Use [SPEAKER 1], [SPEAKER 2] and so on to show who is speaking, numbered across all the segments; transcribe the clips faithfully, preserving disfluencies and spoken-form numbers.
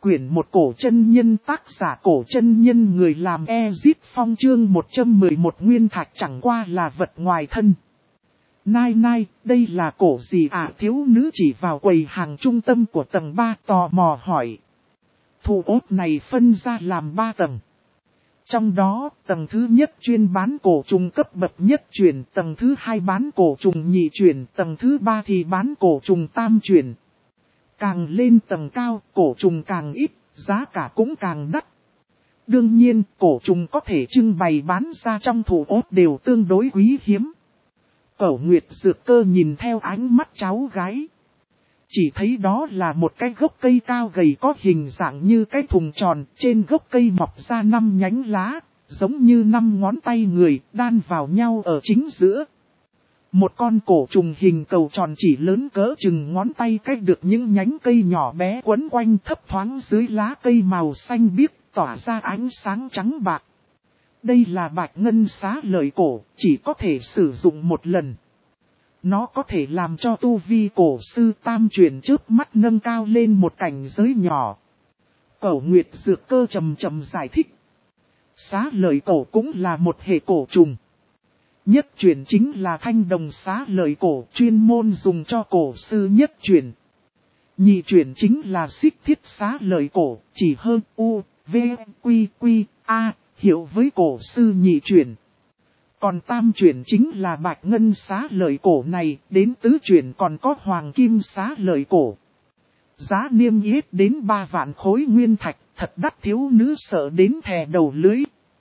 [SPEAKER 1] quyển một cổ chân nhân tác giả cổ chân nhân người làm Ezit Phong chương một trăm mười một nguyên thạch chẳng qua là vật ngoài thân. Nai nai, đây là cổ gì à? Thiếu nữ chỉ vào quầy hàng trung tâm của tầng ba tò mò hỏi. Thủ ốt này phân ra làm ba tầng. Trong đó, tầng thứ nhất chuyên bán cổ trùng cấp bậc nhất chuyển, tầng thứ hai bán cổ trùng nhị chuyển, tầng thứ ba thì bán cổ trùng tam chuyển. Càng lên tầng cao, cổ trùng càng ít, giá cả cũng càng đắt. Đương nhiên, cổ trùng có thể trưng bày bán ra trong thủ ốt đều tương đối quý hiếm. Cẩu Nguyệt Dược Cơ nhìn theo ánh mắt cháu gái. Chỉ thấy đó là một cái gốc cây cao gầy có hình dạng như cái thùng tròn, trên gốc cây mọc ra năm nhánh lá, giống như năm ngón tay người, đan vào nhau ở chính giữa. Một con cổ trùng hình cầu tròn chỉ lớn cỡ chừng ngón tay cách được những nhánh cây nhỏ bé quấn quanh thấp thoáng dưới lá cây màu xanh biếc, tỏa ra ánh sáng trắng bạc. Đây là bạch ngân xá lợi cổ, chỉ có thể sử dụng một lần. Nó có thể làm cho tu vi cổ sư tam chuyển trước mắt nâng cao lên một cảnh giới nhỏ. Cẩu Nguyệt Dược Cơ trầm trầm giải thích. Xá lợi cổ cũng là một hệ cổ trùng. Nhất chuyển chính là thanh đồng xá lợi cổ, chuyên môn dùng cho cổ sư nhất chuyển. Nhị chuyển chính là xích thiết xá lợi cổ, chỉ hơn U, V, Quy, Quy, A, hiểu với cổ sư nhị chuyển. Còn tam chuyển chính là bạch ngân xá lợi cổ này, đến tứ chuyển còn có hoàng kim xá lợi cổ. Giá niêm yết đến ba vạn khối nguyên thạch, thật đắt, thiếu nữ sợ đến thè đầu lưới.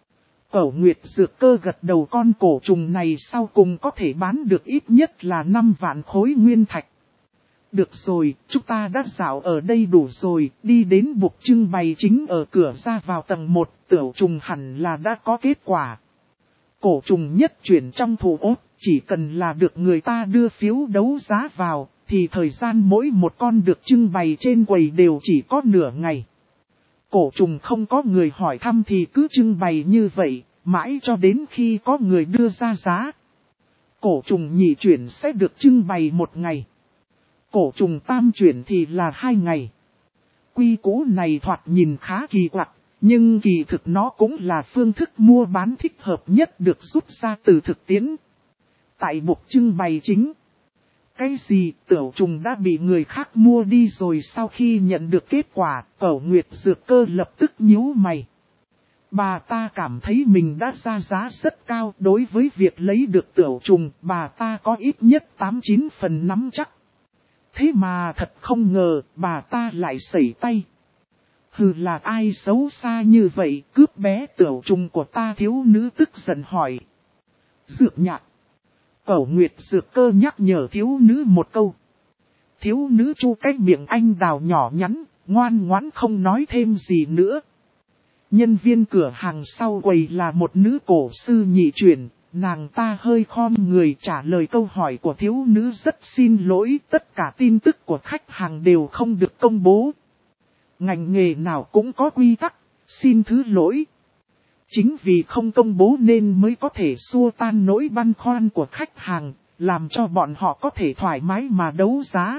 [SPEAKER 1] Cẩu Nguyệt Dược Cơ gật đầu, con cổ trùng này sau cùng có thể bán được ít nhất là năm vạn khối nguyên thạch. Được rồi, chúng ta đã dạo ở đây đủ rồi, đi đến bục trưng bày chính ở cửa ra vào tầng một, tiểu trùng hẳn là đã có kết quả. Cổ trùng nhất chuyển trong thủ ốt, chỉ cần là được người ta đưa phiếu đấu giá vào, thì thời gian mỗi một con được trưng bày trên quầy đều chỉ có nửa ngày. Cổ trùng không có người hỏi thăm thì cứ trưng bày như vậy, mãi cho đến khi có người đưa ra giá. Cổ trùng nhị chuyển sẽ được trưng bày một ngày. Cổ trùng tam chuyển thì là hai ngày. Quy củ này thoạt nhìn khá kỳ quặc, nhưng kỳ thực nó cũng là phương thức mua bán thích hợp nhất được rút ra từ thực tiễn. Tại mục trưng bày chính. Cái gì tiểu trùng đã bị người khác mua đi rồi? Sau khi nhận được kết quả, Cẩu Nguyệt Dược Cơ lập tức nhíu mày. Bà ta cảm thấy mình đã ra giá rất cao, đối với việc lấy được tiểu trùng, bà ta có ít nhất tám chín phần nắm chắc. Thế mà thật không ngờ, bà ta lại sẩy tay. Hừ, là ai xấu xa như vậy, cướp bé tiểu trùng của ta? Thiếu nữ tức giận hỏi. Dược Nhạc. Cẩu Nguyệt Dược Cơ nhắc nhở thiếu nữ một câu. Thiếu nữ chu cái miệng anh đào nhỏ nhắn, ngoan ngoãn không nói thêm gì nữa. Nhân viên cửa hàng sau quầy là một nữ cổ sư nhị chuyển, nàng ta hơi khom người trả lời câu hỏi của thiếu nữ. Rất xin lỗi, tất cả tin tức của khách hàng đều không được công bố. Ngành nghề nào cũng có quy tắc, xin thứ lỗi. Chính vì không công bố nên mới có thể xua tan nỗi băn khoăn của khách hàng, làm cho bọn họ có thể thoải mái mà đấu giá.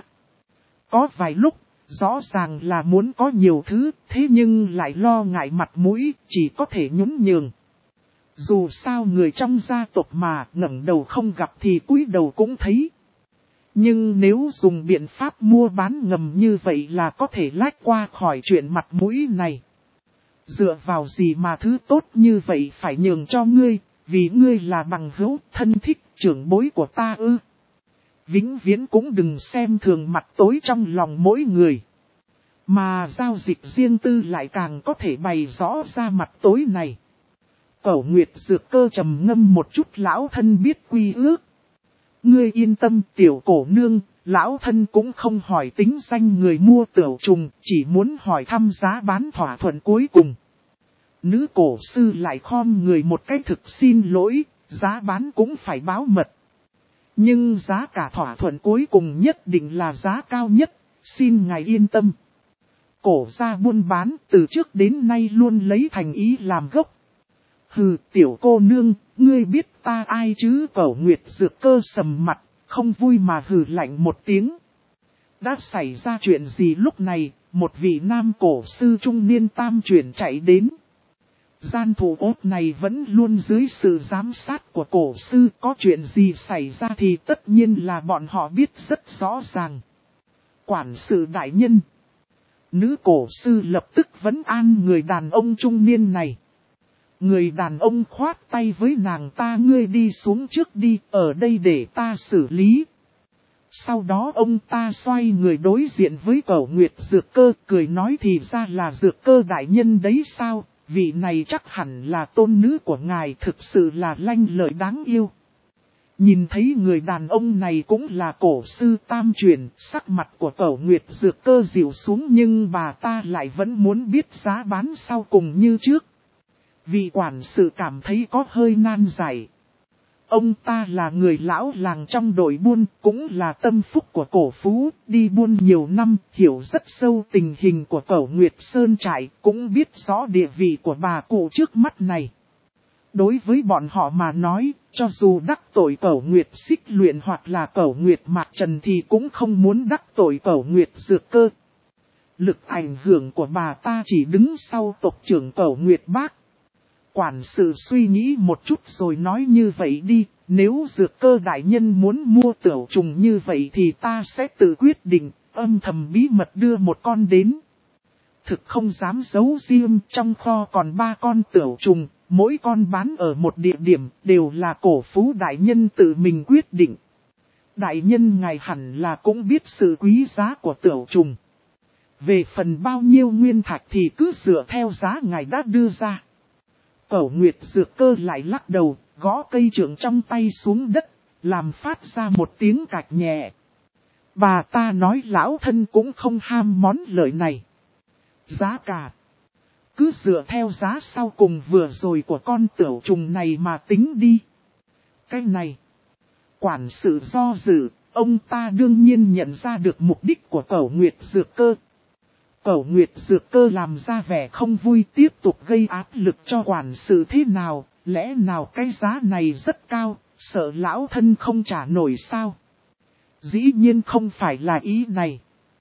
[SPEAKER 1] Có vài lúc, rõ ràng là muốn có nhiều thứ, thế nhưng lại lo ngại mặt mũi, chỉ có thể nhún nhường. Dù sao người trong gia tộc mà, ngẩng đầu không gặp thì cúi đầu cũng thấy. Nhưng nếu dùng biện pháp mua bán ngầm như vậy là có thể lách qua khỏi chuyện mặt mũi này. Dựa vào gì mà thứ tốt như vậy phải nhường cho ngươi, vì ngươi là bằng hữu, thân thích, trưởng bối của ta ư. Vĩnh viễn cũng đừng xem thường mặt tối trong lòng mỗi người. Mà giao dịch riêng tư lại càng có thể bày rõ ra mặt tối này. Cẩu Nguyệt Dược Cơ trầm ngâm một chút. Lão thân biết quy ước. Ngươi yên tâm tiểu cổ nương, lão thân cũng không hỏi tính danh người mua tiểu trùng, chỉ muốn hỏi thăm giá bán thỏa thuận cuối cùng. Nữ cổ sư lại khom người một cái, thực xin lỗi, giá bán cũng phải báo mật. Nhưng giá cả thỏa thuận cuối cùng nhất định là giá cao nhất, xin ngài yên tâm. Cổ gia buôn bán từ trước đến nay luôn lấy thành ý làm gốc. Hừ, tiểu cô nương, ngươi biết ta ai chứ? Cẩu Nguyệt Dược Cơ sầm mặt, không vui mà hừ lạnh một tiếng. Đã xảy ra chuyện gì lúc này? một vị nam cổ sư trung niên tam chuyển chạy đến. Gian thủ ốt này vẫn luôn dưới sự giám sát của cổ sư, có chuyện gì xảy ra thì tất nhiên là bọn họ biết rất rõ ràng. Quản sự đại nhân. Nữ cổ sư lập tức vấn an người đàn ông trung niên này. Người đàn ông khoát tay với nàng ta, ngươi đi xuống trước đi, ở đây để ta xử lý. Sau đó ông ta xoay người đối diện với Cẩu Nguyệt Dược Cơ, cười nói thì ra là Dược Cơ đại nhân đấy sao, vị này chắc hẳn là tôn nữ của ngài, thực sự là lanh lợi đáng yêu. Nhìn thấy người đàn ông này cũng là cổ sư tam truyền, sắc mặt của Cẩu Nguyệt Dược Cơ dịu xuống, nhưng bà ta lại vẫn muốn biết giá bán sau cùng như trước. Vị quản sự cảm thấy có hơi nan giải. Ông ta là người lão làng trong đội buôn, cũng là tâm phúc của cổ phú, đi buôn nhiều năm, hiểu rất sâu tình hình của Cẩu Nguyệt Sơn Trại, cũng biết rõ địa vị của bà cụ trước mắt này. Đối với bọn họ mà nói, cho dù đắc tội Cẩu Nguyệt Xích Luyện hoặc là Cẩu Nguyệt Mạc Trần thì cũng không muốn đắc tội Cẩu Nguyệt Dược Cơ. Lực ảnh hưởng của bà ta chỉ đứng sau tộc trưởng Cẩu Nguyệt Bác. Quản sự suy nghĩ một chút rồi nói như vậy đi, nếu Dược Cơ đại nhân muốn mua tửu trùng như vậy thì ta sẽ tự quyết định, âm thầm bí mật đưa một con đến. Thực không dám giấu riêng, trong kho còn ba con tửu trùng, mỗi con bán ở một địa điểm, đều là cổ phú đại nhân tự mình quyết định. Đại nhân ngài hẳn là cũng biết sự quý giá của tửu trùng. Về phần bao nhiêu nguyên thạch thì cứ dựa theo giá ngài đã đưa ra. Cẩu Nguyệt Dược Cơ lại lắc đầu, gõ cây trượng trong tay xuống đất, làm phát ra một tiếng cạch nhẹ. Bà ta nói lão thân cũng không ham món lợi này. Giá cả. Cứ dựa theo giá sau cùng vừa rồi của con tửu trùng này mà tính đi. Cái này. Quản sự do dự, ông ta đương nhiên nhận ra được mục đích của Cẩu Nguyệt Dược Cơ. Cẩu Nguyệt Dược Cơ làm ra vẻ không vui, tiếp tục gây áp lực cho quản sự thế nào, lẽ nào cái giá này rất cao, sợ lão thân không trả nổi sao? Dĩ nhiên không phải là ý này.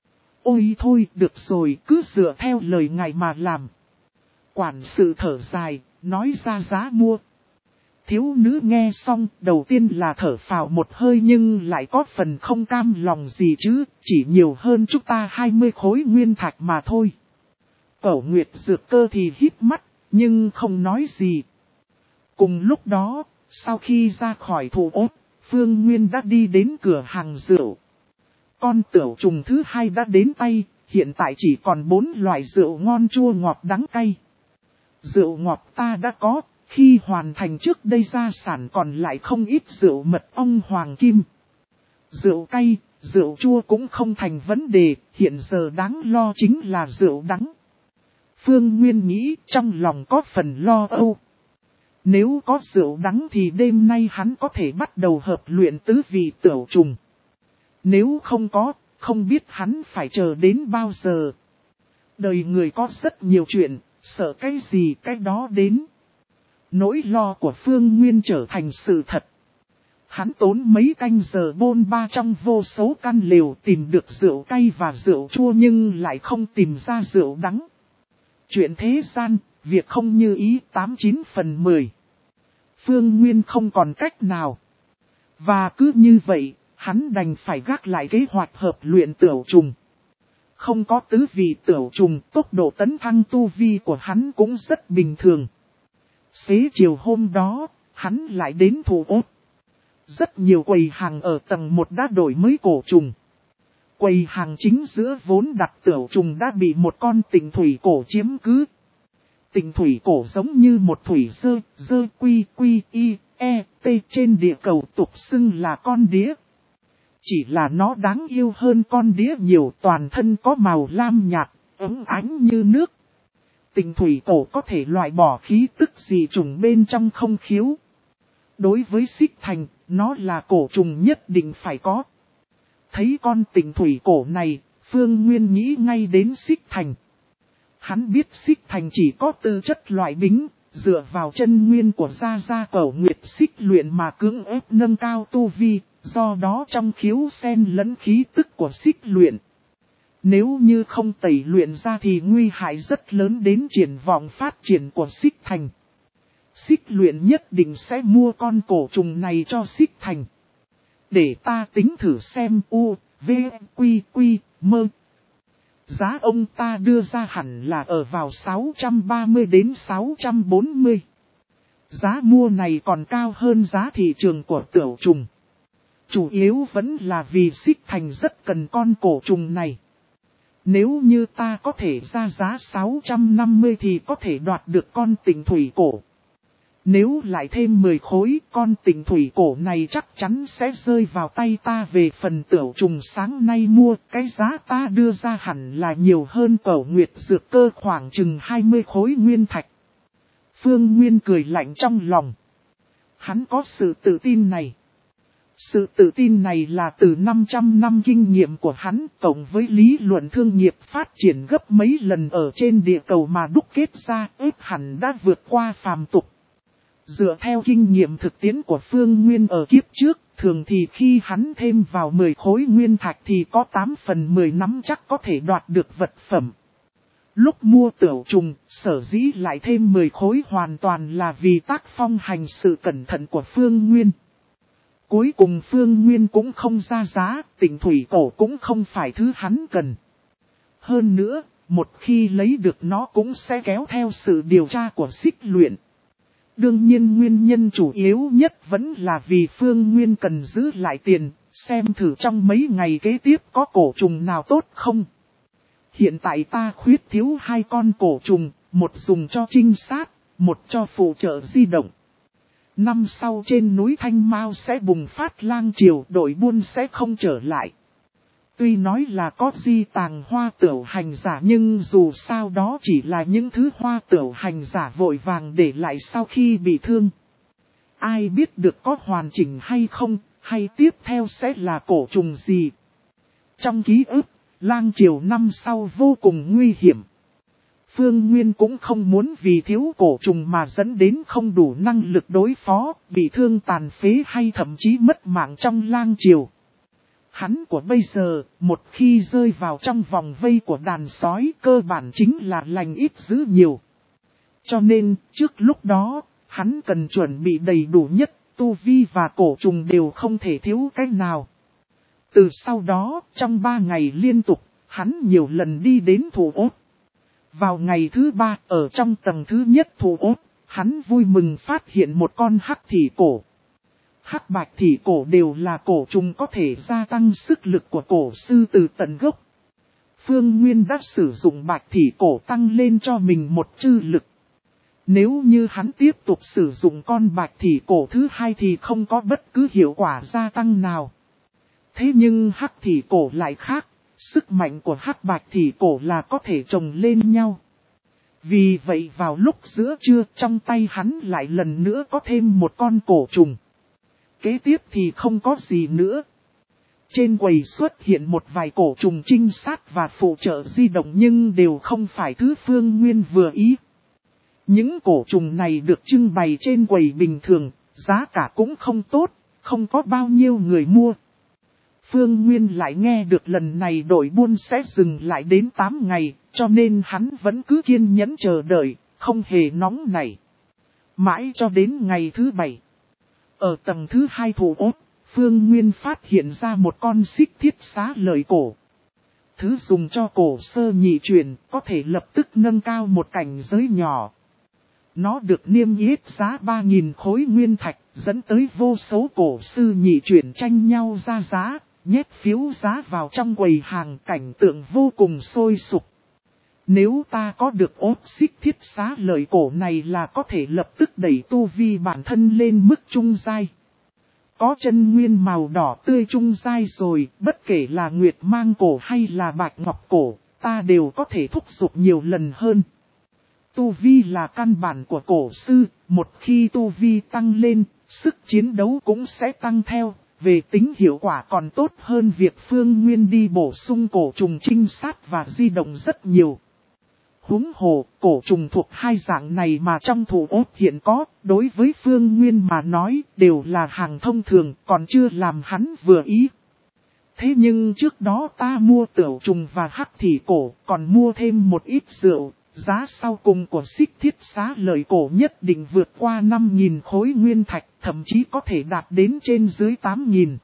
[SPEAKER 1] Ôi thôi, được rồi, cứ dựa theo lời ngài mà làm. Quản sự thở dài, nói ra giá mua. Thiếu nữ nghe xong, đầu tiên là thở phào một hơi nhưng lại có phần không cam lòng gì chứ, chỉ nhiều hơn chúng ta hai mươi khối nguyên thạch mà thôi. Cẩu Nguyệt Dược Cơ thì hít mắt, nhưng không nói gì. Cùng lúc đó, sau khi ra khỏi thủ ốt, Phương Nguyên đã đi đến cửa hàng rượu. Con tửu trùng thứ hai đã đến tay, hiện tại chỉ còn bốn loại rượu ngon chua ngọt đắng cay. Rượu ngọt ta đã có. Khi hoàn thành trước đây gia sản còn lại không ít rượu mật ong hoàng kim. Rượu cay, rượu chua cũng không thành vấn đề, hiện giờ đáng lo chính là rượu đắng. Phương Nguyên nghĩ trong lòng có phần lo âu. Nếu có rượu đắng thì đêm nay hắn có thể bắt đầu hợp luyện tứ vị tửu trùng. Nếu không có, không biết hắn phải chờ đến bao giờ. Đời người có rất nhiều chuyện, sợ cái gì cái đó đến. Nỗi lo của Phương Nguyên trở thành sự thật. Hắn tốn mấy canh giờ bôn ba trong vô số căn lều tìm được rượu cay và rượu chua nhưng lại không tìm ra rượu đắng. Chuyện thế gian, việc không như ý tám chín phần mười. Phương Nguyên không còn cách nào. Và cứ như vậy, hắn đành phải gác lại kế hoạch hợp luyện tửu trùng. Không có tứ vị tửu trùng, tốc độ tấn thăng tu vi của hắn cũng rất bình thường. Xế chiều hôm đó, hắn lại đến thủ ốt. Rất nhiều quầy hàng ở tầng một đã đổi mới cổ trùng. Quầy hàng chính giữa vốn đặt tửu trùng đã bị một con tịnh thủy cổ chiếm cứ. Tịnh thủy cổ giống như một thủy dơ, dơ quy quy y, e, t trên địa cầu tục xưng là con đĩa. Chỉ là nó đáng yêu hơn con đĩa nhiều, toàn thân có màu lam nhạt, ấm ánh như nước. Tịnh thủy cổ có thể loại bỏ khí tức dị trùng bên trong không khiếu. Đối với xích thành, nó là cổ trùng nhất định phải có. Thấy con tịnh thủy cổ này, Phương Nguyên nghĩ ngay đến xích thành. Hắn biết xích thành chỉ có tư chất loại bính, dựa vào chân nguyên của gia gia Cẩu Nguyệt Xích Luyện mà cưỡng ép nâng cao tu vi, do đó trong khiếu xen lẫn khí tức của xích luyện. Nếu như không tẩy luyện ra thì nguy hại rất lớn đến triển vọng phát triển của Xích Thành. Xích luyện nhất định sẽ mua con cổ trùng này cho Xích Thành. Để ta tính thử xem u, v, quy, quy, mơ. Giá ông ta đưa ra hẳn là ở vào sáu trăm ba mươi đến sáu trăm bốn mươi. Giá mua này còn cao hơn giá thị trường của tiểu trùng. Chủ yếu vẫn là vì Xích Thành rất cần con cổ trùng này. Nếu như ta có thể ra giá sáu trăm năm mươi thì có thể đoạt được con tỉnh thủy cổ. Nếu lại thêm mười khối, con tỉnh thủy cổ này chắc chắn sẽ rơi vào tay ta. Về phần tiểu trùng sáng nay mua, cái giá ta đưa ra hẳn là nhiều hơn Cẩu Nguyệt dược cơ khoảng chừng hai mươi khối nguyên thạch. Phương Nguyên cười lạnh trong lòng. Hắn có sự tự tin này. Sự tự tin này là từ năm trăm năm kinh nghiệm của hắn cộng với lý luận thương nghiệp phát triển gấp mấy lần ở trên địa cầu mà đúc kết ra, ếp hẳn đã vượt qua phàm tục. Dựa theo kinh nghiệm thực tiễn của Phương Nguyên ở kiếp trước, thường thì khi hắn thêm vào mười khối nguyên thạch thì có tám phần mười nắm chắc có thể đoạt được vật phẩm. Lúc mua tiểu trùng, sở dĩ lại thêm mười khối hoàn toàn là vì tác phong hành sự cẩn thận của Phương Nguyên. Cuối cùng Phương Nguyên cũng không ra giá, tỉnh thủy cổ cũng không phải thứ hắn cần. Hơn nữa, một khi lấy được nó cũng sẽ kéo theo sự điều tra của Xích luyện. Đương nhiên nguyên nhân chủ yếu nhất vẫn là vì Phương Nguyên cần giữ lại tiền, xem thử trong mấy ngày kế tiếp có cổ trùng nào tốt không. Hiện tại ta khuyết thiếu hai con cổ trùng, một dùng cho trinh sát, một cho phụ trợ di động. Năm sau trên núi Thanh Mao sẽ bùng phát lang triều, đội buôn sẽ không trở lại. Tuy nói là có di tàng hoa tiểu hành giả nhưng dù sao đó chỉ là những thứ hoa tiểu hành giả vội vàng để lại sau khi bị thương. Ai biết được có hoàn chỉnh hay không, hay tiếp theo sẽ là cổ trùng gì. Trong ký ức, lang triều năm sau vô cùng nguy hiểm. Phương Nguyên cũng không muốn vì thiếu cổ trùng mà dẫn đến không đủ năng lực đối phó, bị thương tàn phế hay thậm chí mất mạng trong lang triều. Hắn của bây giờ, một khi rơi vào trong vòng vây của đàn sói cơ bản chính là lành ít dữ nhiều. Cho nên, trước lúc đó, hắn cần chuẩn bị đầy đủ nhất, tu vi và cổ trùng đều không thể thiếu cái nào. Từ sau đó, trong ba ngày liên tục, hắn nhiều lần đi đến thủ ốt. Vào ngày thứ ba, ở trong tầng thứ nhất thủ ốt, hắn vui mừng phát hiện một con hắc thị cổ. Hắc bạch thị cổ đều là cổ trùng có thể gia tăng sức lực của cổ sư từ tận gốc. Phương Nguyên đã sử dụng bạch thị cổ tăng lên cho mình một chư lực. Nếu như hắn tiếp tục sử dụng con bạch thị cổ thứ hai thì không có bất cứ hiệu quả gia tăng nào. Thế nhưng hắc thị cổ lại khác, sức mạnh của hắc bạch thị cổ là có thể chồng lên nhau. Vì vậy vào lúc giữa trưa trong tay hắn lại lần nữa có thêm một con cổ trùng. Kế tiếp thì không có gì nữa. Trên quầy xuất hiện một vài cổ trùng trinh sát và phụ trợ di động nhưng đều không phải thứ Phương Nguyên vừa ý. Những cổ trùng này được trưng bày trên quầy bình thường, giá cả cũng không tốt, không có bao nhiêu người mua. Phương Nguyên lại nghe được lần này đội buôn sẽ dừng lại đến tám ngày, cho nên hắn vẫn cứ kiên nhẫn chờ đợi, không hề nóng nảy. Mãi cho đến ngày thứ bảy. Ở tầng thứ hai thủ ốt, Phương Nguyên phát hiện ra một con xích thiết xá lợi cổ. Thứ dùng cho cổ sơ nhị chuyển, có thể lập tức nâng cao một cảnh giới nhỏ. Nó được niêm yết giá ba nghìn khối nguyên thạch, dẫn tới vô số cổ sư nhị chuyển tranh nhau ra giá, nhét phiếu giá vào trong quầy hàng, cảnh tượng vô cùng sôi sục. Nếu ta có được ốp xích thiết xá lợi cổ này là có thể lập tức đẩy tu vi bản thân lên mức trung giai. Có chân nguyên màu đỏ tươi trung giai rồi, bất kể là nguyệt mang cổ hay là bạch ngọc cổ, ta đều có thể thúc giục nhiều lần hơn. Tu vi là căn bản của cổ sư, một khi tu vi tăng lên, sức chiến đấu cũng sẽ tăng theo, về tính hiệu quả còn tốt hơn việc Phương Nguyên đi bổ sung cổ trùng trinh sát và di động rất nhiều. Huống hồ, cổ trùng thuộc hai dạng này mà trong thủ ốt hiện có, đối với Phương Nguyên mà nói, đều là hàng thông thường, còn chưa làm hắn vừa ý. Thế nhưng trước đó ta mua tửu trùng và hắc thị cổ, còn mua thêm một ít rượu, giá sau cùng của Xích Thiết Xá Lợi cổ nhất định vượt qua năm nghìn khối nguyên thạch, thậm chí có thể đạt đến trên dưới tám nghìn.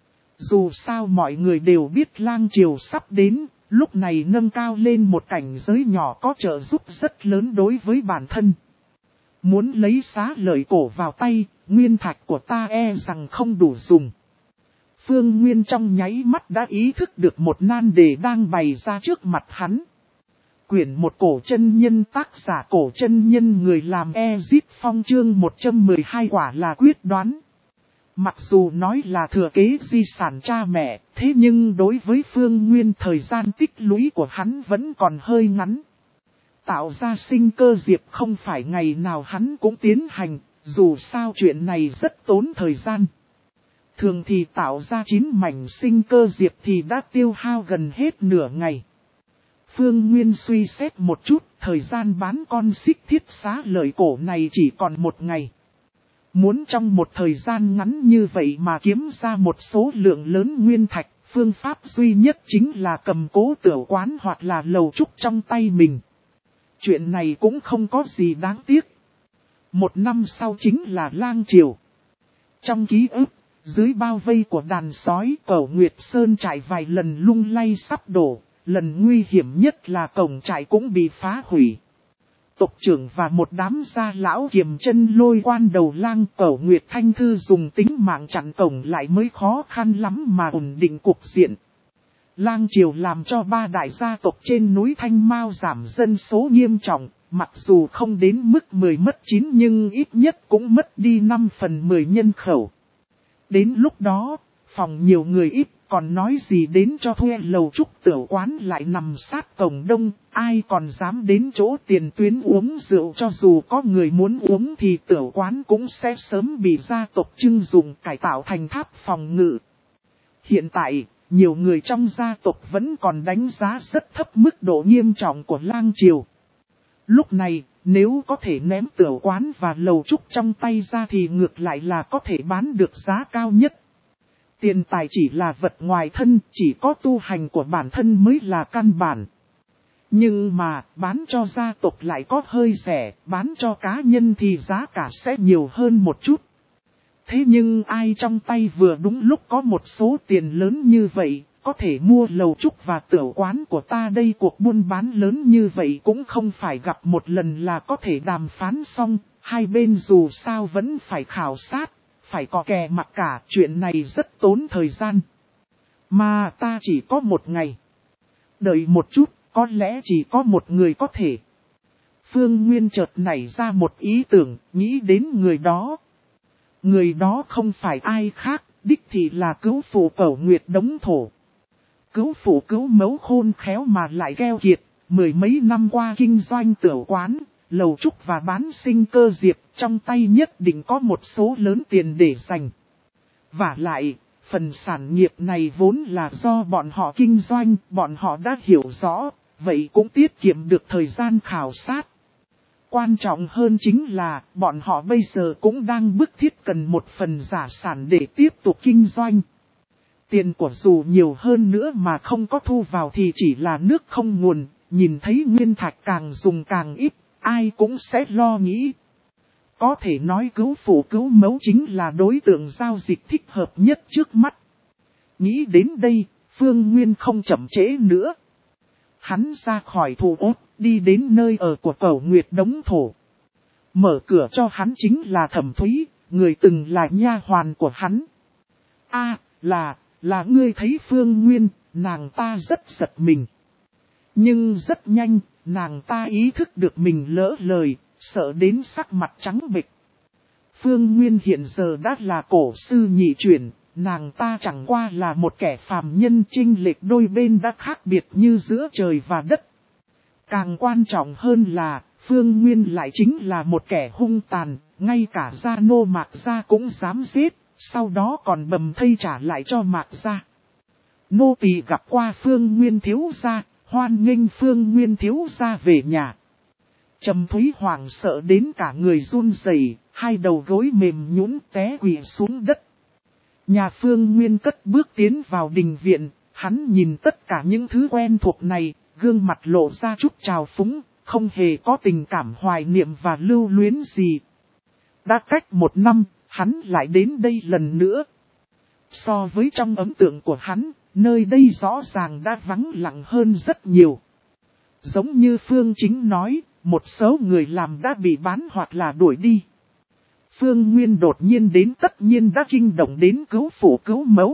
[SPEAKER 1] Dù sao mọi người đều biết lang triều sắp đến, lúc này nâng cao lên một cảnh giới nhỏ có trợ giúp rất lớn đối với bản thân. Muốn lấy xá lợi cổ vào tay, nguyên thạch của ta e rằng không đủ dùng. Phương Nguyên trong nháy mắt đã ý thức được một nan đề đang bày ra trước mặt hắn. Quyển một cổ chân nhân, tác giả cổ chân nhân, người làm Ezit Phong, chương một trăm mười hai quả là quyết đoán. Mặc dù nói là thừa kế di sản cha mẹ, thế nhưng đối với Phương Nguyên thời gian tích lũy của hắn vẫn còn hơi ngắn. Tạo ra sinh cơ diệp không phải ngày nào hắn cũng tiến hành, dù sao chuyện này rất tốn thời gian. Thường thì tạo ra chín mảnh sinh cơ diệp thì đã tiêu hao gần hết nửa ngày. Phương Nguyên suy xét một chút, thời gian bán con Xích Thiết Xá Lợi cổ này chỉ còn một ngày. Muốn trong một thời gian ngắn như vậy mà kiếm ra một số lượng lớn nguyên thạch, phương pháp duy nhất chính là cầm cố tửu quán hoặc là lầu trúc trong tay mình. Chuyện này cũng không có gì đáng tiếc. Một năm sau chính là lang triều. Trong ký ức, dưới bao vây của đàn sói, Cẩu Nguyệt Sơn trại vài lần lung lay sắp đổ, lần nguy hiểm nhất là cổng trại cũng bị phá hủy. Tộc trưởng và một đám gia lão kiềm chân lôi quan đầu lang, Cẩu Nguyệt Thanh Thư dùng tính mạng chặn cổng lại mới khó khăn lắm mà ổn định cục diện. Lang triều làm cho ba đại gia tộc trên núi Thanh Mao giảm dân số nghiêm trọng, mặc dù không đến mức mười mất chín nhưng ít nhất cũng mất đi năm phần mười nhân khẩu. Đến lúc đó, phòng nhiều người ít, còn nói gì đến cho thuê lầu trúc tửu quán lại nằm sát cổng đông, ai còn dám đến chỗ tiền tuyến uống rượu, cho dù có người muốn uống thì tửu quán cũng sẽ sớm bị gia tộc trưng dụng cải tạo thành tháp phòng ngự. Hiện tại, nhiều người trong gia tộc vẫn còn đánh giá rất thấp mức độ nghiêm trọng của lang triều. Lúc này, nếu có thể ném tửu quán và lầu trúc trong tay ra thì ngược lại là có thể bán được giá cao nhất. Tiền tài chỉ là vật ngoài thân, chỉ có tu hành của bản thân mới là căn bản. Nhưng mà, bán cho gia tộc lại có hơi rẻ, bán cho cá nhân thì giá cả sẽ nhiều hơn một chút. Thế nhưng ai trong tay vừa đúng lúc có một số tiền lớn như vậy, có thể mua lầu trúc và tửu quán của ta đây, cuộc buôn bán lớn như vậy cũng không phải gặp một lần là có thể đàm phán xong, hai bên dù sao vẫn phải khảo sát, phải có kè mặc cả, chuyện này rất tốn thời gian. Mà ta chỉ có một ngày. Đợi một chút, có lẽ chỉ có một người có thể. Phương Nguyên chợt nảy ra một ý tưởng, nghĩ đến người đó. Người đó không phải ai khác, đích thị là cứu phụ Cẩu Nguyệt Đống Thổ. Cứu phụ cứu mẫu khôn khéo mà lại keo kiệt, mười mấy năm qua kinh doanh tửu quán, lầu trúc và bán sinh cơ diệp, trong tay nhất định có một số lớn tiền để dành. Và lại, phần sản nghiệp này vốn là do bọn họ kinh doanh, bọn họ đã hiểu rõ, vậy cũng tiết kiệm được thời gian khảo sát. Quan trọng hơn chính là, bọn họ bây giờ cũng đang bức thiết cần một phần giả sản để tiếp tục kinh doanh. Tiền của dù nhiều hơn nữa mà không có thu vào thì chỉ là nước không nguồn, nhìn thấy nguyên thạch càng dùng càng ít, ai cũng sẽ lo nghĩ. Có thể nói cứu phụ cứu mẫu chính là đối tượng giao dịch thích hợp nhất trước mắt. Nghĩ đến đây, Phương Nguyên không chậm trễ nữa. Hắn ra khỏi thủ ốt, đi đến nơi ở của Cẩu Nguyệt Đống Thổ. Mở cửa cho hắn chính là Thẩm Thúy, người từng là nha hoàn của hắn. A, là, là ngươi thấy Phương Nguyên, nàng ta rất giật mình. Nhưng rất nhanh, nàng ta ý thức được mình lỡ lời, sợ đến sắc mặt trắng bệch. Phương Nguyên hiện giờ đã là cổ sư nhị chuyển, nàng ta chẳng qua là một kẻ phàm nhân, chênh lệch đôi bên đã khác biệt như giữa trời và đất. Càng quan trọng hơn là, Phương Nguyên lại chính là một kẻ hung tàn, ngay cả gia nô Mạc Gia cũng dám giết, sau đó còn bầm thây trả lại cho Mạc Gia. Nô tỳ gặp qua Phương Nguyên thiếu gia, hoan nghênh Phương Nguyên thiếu gia về nhà. Trầm Thúy hoảng sợ đến cả người run rẩy, hai đầu gối mềm nhũn té quỳ xuống đất. Nhà Phương Nguyên cất bước tiến vào đình viện, hắn nhìn tất cả những thứ quen thuộc này, gương mặt lộ ra chút trào phúng, không hề có tình cảm hoài niệm và lưu luyến gì. Đã cách một năm, hắn lại đến đây lần nữa. So với trong ấn tượng của hắn, nơi đây rõ ràng đã vắng lặng hơn rất nhiều. Giống như Phương Chính nói, một số người làm đã bị bán hoặc là đuổi đi. Phương Nguyên đột nhiên đến tất nhiên đã kinh động đến cứu phụ cứu mẫu.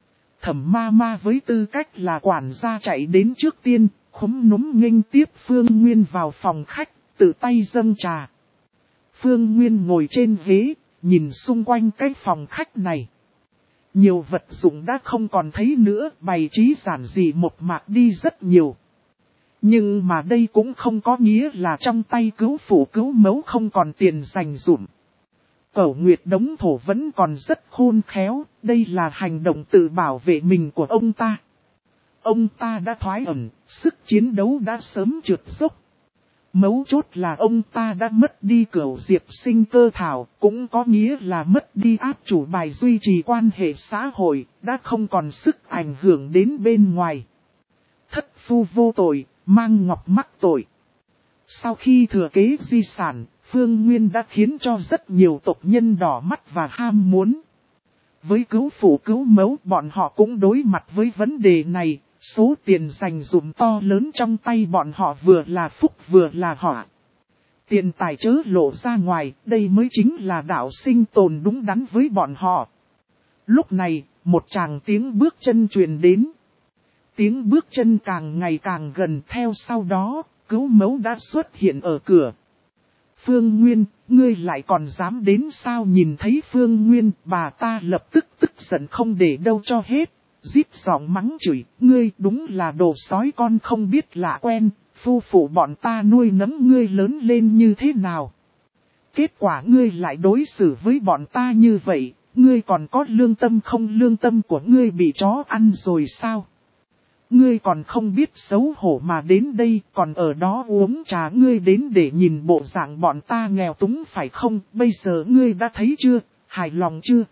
[SPEAKER 1] Thẩm ma ma với tư cách là quản gia chạy đến trước tiên, khúm núm nghênh tiếp Phương Nguyên vào phòng khách, tự tay dâng trà. Phương Nguyên ngồi trên ghế, nhìn xung quanh cái phòng khách này. Nhiều vật dụng đã không còn thấy nữa, bày trí giản dị một mạc đi rất nhiều. Nhưng mà đây cũng không có nghĩa là trong tay cứu phụ cứu mẫu không còn tiền dành dụm. Cẩu Nguyệt Đống Thổ vẫn còn rất khôn khéo, đây là hành động tự bảo vệ mình của ông ta. Ông ta đã thoái ẩn, sức chiến đấu đã sớm trượt dốc. Mấu chốt là ông ta đã mất đi Cửu Diệp Sinh Cơ Thảo, cũng có nghĩa là mất đi áp chủ bài duy trì quan hệ xã hội, đã không còn sức ảnh hưởng đến bên ngoài. Thất phu vô tội, mang ngọc mắc tội. Sau khi thừa kế di sản, Phương Nguyên đã khiến cho rất nhiều tộc nhân đỏ mắt và ham muốn. Với cứu phụ cứu mẫu, bọn họ cũng đối mặt với vấn đề này. Số tiền dành dụm to lớn trong tay bọn họ vừa là phúc vừa là họa. Tiền tài chớ lộ ra ngoài, đây mới chính là đạo sinh tồn đúng đắn với bọn họ. Lúc này, một tràng tiếng bước chân truyền đến. Tiếng bước chân càng ngày càng gần, theo sau đó, cứu mẫu đã xuất hiện ở cửa. Phương Nguyên, ngươi lại còn dám đến sao? Nhìn thấy Phương Nguyên, bà ta lập tức tức giận không để đâu cho hết. Rít giọng mắng chửi, ngươi đúng là đồ sói con không biết lạ quen, phu phụ bọn ta nuôi nấng ngươi lớn lên như thế nào. Kết quả ngươi lại đối xử với bọn ta như vậy, ngươi còn có lương tâm không? Lương tâm của ngươi bị chó ăn rồi sao? Ngươi còn không biết xấu hổ mà đến đây, còn ở đó uống trà. Ngươi đến để nhìn bộ dạng bọn ta nghèo túng phải không? Bây giờ ngươi đã thấy chưa, hài lòng chưa?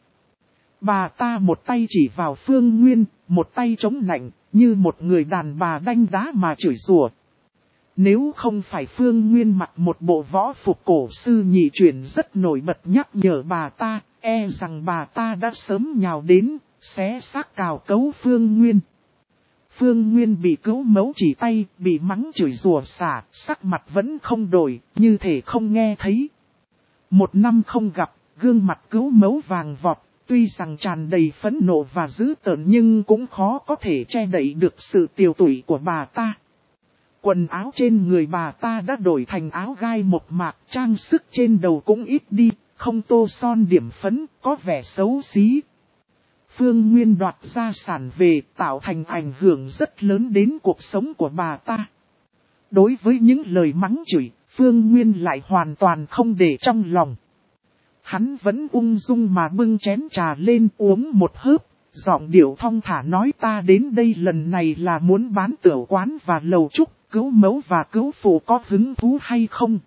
[SPEAKER 1] Bà ta một tay chỉ vào Phương Nguyên, một tay chống nạnh, như một người đàn bà đanh đá mà chửi rủa. Nếu không phải Phương Nguyên mặc một bộ võ phục cổ sư nhị truyền rất nổi bật nhắc nhở bà ta, e rằng bà ta đã sớm nhào đến, xé xác cào cấu Phương Nguyên. Phương Nguyên bị cứu mẫu chỉ tay, bị mắng chửi rủa xả, sắc mặt vẫn không đổi, như thể không nghe thấy. Một năm không gặp, gương mặt cứu mẫu vàng vọt. Tuy rằng tràn đầy phẫn nộ và dữ tợn nhưng cũng khó có thể che đậy được sự tiều tụy của bà ta. Quần áo trên người bà ta đã đổi thành áo gai một mạc, trang sức trên đầu cũng ít đi, không tô son điểm phấn, có vẻ xấu xí. Phương Nguyên đoạt gia sản về tạo thành ảnh hưởng rất lớn đến cuộc sống của bà ta. Đối với những lời mắng chửi, Phương Nguyên lại hoàn toàn không để trong lòng. Hắn vẫn ung dung mà bưng chén trà lên uống một hớp, giọng điệu thong thả nói ta đến đây lần này là muốn bán tửu quán và lầu trúc, cứu mẫu và cứu phụ có hứng thú hay không?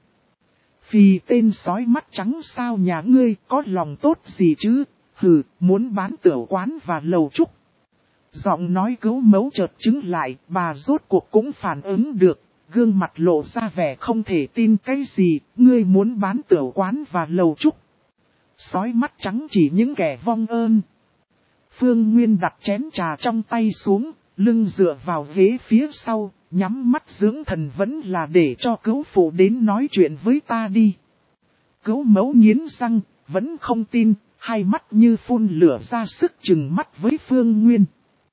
[SPEAKER 1] Vì tên sói mắt trắng sao nhà ngươi có lòng tốt gì chứ, hừ, muốn bán tửu quán và lầu trúc. Giọng nói cứu mẫu chợt chứng lại, bà rốt cuộc cũng phản ứng được, gương mặt lộ ra vẻ không thể tin cái gì, ngươi muốn bán tửu quán và lầu trúc. Sói mắt trắng chỉ những kẻ vong ơn. Phương Nguyên đặt chén trà trong tay xuống, lưng dựa vào ghế phía sau, nhắm mắt dưỡng thần vẫn là để cho cứu phụ đến nói chuyện với ta đi. Cứu mẫu nghiến răng, vẫn không tin, hai mắt như phun lửa ra sức chừng mắt với Phương Nguyên.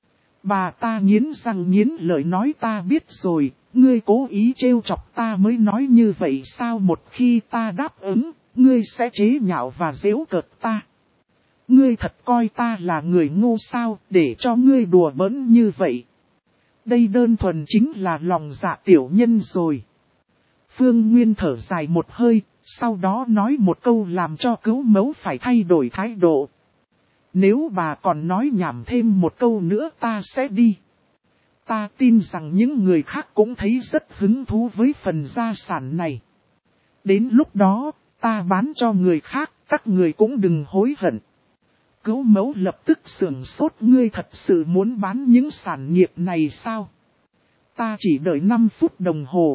[SPEAKER 1] Bà ta nghiến răng nghiến lợi nói ta biết rồi, ngươi cố ý trêu chọc ta mới nói như vậy sao? Một khi ta đáp ứng, ngươi sẽ chế nhạo và giễu cợt ta. Ngươi thật coi ta là người ngu sao để cho ngươi đùa bỡn như vậy. Đây đơn thuần chính là lòng dạ tiểu nhân rồi. Phương Nguyên thở dài một hơi, sau đó nói một câu làm cho cứu mẫu phải thay đổi thái độ. Nếu bà còn nói nhảm thêm một câu nữa ta sẽ đi. Ta tin rằng những người khác cũng thấy rất hứng thú với phần gia sản này. Đến lúc đó, ta bán cho người khác, các người cũng đừng hối hận. Cứu mẫu lập tức sưởng sốt, ngươi thật sự muốn bán những sản nghiệp này sao? Ta chỉ đợi năm phút đồng hồ.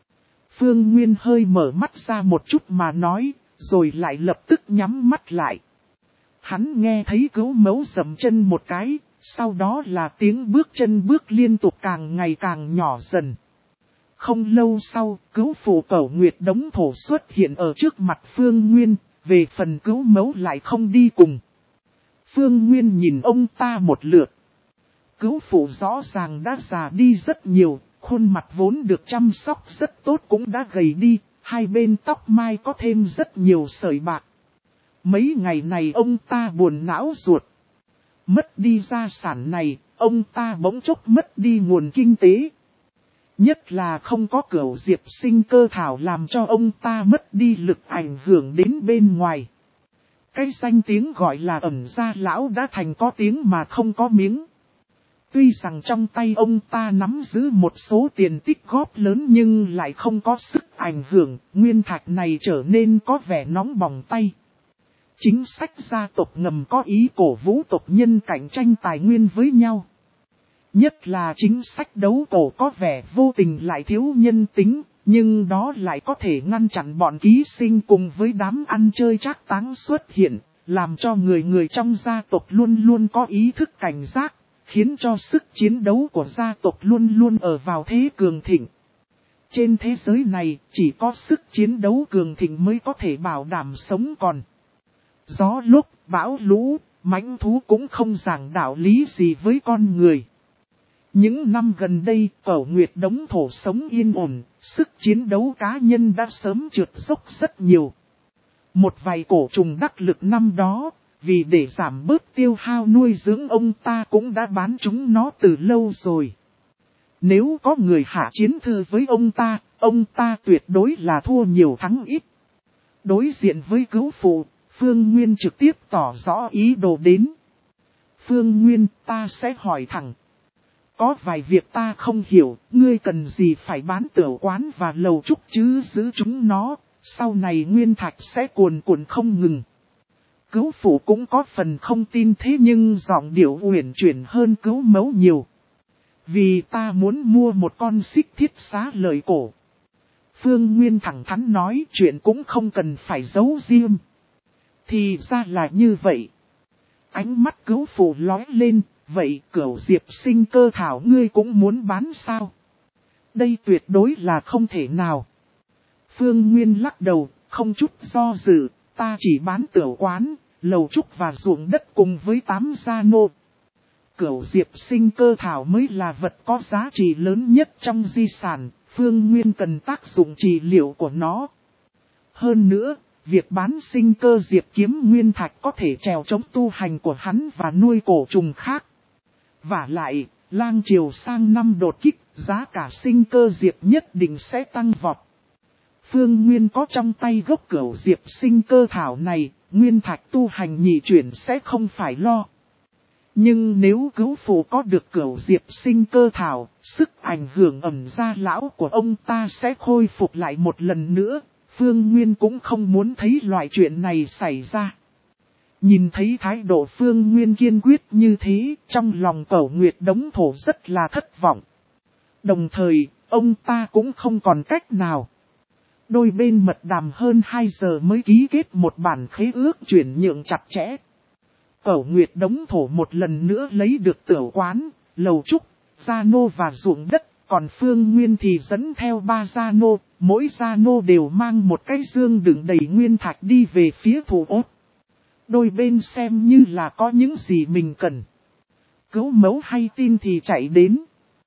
[SPEAKER 1] Phương Nguyên hơi mở mắt ra một chút mà nói, rồi lại lập tức nhắm mắt lại. Hắn nghe thấy cứu mẫu dậm chân một cái, sau đó là tiếng bước chân bước liên tục càng ngày càng nhỏ dần. Không lâu sau, cứu phụ Cẩu Nguyệt Đống Thổ xuất hiện ở trước mặt Phương Nguyên, về phần cứu mẫu lại không đi cùng. Phương Nguyên nhìn ông ta một lượt. Cứu phụ rõ ràng đã già đi rất nhiều, khuôn mặt vốn được chăm sóc rất tốt cũng đã gầy đi, hai bên tóc mai có thêm rất nhiều sợi bạc. Mấy ngày này ông ta buồn não ruột. Mất đi gia sản này, ông ta bỗng chốc mất đi nguồn kinh tế. Nhất là không có Cửu Diệp Sinh Cơ Thảo làm cho ông ta mất đi lực ảnh hưởng đến bên ngoài. Cái danh tiếng gọi là ẩn gia lão đã thành có tiếng mà không có miếng. Tuy rằng trong tay ông ta nắm giữ một số tiền tích góp lớn nhưng lại không có sức ảnh hưởng, nguyên thạch này trở nên có vẻ nóng bỏng tay. Chính sách gia tộc ngầm có ý cổ vũ tộc nhân cạnh tranh tài nguyên với nhau. Nhất là chính sách đấu cổ có vẻ vô tình lại thiếu nhân tính, nhưng đó lại có thể ngăn chặn bọn ký sinh cùng với đám ăn chơi trác táng xuất hiện, làm cho người người trong gia tộc luôn luôn có ý thức cảnh giác, khiến cho sức chiến đấu của gia tộc luôn luôn ở vào thế cường thịnh. Trên thế giới này, chỉ có sức chiến đấu cường thịnh mới có thể bảo đảm sống còn. Gió lúc, bão lũ, mãnh thú cũng không giảng đạo lý gì với con người. Những năm gần đây, Cẩu Nguyệt Đống Thổ sống yên ổn, sức chiến đấu cá nhân đã sớm trượt dốc rất nhiều. Một vài cổ trùng đắc lực năm đó, vì để giảm bớt tiêu hao nuôi dưỡng ông ta cũng đã bán chúng nó từ lâu rồi. Nếu có người hạ chiến thư với ông ta, ông ta tuyệt đối là thua nhiều thắng ít. Đối diện với cứu phụ, Phương Nguyên trực tiếp tỏ rõ ý đồ đến. Phương Nguyên, ta sẽ hỏi thẳng. Có vài việc ta không hiểu, ngươi cần gì phải bán tửu quán và lầu trúc chứ giữ chúng nó, sau này nguyên thạch sẽ cuồn cuộn không ngừng. Cứu phụ cũng có phần không tin thế nhưng giọng điệu uyển chuyển hơn cứu mẫu nhiều. Vì ta muốn mua một con xích thiết xá lợi cổ. Phương Nguyên thẳng thắn nói chuyện cũng không cần phải giấu riêng. Thì ra là như vậy. Ánh mắt cứu phụ lóe lên, vậy Cửu Diệp Sinh Cơ Thảo ngươi cũng muốn bán sao? Đây tuyệt đối là không thể nào. Phương Nguyên lắc đầu, không chút do dự, ta chỉ bán tửu quán, lầu trúc và ruộng đất cùng với tám gia nô. Cửu Diệp Sinh Cơ Thảo mới là vật có giá trị lớn nhất trong di sản, Phương Nguyên cần tác dụng trị liệu của nó. Hơn nữa, việc bán sinh cơ diệp kiếm nguyên thạch có thể trèo chống tu hành của hắn và nuôi cổ trùng khác. Và lại, lang triều sang năm đột kích, giá cả sinh cơ diệp nhất định sẽ tăng vọt. Phương Nguyên có trong tay gốc Cửu Diệp Sinh Cơ Thảo này, nguyên thạch tu hành nhị chuyển sẽ không phải lo. Nhưng nếu cứu phụ có được Cửu Diệp Sinh Cơ Thảo, sức ảnh hưởng ẩn gia lão của ông ta sẽ khôi phục lại một lần nữa. Phương Nguyên cũng không muốn thấy loại chuyện này xảy ra. Nhìn thấy thái độ Phương Nguyên kiên quyết như thế, trong lòng Cẩu Nguyệt Đống Thổ rất là thất vọng. Đồng thời, ông ta cũng không còn cách nào. Đôi bên mật đàm hơn hai giờ mới ký kết một bản khế ước chuyển nhượng chặt chẽ. Cẩu Nguyệt Đống Thổ một lần nữa lấy được tửu quán, lầu trúc, gia nô và ruộng đất. Còn Phương Nguyên thì dẫn theo ba gia nô, mỗi gia nô đều mang một cái dương đựng đầy nguyên thạch đi về phía thủ ốt. Đôi bên xem như là có những gì mình cần. Cứu mẫu hay tin thì chạy đến.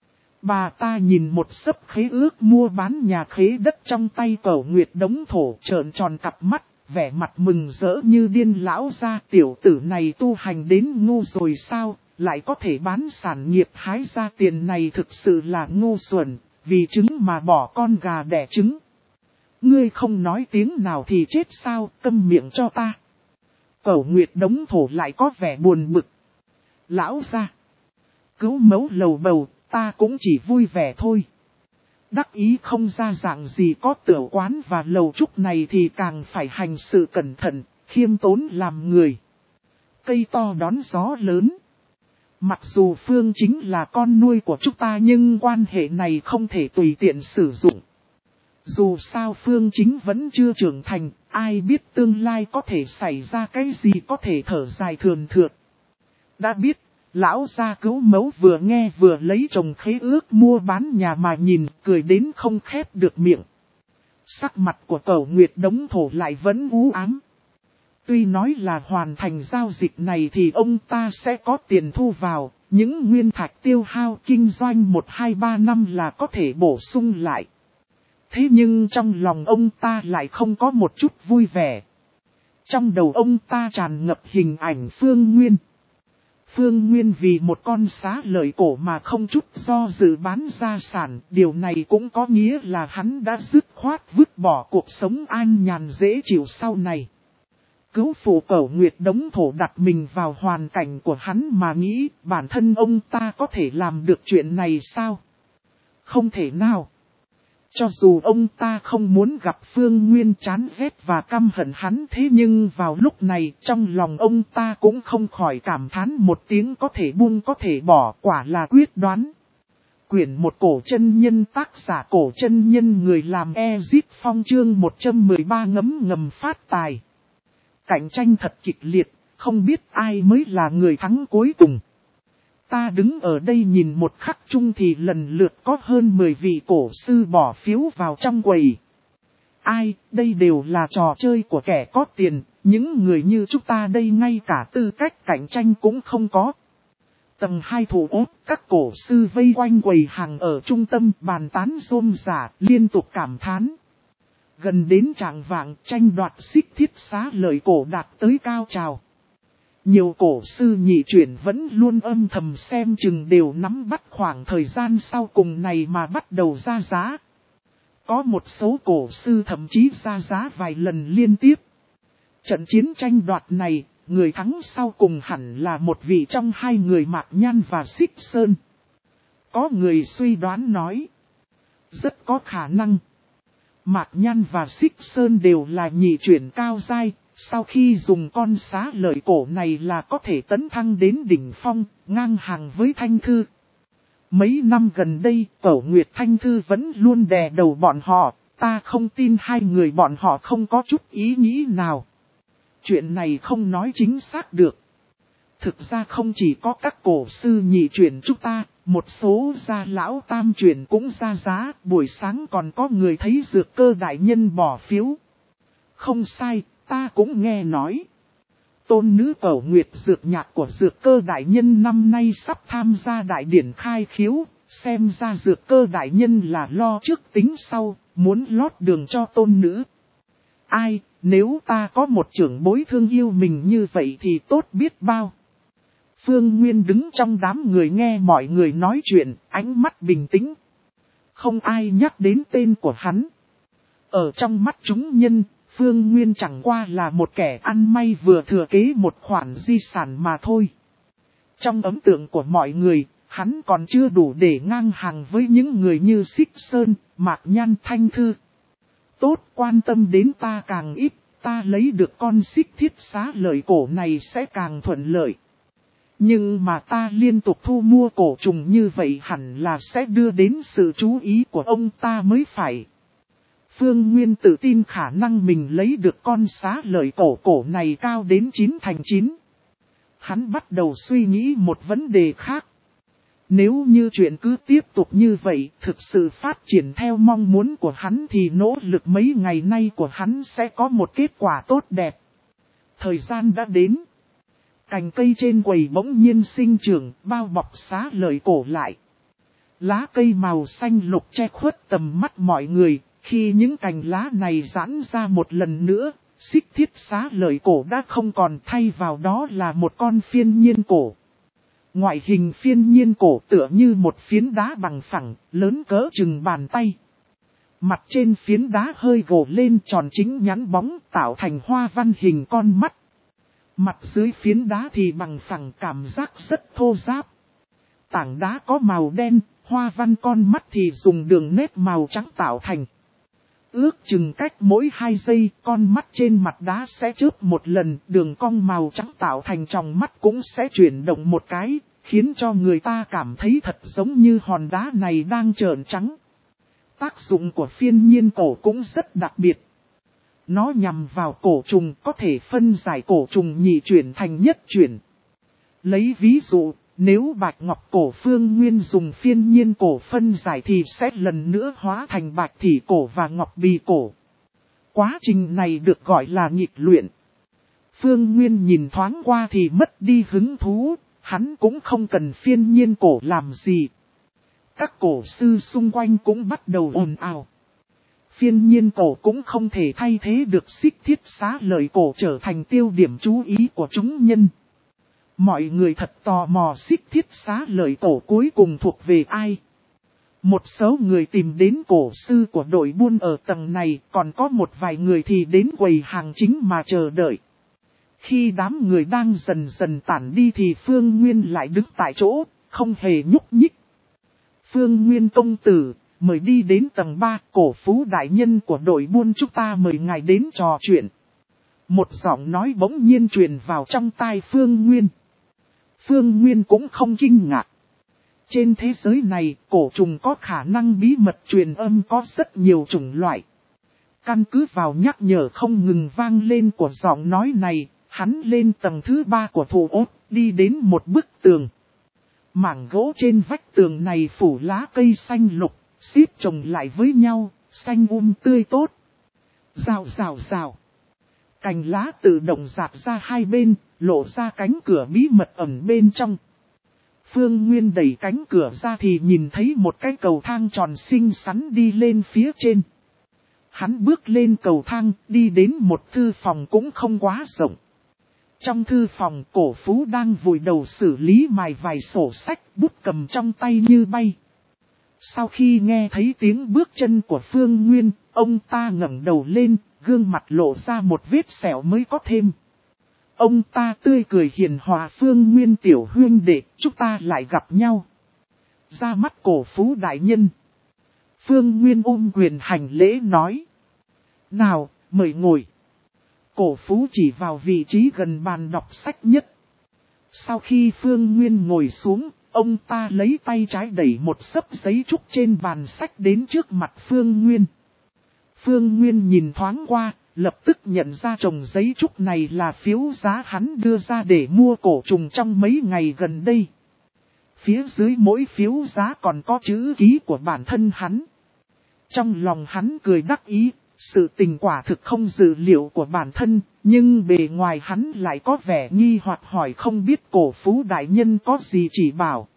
[SPEAKER 1] Bà ta nhìn một sấp khế ước mua bán nhà khế đất trong tay Cẩu Nguyệt Đống Thổ trợn tròn cặp mắt, vẻ mặt mừng rỡ như điên lão ra tiểu tử này tu hành đến ngu rồi sao? Lại có thể bán sản nghiệp hái ra tiền này thực sự là ngu xuẩn, vì trứng mà bỏ con gà đẻ trứng. Ngươi không nói tiếng nào thì chết sao, câm miệng cho ta. Cẩu Nguyệt Đống Thổ lại có vẻ buồn bực. Lão ra, cứu mẫu lầu bầu, ta cũng chỉ vui vẻ thôi. Đắc ý không ra dạng gì có tửu quán và lầu trúc này thì càng phải hành sự cẩn thận, khiêm tốn làm người. cây to đón gió lớn. Mặc dù Phương Chính là con nuôi của chúng ta nhưng quan hệ này không thể tùy tiện sử dụng. Dù sao Phương Chính vẫn chưa trưởng thành, ai biết tương lai có thể xảy ra cái gì có thể thở dài thường thượt. Đã biết, lão gia cứu mẫu vừa nghe vừa lấy chồng khế ước mua bán nhà mà nhìn, cười đến không khép được miệng. Sắc mặt của Cẩu Nguyệt Đống Thổ lại vẫn u ám. Tuy nói là hoàn thành giao dịch này thì ông ta sẽ có tiền thu vào, những nguyên thạch tiêu hao kinh doanh một hai ba năm là có thể bổ sung lại. Thế nhưng trong lòng ông ta lại không có một chút vui vẻ. Trong đầu ông ta tràn ngập hình ảnh Phương Nguyên. Phương Nguyên vì một con xá lợi cổ mà không chút do dự bán gia sản, điều này cũng có nghĩa là hắn đã dứt khoát vứt bỏ cuộc sống an nhàn dễ chịu sau này. Cứu phụ Cẩu Nguyệt Đống Thổ đặt mình vào hoàn cảnh của hắn mà nghĩ bản thân ông ta có thể làm được chuyện này sao? Không thể nào. Cho dù ông ta không muốn gặp Phương Nguyên chán ghét và căm hận hắn thế nhưng vào lúc này trong lòng ông ta cũng không khỏi cảm thán một tiếng có thể buông có thể bỏ quả là quyết đoán. Quyển một cổ chân nhân tác giả cổ chân nhân người làm Ezip Phong chương một trăm mười ba ngấm ngầm phát tài. Cạnh tranh thật kịch liệt, không biết ai mới là người thắng cuối cùng. Ta đứng ở đây nhìn một khắc chung thì lần lượt có hơn mười vị cổ sư bỏ phiếu vào trong quầy. Ai, đây đều là trò chơi của kẻ có tiền, những người như chúng ta đây ngay cả tư cách cạnh tranh cũng không có. Tầng hai thủ ốt, các cổ sư vây quanh quầy hàng ở trung tâm bàn tán rôm rả, liên tục cảm thán. Gần đến trạng vạng tranh đoạt xích thiết xá lợi cổ đạt tới cao trào. Nhiều cổ sư nhị chuyển vẫn luôn âm thầm xem chừng đều nắm bắt khoảng thời gian sau cùng này mà bắt đầu ra giá. Có một số cổ sư thậm chí ra giá vài lần liên tiếp. Trận chiến tranh đoạt này, người thắng sau cùng hẳn là một vị trong hai người Mạc Nhan và Xích Sơn. Có người suy đoán nói, rất có khả năng. Mạc Nhan và Xích Sơn đều là nhị chuyển cao giai. Sau khi dùng con xá lợi cổ này là có thể tấn thăng đến đỉnh phong, ngang hàng với Thanh Thư. Mấy năm gần đây, Cẩu Nguyệt Thanh Thư vẫn luôn đè đầu bọn họ, ta không tin hai người bọn họ không có chút ý nghĩ nào. Chuyện này không nói chính xác được. Thực ra không chỉ có các cổ sư nhị chuyển chúng ta, một số gia lão tam chuyển cũng ra giá, buổi sáng còn có người thấy Dược Cơ đại nhân bỏ phiếu. Không sai. Ta cũng nghe nói. Tôn nữ Cẩu Nguyệt dược nhạc của Dược Cơ đại nhân năm nay sắp tham gia đại điển khai khiếu, xem ra Dược Cơ đại nhân là lo trước tính sau, muốn lót đường cho tôn nữ. Ai, nếu ta có một trưởng bối thương yêu mình như vậy thì tốt biết bao. Phương Nguyên đứng trong đám người nghe mọi người nói chuyện, ánh mắt bình tĩnh. Không ai nhắc đến tên của hắn. Ở trong mắt chúng nhân, Phương Nguyên chẳng qua là một kẻ ăn may vừa thừa kế một khoản di sản mà thôi. Trong ấn tượng của mọi người, hắn còn chưa đủ để ngang hàng với những người như Xích Sơn, Mạc Nhan, Thanh Thư. Tốt, quan tâm đến ta càng ít, ta lấy được con xích thiết xá lợi cổ này sẽ càng thuận lợi. Nhưng mà ta liên tục thu mua cổ trùng như vậy hẳn là sẽ đưa đến sự chú ý của ông ta mới phải. Phương Nguyên tự tin khả năng mình lấy được con xá lợi cổ cổ này cao đến chín thành chín. Hắn bắt đầu suy nghĩ một vấn đề khác. Nếu như chuyện cứ tiếp tục như vậy, thực sự phát triển theo mong muốn của hắn thì nỗ lực mấy ngày nay của hắn sẽ có một kết quả tốt đẹp. Thời gian đã đến. Cành cây trên quầy bỗng nhiên sinh trưởng, bao bọc xá lợi cổ lại. Lá cây màu xanh lục che khuất tầm mắt mọi người. Khi những cành lá này giãn ra một lần nữa, xích thiết xá lợi cổ đã không còn, thay vào đó là một con phiên nhiên cổ. Ngoại hình phiên nhiên cổ tựa như một phiến đá bằng phẳng, lớn cỡ chừng bàn tay. Mặt trên phiến đá hơi gồ lên tròn chính nhắn bóng tạo thành hoa văn hình con mắt. Mặt dưới phiến đá thì bằng phẳng, cảm giác rất thô ráp. Tảng đá có màu đen, hoa văn con mắt thì dùng đường nét màu trắng tạo thành. Ước chừng cách mỗi hai giây, con mắt trên mặt đá sẽ chớp một lần, đường cong màu trắng tạo thành tròng mắt cũng sẽ chuyển động một cái, khiến cho người ta cảm thấy thật giống như hòn đá này đang trợn trắng. Tác dụng của phiên nhiên cổ cũng rất đặc biệt. Nó nhằm vào cổ trùng, có thể phân giải cổ trùng nhị chuyển thành nhất chuyển. Lấy ví dụ, nếu bạch ngọc cổ phương nguyên dùng phiên nhiên cổ phân giải thì sẽ lần nữa hóa thành bạch thỉ cổ và ngọc bì cổ. Quá trình này được gọi là nghịch luyện. Phương Nguyên nhìn thoáng qua thì mất đi hứng thú, hắn cũng không cần phiên nhiên cổ làm gì. Các cổ sư xung quanh cũng bắt đầu ồn ào. Phiên nhiên cổ cũng không thể thay thế được xích thiết xá lợi cổ trở thành tiêu điểm chú ý của chúng nhân. Mọi người thật tò mò xích thiết xá lợi cổ cuối cùng thuộc về ai. Một số người tìm đến cổ sư của đội buôn ở tầng này, còn có một vài người thì đến quầy hàng chính mà chờ đợi. Khi đám người đang dần dần tản đi thì Phương Nguyên lại đứng tại chỗ, không hề nhúc nhích. Phương Nguyên công tử, mời đi đến tầng ba, cổ phú đại nhân của đội buôn chúng ta mời ngài đến trò chuyện. Một giọng nói bỗng nhiên truyền vào trong tai Phương Nguyên. Phương Nguyên cũng không kinh ngạc. Trên thế giới này, cổ trùng có khả năng bí mật truyền âm có rất nhiều chủng loại. Căn cứ vào nhắc nhở không ngừng vang lên của giọng nói này, hắn lên tầng thứ ba của thủ ốt, đi đến một bức tường. Mảng gỗ trên vách tường này phủ lá cây xanh lục, xếp chồng lại với nhau, xanh um tươi tốt. Rào rào rào. Cành lá tự động rạp ra hai bên, lộ ra cánh cửa bí mật ẩn bên trong. Phương Nguyên đẩy cánh cửa ra thì nhìn thấy một cái cầu thang tròn xinh xắn đi lên phía trên. Hắn bước lên cầu thang, đi đến một thư phòng cũng không quá rộng. Trong thư phòng, cổ phú đang vùi đầu xử lý mài vài sổ sách, bút cầm trong tay như bay. Sau khi nghe thấy tiếng bước chân của Phương Nguyên, ông ta ngẩng đầu lên, gương mặt lộ ra một vết sẹo mới có thêm. Ông ta tươi cười hiền hòa. Phương Nguyên tiểu huynh đệ, chúng ta lại gặp nhau. Ra mắt cổ phú đại nhân. Phương Nguyên ôm quyền hành lễ nói. Nào, mời ngồi. Cổ phú chỉ vào vị trí gần bàn đọc sách nhất. Sau khi Phương Nguyên ngồi xuống, ông ta lấy tay trái đẩy một xấp giấy trúc trên bàn sách đến trước mặt Phương Nguyên. Phương Nguyên nhìn thoáng qua, lập tức nhận ra chồng giấy trúc này là phiếu giá hắn đưa ra để mua cổ trùng trong mấy ngày gần đây. Phía dưới mỗi phiếu giá còn có chữ ký của bản thân hắn. Trong lòng hắn cười đắc ý, sự tình quả thực không dự liệu của bản thân, nhưng bề ngoài hắn lại có vẻ nghi hoặc hỏi không biết cổ phú đại nhân có gì chỉ bảo.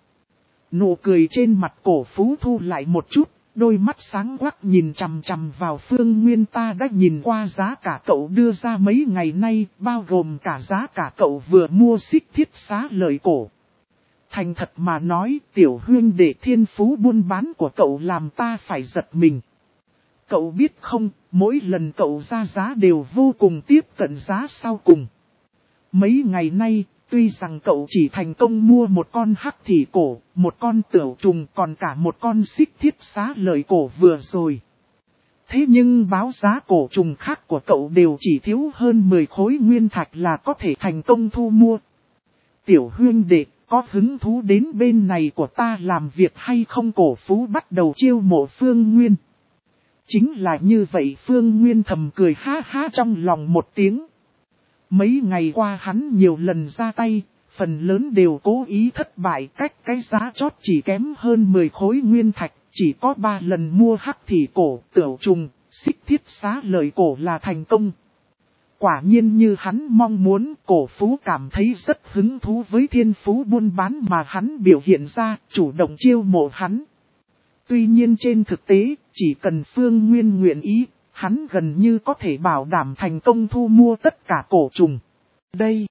[SPEAKER 1] Nụ cười trên mặt cổ phú thu lại một chút. Đôi mắt sáng quắc nhìn chằm chằm vào Phương Nguyên. Ta đã nhìn qua giá cả cậu đưa ra mấy ngày nay, bao gồm cả giá cả cậu vừa mua xích thiết xá lợi cổ. Thành thật mà nói, tiểu huynh đệ thiên phú buôn bán của cậu làm ta phải giật mình. Cậu biết không, mỗi lần cậu ra giá đều vô cùng tiếp cận giá sau cùng. Mấy ngày nay, tuy rằng cậu chỉ thành công mua một con hắc thỉ cổ, một con tửu trùng còn cả một con xích thiết xá lợi cổ vừa rồi. Thế nhưng báo giá cổ trùng khác của cậu đều chỉ thiếu hơn mười khối nguyên thạch là có thể thành công thu mua. Tiểu huynh đệ, có hứng thú đến bên này của ta làm việc hay không? Cổ phú bắt đầu chiêu mộ Phương Nguyên. Chính là như vậy. Phương Nguyên thầm cười ha ha trong lòng một tiếng. Mấy ngày qua hắn nhiều lần ra tay, phần lớn đều cố ý thất bại, cách cái giá chót chỉ kém hơn mười khối nguyên thạch, chỉ có ba lần mua hắc thỉ cổ, tửu trùng, xích thiết xá lợi cổ là thành công. Quả nhiên như hắn mong muốn, cổ phú cảm thấy rất hứng thú với thiên phú buôn bán mà hắn biểu hiện ra, chủ động chiêu mộ hắn. Tuy nhiên trên thực tế, chỉ cần Phương Nguyên nguyện ý, hắn gần như có thể bảo đảm thành công thu mua tất cả cổ trùng. Đây,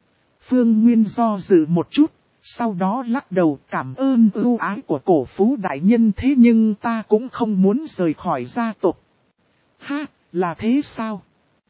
[SPEAKER 1] Phương Nguyên do dự một chút, sau đó lắc đầu cảm ơn ưu ái của cổ phú đại nhân, thế nhưng ta cũng không muốn rời khỏi gia tộc. Ha, là thế sao?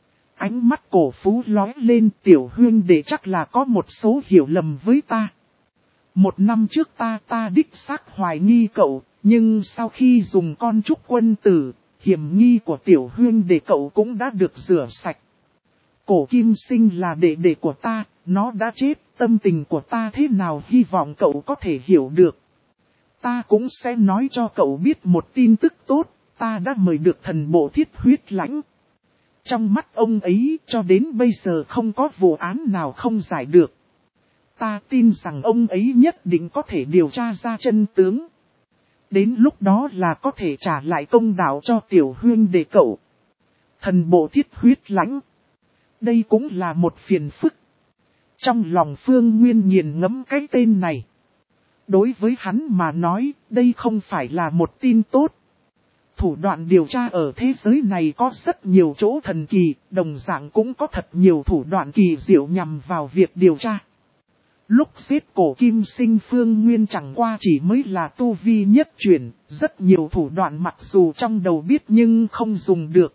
[SPEAKER 1] Ánh mắt cổ phú lóe lên. Tiểu huynh đệ chắc là có một số hiểu lầm với ta. Một năm trước ta ta đích xác hoài nghi cậu, nhưng sau khi dùng con trúc quân tử, hiểm nghi của tiểu huyên đệ cậu cũng đã được rửa sạch. Cổ Kim Sinh là đệ đệ của ta, nó đã chết, tâm tình của ta thế nào hy vọng cậu có thể hiểu được. Ta cũng sẽ nói cho cậu biết một tin tức tốt, ta đã mời được thần bộ Thiết Huyết Lãnh. Trong mắt ông ấy cho đến bây giờ không có vụ án nào không giải được. Ta tin rằng ông ấy nhất định có thể điều tra ra chân tướng. Đến lúc đó là có thể trả lại công đạo cho tiểu huyên đệ cậu. Thần bộ Thiết Huyết Lãnh. Đây cũng là một phiền phức. Trong lòng Phương Nguyên nghiền ngẫm cái tên này. Đối với hắn mà nói, đây không phải là một tin tốt. Thủ đoạn điều tra ở thế giới này có rất nhiều chỗ thần kỳ, đồng dạng cũng có thật nhiều thủ đoạn kỳ diệu nhằm vào việc điều tra. Lúc giết cổ Kim Sinh, Phương Nguyên chẳng qua chỉ mới là tu vi nhất chuyển, rất nhiều thủ đoạn mặc dù trong đầu biết nhưng không dùng được.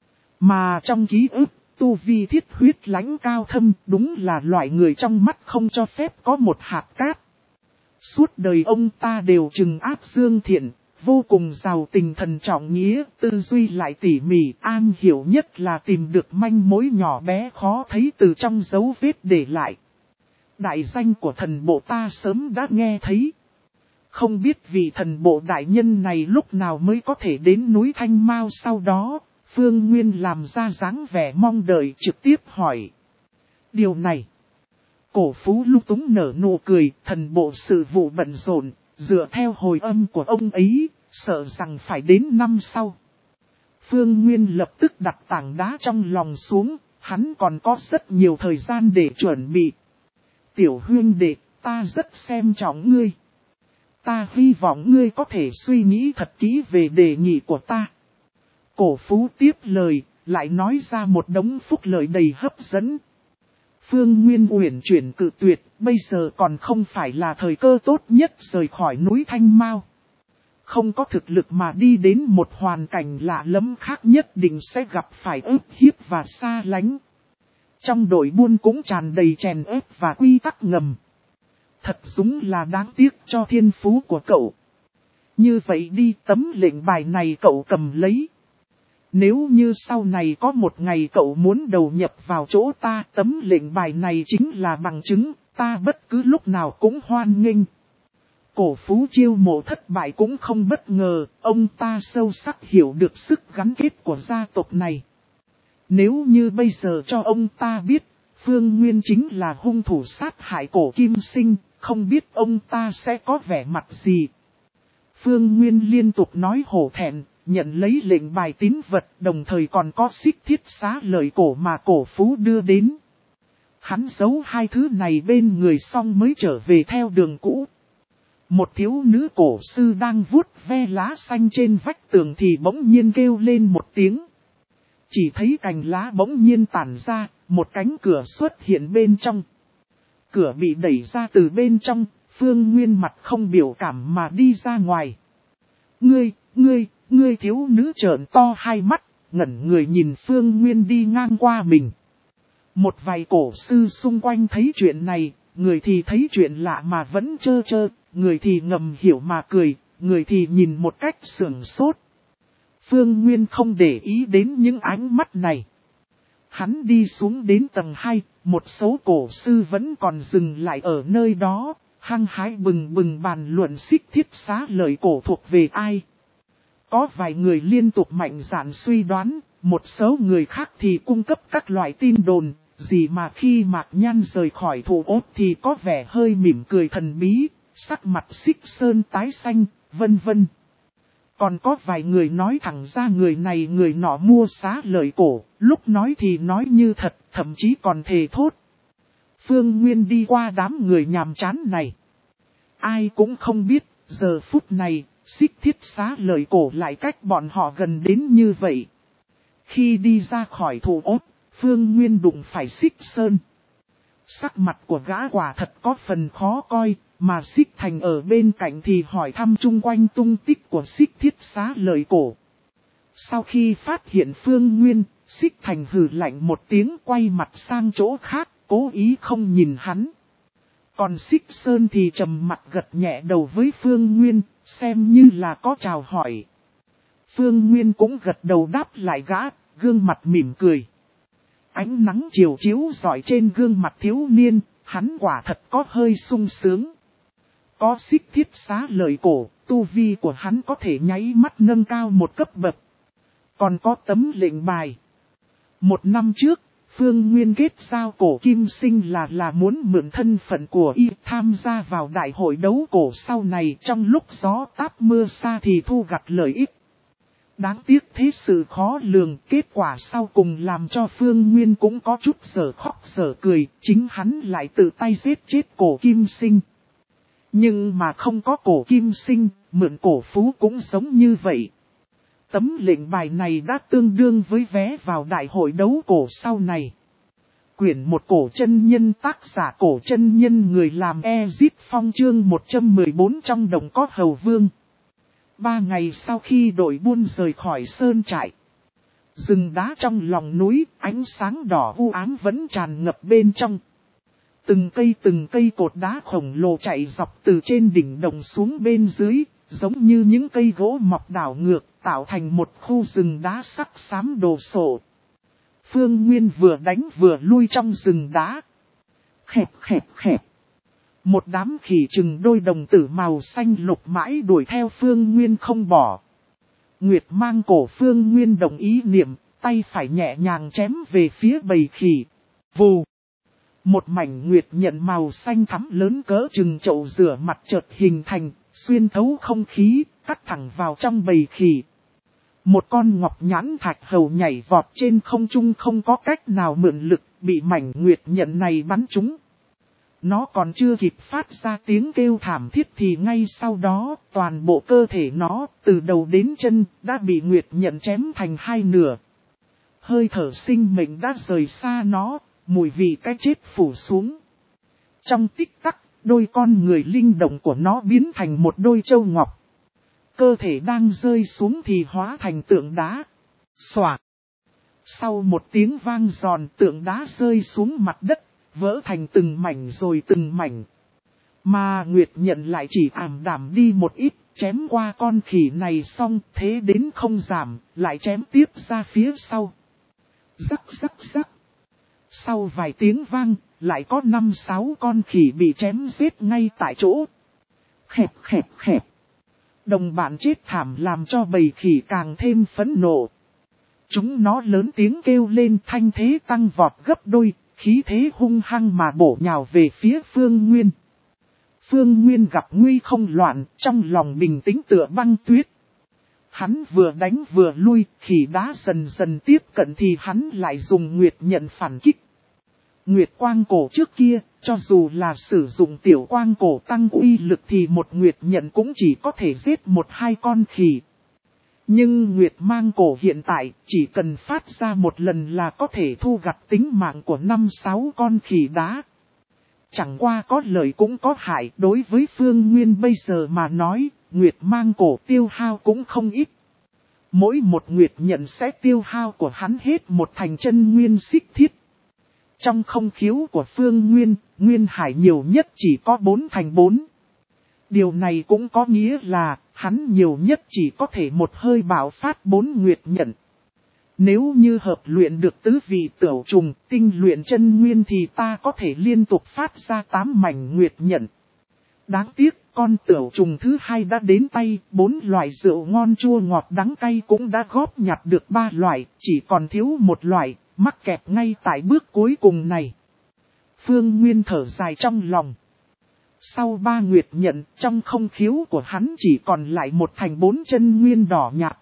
[SPEAKER 1] Mà trong ký ức, tu vi Thiết Huyết Lãnh cao thâm đúng là loại người trong mắt không cho phép có một hạt cát. Suốt đời ông ta đều trừng áp dương thiện, vô cùng giàu tình thần trọng nghĩa, tư duy lại tỉ mỉ, an hiểu nhất là tìm được manh mối nhỏ bé khó thấy từ trong dấu vết để lại. Đại danh của thần bộ ta sớm đã nghe thấy. Không biết vị thần bộ đại nhân này lúc nào mới có thể đến núi Thanh Mao sau đó, Phương Nguyên làm ra dáng vẻ mong đợi trực tiếp hỏi. Điều này, Cổ Phú lúc túng nở nụ cười, thần bộ sự vụ bận rộn, dựa theo hồi âm của ông ấy, sợ rằng phải đến năm sau. Phương Nguyên lập tức đặt tảng đá trong lòng xuống, hắn còn có rất nhiều thời gian để chuẩn bị. Tiểu huyên đệ, ta rất xem trọng ngươi. Ta hy vọng ngươi có thể suy nghĩ thật kỹ về đề nghị của ta. Cổ Phú tiếp lời, lại nói ra một đống phúc lợi đầy hấp dẫn. Phương Nguyên uyển chuyển cự tuyệt, bây giờ còn không phải là thời cơ tốt nhất rời khỏi núi Thanh Mao. Không có thực lực mà đi đến một hoàn cảnh lạ lẫm khác nhất định sẽ gặp phải ức hiếp và xa lánh. Trong đội buôn cũng tràn đầy chèn ép và quy tắc ngầm. Thật đúng là đáng tiếc cho thiên phú của cậu. Như vậy đi, tấm lệnh bài này cậu cầm lấy. Nếu như sau này có một ngày cậu muốn đầu nhập vào chỗ ta, tấm lệnh bài này chính là bằng chứng, ta bất cứ lúc nào cũng hoan nghênh. Cổ Phú chiêu mộ thất bại cũng không bất ngờ, ông ta sâu sắc hiểu được sức gắn kết của gia tộc này. Nếu như bây giờ cho ông ta biết, Phương Nguyên chính là hung thủ sát hại cổ Kim Sinh, không biết ông ta sẽ có vẻ mặt gì. Phương Nguyên liên tục nói hổ thẹn, nhận lấy lệnh bài tín vật, đồng thời còn có xích thiết xá lợi cổ mà Cổ Phú đưa đến. Hắn giấu hai thứ này bên người xong mới trở về theo đường cũ. Một thiếu nữ cổ sư đang vuốt ve lá xanh trên vách tường thì bỗng nhiên kêu lên một tiếng. Chỉ thấy cành lá bỗng nhiên tản ra, một cánh cửa xuất hiện bên trong. Cửa bị đẩy ra từ bên trong, Phương Nguyên mặt không biểu cảm mà đi ra ngoài. Ngươi, ngươi, ngươi thiếu nữ trợn to hai mắt, ngẩn người nhìn Phương Nguyên đi ngang qua mình. Một vài cổ sư xung quanh thấy chuyện này, người thì thấy chuyện lạ mà vẫn trơ trơ, người thì ngầm hiểu mà cười, người thì nhìn một cách sửng sốt. Phương Nguyên không để ý đến những ánh mắt này. Hắn đi xuống đến tầng hai, một số cổ sư vẫn còn dừng lại ở nơi đó, hăng hái bừng bừng bàn luận xích thiết xá lợi cổ thuộc về ai. Có vài người liên tục mạnh dạn suy đoán, một số người khác thì cung cấp các loại tin đồn, gì mà khi Mạc Nhan rời khỏi thủ ốt thì có vẻ hơi mỉm cười thần bí, sắc mặt xích sơn tái xanh, vân vân. Còn có vài người nói thẳng ra người này người nọ mua xá lợi cổ, lúc nói thì nói như thật, thậm chí còn thề thốt. Phương Nguyên đi qua đám người nhàm chán này. Ai cũng không biết, giờ phút này, xích thiết xá lợi cổ lại cách bọn họ gần đến như vậy. Khi đi ra khỏi thủ ốt, Phương Nguyên đụng phải xích sơn. Sắc mặt của gã quả thật có phần khó coi, mà xích thành ở bên cạnh thì hỏi thăm chung quanh tung tích của xích thiết xá lợi cổ. Sau khi phát hiện Phương Nguyên, xích thành hừ lạnh một tiếng quay mặt sang chỗ khác, cố ý không nhìn hắn. Còn xích sơn thì trầm mặt gật nhẹ đầu với Phương Nguyên, xem như là có chào hỏi. Phương Nguyên cũng gật đầu đáp lại gã, gương mặt mỉm cười. Ánh nắng chiều chiếu rọi trên gương mặt thiếu niên, hắn quả thật có hơi sung sướng. Có xích thiết xá lợi cổ, tu vi của hắn có thể nháy mắt nâng cao một cấp bậc. Còn có tấm lệnh bài. Một năm trước, Phương Nguyên kết giao cổ kim sinh là là muốn mượn thân phận của y tham gia vào đại hội đấu cổ sau này, trong lúc gió táp mưa xa thì thu gặt lợi ích. Đáng tiếc thế sự khó lường, kết quả sau cùng làm cho Phương Nguyên cũng có chút sở khóc sở cười, chính hắn lại tự tay giết chết cổ kim sinh. Nhưng mà không có cổ kim sinh, mượn cổ phú cũng giống như vậy. Tấm lệnh bài này đã tương đương với vé vào đại hội đấu cổ sau này. Quyển một cổ chân nhân, tác giả cổ chân nhân, người làm Ezit Phong, chương một trăm mười bốn trong đồng có hầu vương. Ba ngày sau khi đội buôn rời khỏi sơn trại, rừng đá trong lòng núi, ánh sáng đỏ u ám vẫn tràn ngập bên trong. Từng cây từng cây cột đá khổng lồ chạy dọc từ trên đỉnh đồng xuống bên dưới, giống như những cây gỗ mọc đảo ngược, tạo thành một khu rừng đá sắc xám đồ sộ. Phương Nguyên vừa đánh vừa lui trong rừng đá. Khẹp khẹp khẹp. Một đám khỉ trừng đôi đồng tử màu xanh lục mãi đuổi theo Phương Nguyên không bỏ. Nguyệt mang cổ Phương Nguyên đồng ý niệm, tay phải nhẹ nhàng chém về phía bầy khỉ. Vù. Một mảnh nguyệt nhận màu xanh thắm lớn cỡ chừng chậu rửa mặt chợt hình thành, xuyên thấu không khí, cắt thẳng vào trong bầy khỉ. Một con ngọc nhãn thạch hầu nhảy vọt trên không trung không có cách nào mượn lực, bị mảnh nguyệt nhận này bắn trúng. Nó còn chưa kịp phát ra tiếng kêu thảm thiết thì ngay sau đó, toàn bộ cơ thể nó, từ đầu đến chân, đã bị nguyệt nhận chém thành hai nửa. Hơi thở sinh mệnh đã rời xa nó, mùi vị cái chết phủ xuống. Trong tích tắc, đôi con người linh động của nó biến thành một đôi châu ngọc. Cơ thể đang rơi xuống thì hóa thành tượng đá. Xoạc. Sau một tiếng vang giòn, tượng đá rơi xuống mặt đất, vỡ thành từng mảnh rồi từng mảnh. Mà Nguyệt nhận lại chỉ ảm đạm đi một ít, chém qua con khỉ này xong, thế đến không giảm, lại chém tiếp ra phía sau. Rắc rắc rắc. Sau vài tiếng vang, lại có năm sáu con khỉ bị chém giết ngay tại chỗ. Khẹp khẹp khẹp. Đồng bạn chết thảm làm cho bầy khỉ càng thêm phẫn nộ. Chúng nó lớn tiếng kêu lên, thanh thế tăng vọt gấp đôi, khí thế hung hăng mà bổ nhào về phía Phương Nguyên. Phương Nguyên gặp nguy không loạn, trong lòng bình tĩnh tựa băng tuyết. Hắn vừa đánh vừa lui, khỉ đá dần dần tiếp cận thì hắn lại dùng nguyệt nhận phản kích. Nguyệt quang cổ trước kia, cho dù là sử dụng tiểu quang cổ tăng uy lực thì một nguyệt nhận cũng chỉ có thể giết một hai con khỉ. Nhưng nguyệt mang cổ hiện tại, chỉ cần phát ra một lần là có thể thu gặt tính mạng của năm sáu con khỉ đá. Chẳng qua có lợi cũng có hại, đối với Phương Nguyên bây giờ mà nói, nguyệt mang cổ tiêu hao cũng không ít. Mỗi một nguyệt nhận sẽ tiêu hao của hắn hết một thành chân nguyên xích thiết. Trong không khiếu của Phương Nguyên, Nguyên Hải nhiều nhất chỉ có bốn thành bốn. Điều này cũng có nghĩa là, hắn nhiều nhất chỉ có thể một hơi bạo phát bốn nguyệt nhận. Nếu như hợp luyện được tứ vị tửu trùng, tinh luyện chân nguyên thì ta có thể liên tục phát ra tám mảnh nguyệt nhận. Đáng tiếc, con tửu trùng thứ hai đã đến tay, bốn loại rượu ngon chua ngọt đắng cay cũng đã góp nhặt được ba loại, chỉ còn thiếu một loại, mắc kẹt ngay tại bước cuối cùng này. Phương Nguyên thở dài trong lòng. Sau ba nguyệt nhận, trong không khiếu của hắn chỉ còn lại một thành bốn chân nguyên đỏ nhạt.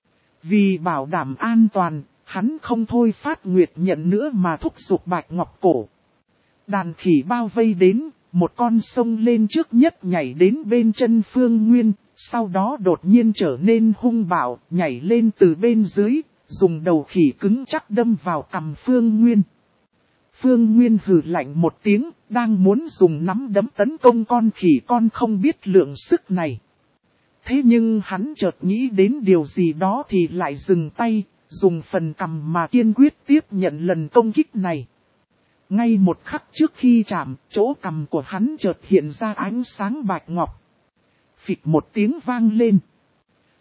[SPEAKER 1] Vì bảo đảm an toàn, hắn không thôi phát nguyệt nhận nữa mà thúc giục bạch ngọc cổ. Đàn khỉ bao vây đến, một con sông lên trước nhất nhảy đến bên chân Phương Nguyên, sau đó đột nhiên trở nên hung bạo, nhảy lên từ bên dưới, dùng đầu khỉ cứng chắc đâm vào cằm Phương Nguyên. Phương Nguyên hừ lạnh một tiếng, đang muốn dùng nắm đấm tấn công con khỉ con không biết lượng sức này. Thế nhưng hắn chợt nghĩ đến điều gì đó thì lại dừng tay, dùng phần cằm mà kiên quyết tiếp nhận lần công kích này. Ngay một khắc trước khi chạm, chỗ cằm của hắn chợt hiện ra ánh sáng bạch ngọc. Phịch một tiếng vang lên.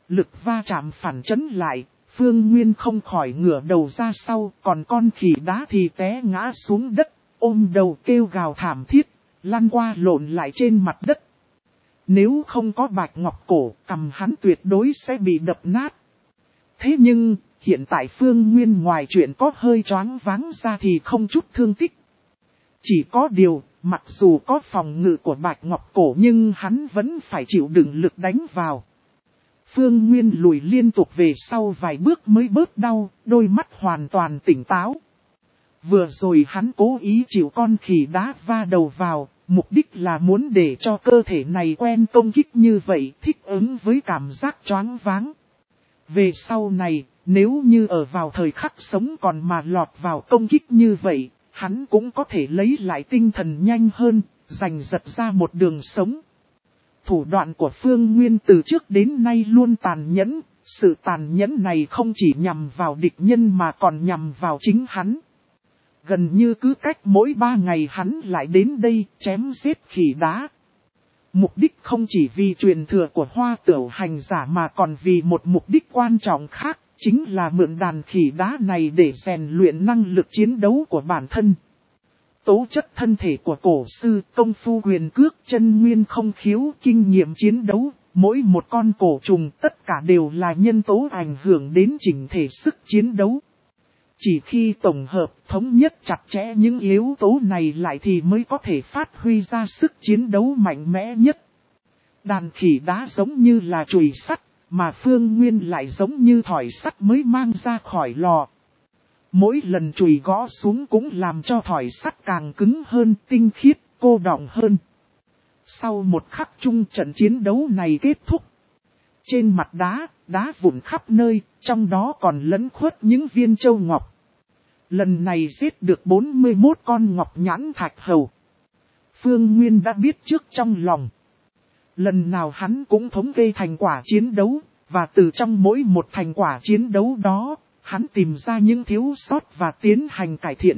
[SPEAKER 1] Lực va chạm phản chấn lại, Phương Nguyên không khỏi ngửa đầu ra sau, còn con khỉ đá thì té ngã xuống đất, ôm đầu kêu gào thảm thiết, lăn qua lộn lại trên mặt đất. Nếu không có Bạch Ngọc Cổ, cằm hắn tuyệt đối sẽ bị đập nát. Thế nhưng, hiện tại Phương Nguyên ngoài chuyện có hơi choáng váng ra thì không chút thương tích. Chỉ có điều, mặc dù có phòng ngự của Bạch Ngọc Cổ nhưng hắn vẫn phải chịu đựng lực đánh vào. Phương Nguyên lùi liên tục về sau vài bước mới bớt đau, đôi mắt hoàn toàn tỉnh táo. Vừa rồi hắn cố ý chịu con khỉ đá va đầu vào, mục đích là muốn để cho cơ thể này quen công kích như vậy, thích ứng với cảm giác choáng váng. Về sau này, nếu như ở vào thời khắc sống còn mà lọt vào công kích như vậy, hắn cũng có thể lấy lại tinh thần nhanh hơn, giành giật ra một đường sống. Thủ đoạn của Phương Nguyên từ trước đến nay luôn tàn nhẫn, sự tàn nhẫn này không chỉ nhằm vào địch nhân mà còn nhằm vào chính hắn. Gần như cứ cách mỗi ba ngày hắn lại đến đây chém giết khỉ đá. Mục đích không chỉ vì truyền thừa của Hoa Tửu hành giả mà còn vì một mục đích quan trọng khác, chính là mượn đàn khỉ đá này để rèn luyện năng lực chiến đấu của bản thân. Tố chất thân thể của cổ sư, công phu quyền cước, chân nguyên không khiếu, kinh nghiệm chiến đấu, mỗi một con cổ trùng tất cả đều là nhân tố ảnh hưởng đến chỉnh thể sức chiến đấu. Chỉ khi tổng hợp thống nhất chặt chẽ những yếu tố này lại thì mới có thể phát huy ra sức chiến đấu mạnh mẽ nhất. Đàn khỉ đá giống như là chùy sắt, mà Phương Nguyên lại giống như thỏi sắt mới mang ra khỏi lò. Mỗi lần chùy gõ xuống cũng làm cho thỏi sắt càng cứng hơn, tinh khiết, cô đọng hơn. Sau một khắc chung trận chiến đấu này kết thúc. Trên mặt đá, đá vụn khắp nơi, trong đó còn lẫn khuất những viên châu ngọc. Lần này giết được bốn mươi mốt con ngọc nhãn thạch hầu. Phương Nguyên đã biết trước trong lòng. Lần nào hắn cũng thống kê thành quả chiến đấu, và từ trong mỗi một thành quả chiến đấu đó, hắn tìm ra những thiếu sót và tiến hành cải thiện.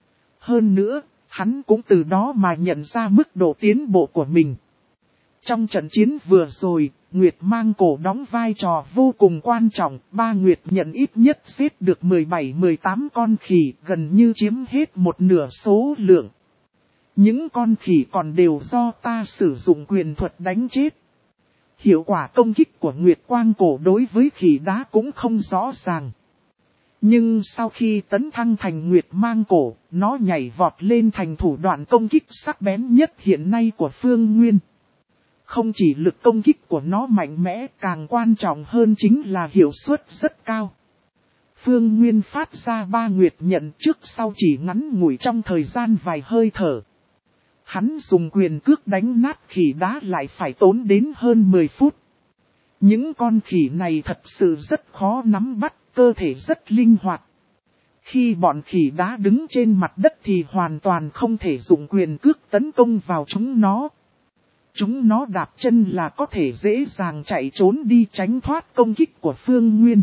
[SPEAKER 1] Hơn nữa, hắn cũng từ đó mà nhận ra mức độ tiến bộ của mình. Trong trận chiến vừa rồi, Nguyệt Mang Cổ đóng vai trò vô cùng quan trọng, ba Nguyệt nhận ít nhất giết được mười bảy mười tám con khỉ, gần như chiếm hết một nửa số lượng. Những con khỉ còn đều do ta sử dụng quyền thuật đánh chết. Hiệu quả công kích của Nguyệt Quang Cổ đối với khỉ đá cũng không rõ ràng. Nhưng sau khi tấn thăng thành Nguyệt Mang Cổ, nó nhảy vọt lên thành thủ đoạn công kích sắc bén nhất hiện nay của Phương Nguyên. Không chỉ lực công kích của nó mạnh mẽ, càng quan trọng hơn chính là hiệu suất rất cao. Phương Nguyên phát ra ba Nguyệt nhận trước sau chỉ ngắn ngủi trong thời gian vài hơi thở. Hắn dùng quyền cước đánh nát khỉ đá lại phải tốn đến hơn mười phút. Những con khỉ này thật sự rất khó nắm bắt, cơ thể rất linh hoạt. Khi bọn khỉ đá đứng trên mặt đất thì hoàn toàn không thể dùng quyền cước tấn công vào chúng nó. Chúng nó đạp chân là có thể dễ dàng chạy trốn đi tránh thoát công kích của Phương Nguyên.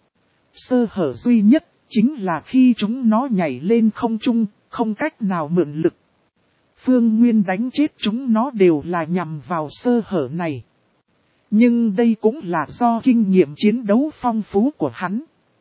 [SPEAKER 1] Sơ hở duy nhất chính là khi chúng nó nhảy lên không trung, không cách nào mượn lực. Phương Nguyên đánh chết chúng nó đều là nhằm vào sơ hở này. Nhưng đây cũng là do kinh nghiệm chiến đấu phong phú của hắn.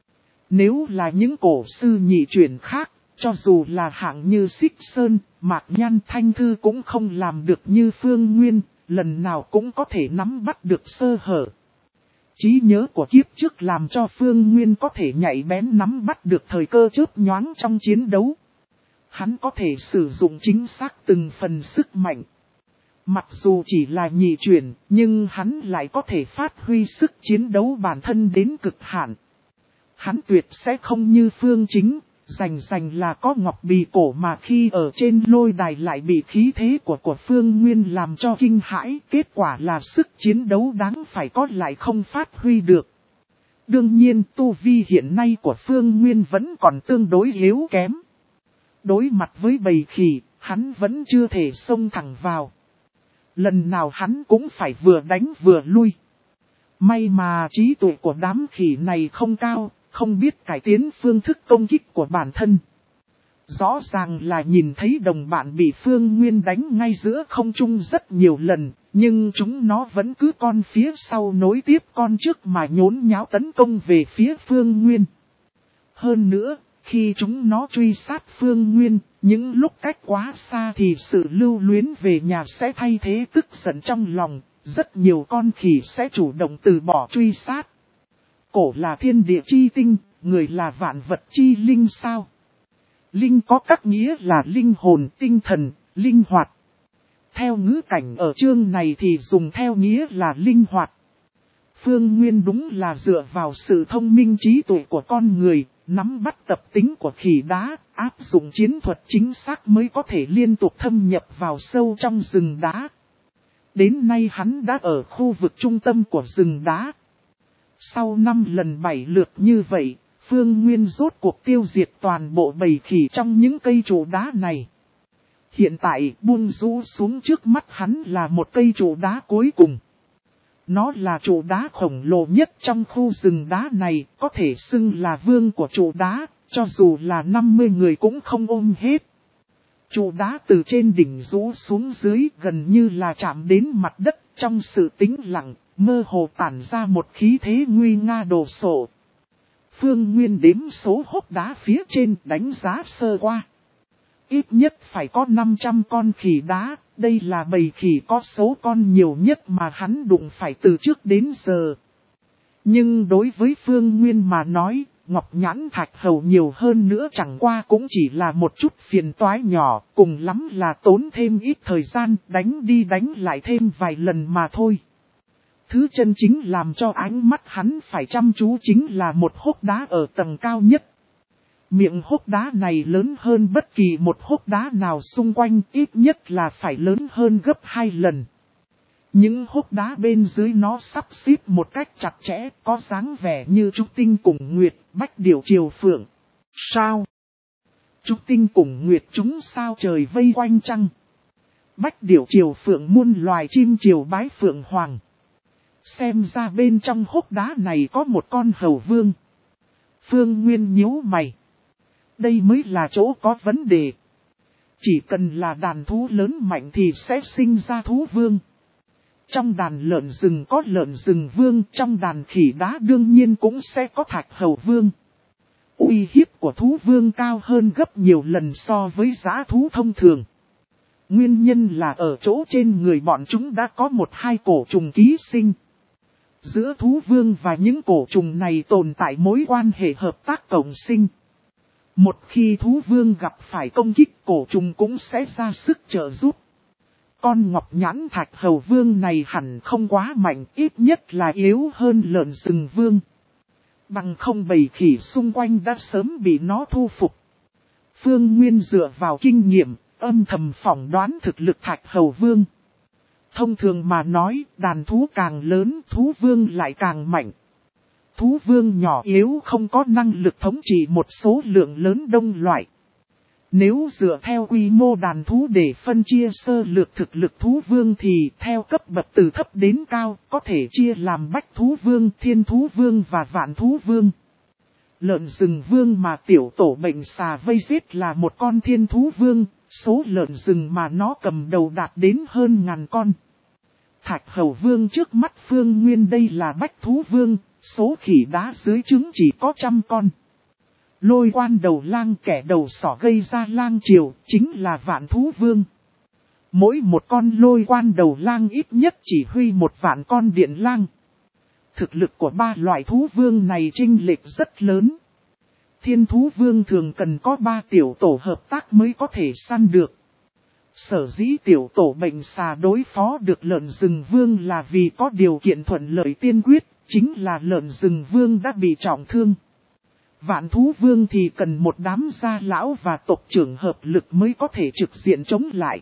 [SPEAKER 1] Nếu là những cổ sư nhị chuyển khác, cho dù là hạng như Xích Sơn, Mạc Nhan Thanh Thư cũng không làm được như Phương Nguyên, lần nào cũng có thể nắm bắt được sơ hở. Trí nhớ của kiếp trước làm cho Phương Nguyên có thể nhạy bén nắm bắt được thời cơ chớp nhoáng trong chiến đấu. Hắn có thể sử dụng chính xác từng phần sức mạnh. Mặc dù chỉ là nhị chuyển, nhưng hắn lại có thể phát huy sức chiến đấu bản thân đến cực hạn. Hắn tuyệt sẽ không như Phương Chính, rành rành là có ngọc bì cổ mà khi ở trên lôi đài lại bị khí thế của của Phương Nguyên làm cho kinh hãi. Kết quả là sức chiến đấu đáng phải có lại không phát huy được. Đương nhiên tu vi hiện nay của Phương Nguyên vẫn còn tương đối yếu kém. Đối mặt với bầy khỉ, hắn vẫn chưa thể xông thẳng vào. Lần nào hắn cũng phải vừa đánh vừa lui. May mà trí tuệ của đám khỉ này không cao, không biết cải tiến phương thức công kích của bản thân. Rõ ràng là nhìn thấy đồng bạn bị Phương Nguyên đánh ngay giữa không trung rất nhiều lần, nhưng chúng nó vẫn cứ con phía sau nối tiếp con trước mà nhốn nháo tấn công về phía Phương Nguyên. Hơn nữa, khi chúng nó truy sát Phương Nguyên, những lúc cách quá xa thì sự lưu luyến về nhà sẽ thay thế tức giận trong lòng, rất nhiều con khỉ sẽ chủ động từ bỏ truy sát. Cổ là thiên địa chi tinh, người là vạn vật chi linh sao? Linh có các nghĩa là linh hồn, tinh thần, linh hoạt. Theo ngữ cảnh ở chương này thì dùng theo nghĩa là linh hoạt. Phương Nguyên đúng là dựa vào sự thông minh trí tuệ của con người, nắm bắt tập tính của khỉ đá, áp dụng chiến thuật chính xác mới có thể liên tục thâm nhập vào sâu trong rừng đá. Đến nay hắn đã ở khu vực trung tâm của rừng đá. Sau năm lần bảy lượt như vậy, Phương Nguyên rốt cuộc tiêu diệt toàn bộ bầy khỉ trong những cây trụ đá này. Hiện tại buông rũ xuống trước mắt hắn là một cây trụ đá cuối cùng. Nó là trụ đá khổng lồ nhất trong khu rừng đá này, có thể xưng là vương của trụ đá, cho dù là năm mươi người cũng không ôm hết. Trụ đá từ trên đỉnh rũ xuống dưới gần như là chạm đến mặt đất, trong sự tĩnh lặng, mơ hồ tản ra một khí thế nguy nga đồ sộ. Phương Nguyên đếm số hốc đá phía trên đánh giá sơ qua. Ít nhất phải có năm trăm con khỉ đá, đây là bầy khỉ có số con nhiều nhất mà hắn đụng phải từ trước đến giờ. Nhưng đối với Phương Nguyên mà nói, ngọc nhãn thạch hầu nhiều hơn nữa chẳng qua cũng chỉ là một chút phiền toái nhỏ, cùng lắm là tốn thêm ít thời gian đánh đi đánh lại thêm vài lần mà thôi. Thứ chân chính làm cho ánh mắt hắn phải chăm chú chính là một hốc đá ở tầng cao nhất. Miệng hốc đá này lớn hơn bất kỳ một hốc đá nào xung quanh, ít nhất là phải lớn hơn gấp hai lần. Những hốc đá bên dưới nó sắp xếp một cách chặt chẽ, có dáng vẻ như trúc tinh cùng nguyệt, bách điểu triều phượng. Sao? Trúc tinh cùng nguyệt chúng sao trời vây quanh trăng. Bách điểu triều phượng muôn loài chim triều bái phượng hoàng. Xem ra bên trong hốc đá này có một con hầu vương. Phương Nguyên nhíu mày. Đây mới là chỗ có vấn đề. Chỉ cần là đàn thú lớn mạnh thì sẽ sinh ra thú vương. Trong đàn lợn rừng có lợn rừng vương, trong đàn khỉ đá đương nhiên cũng sẽ có thạch hầu vương. Uy hiếp của thú vương cao hơn gấp nhiều lần so với dã thú thông thường. Nguyên nhân là ở chỗ trên người bọn chúng đã có một hai cổ trùng ký sinh. Giữa thú vương và những cổ trùng này tồn tại mối quan hệ hợp tác cộng sinh. Một khi thú vương gặp phải công kích, cổ trùng cũng sẽ ra sức trợ giúp. Con ngọc nhãn thạch hầu vương này hẳn không quá mạnh, ít nhất là yếu hơn lợn rừng vương. Bằng không bầy khỉ xung quanh đã sớm bị nó thu phục. Phương Nguyên dựa vào kinh nghiệm, âm thầm phỏng đoán thực lực thạch hầu vương. Thông thường mà nói, đàn thú càng lớn, thú vương lại càng mạnh. Thú vương nhỏ yếu không có năng lực thống trị một số lượng lớn đông loại. Nếu dựa theo quy mô đàn thú để phân chia sơ lược thực lực thú vương thì theo cấp bậc từ thấp đến cao có thể chia làm bách thú vương, thiên thú vương và vạn thú vương. Lợn rừng vương mà tiểu tổ bệnh xà vây giết là một con thiên thú vương, số lợn rừng mà nó cầm đầu đạt đến hơn ngàn con. Thạch hầu vương trước mắt Phương Nguyên đây là bách thú vương, số khỉ đá dưới trứng chỉ có trăm con. Lôi quan đầu lang kẻ đầu sỏ gây ra lang triều, chính là vạn thú vương. Mỗi một con lôi quan đầu lang ít nhất chỉ huy một vạn con điện lang. Thực lực của ba loại thú vương này chênh lệch rất lớn. Thiên thú vương thường cần có ba tiểu tổ hợp tác mới có thể săn được. Sở dĩ tiểu tổ bệnh xà đối phó được lợn rừng vương là vì có điều kiện thuận lợi tiên quyết, chính là lợn rừng vương đã bị trọng thương. Vạn thú vương thì cần một đám gia lão và tộc trưởng hợp lực mới có thể trực diện chống lại.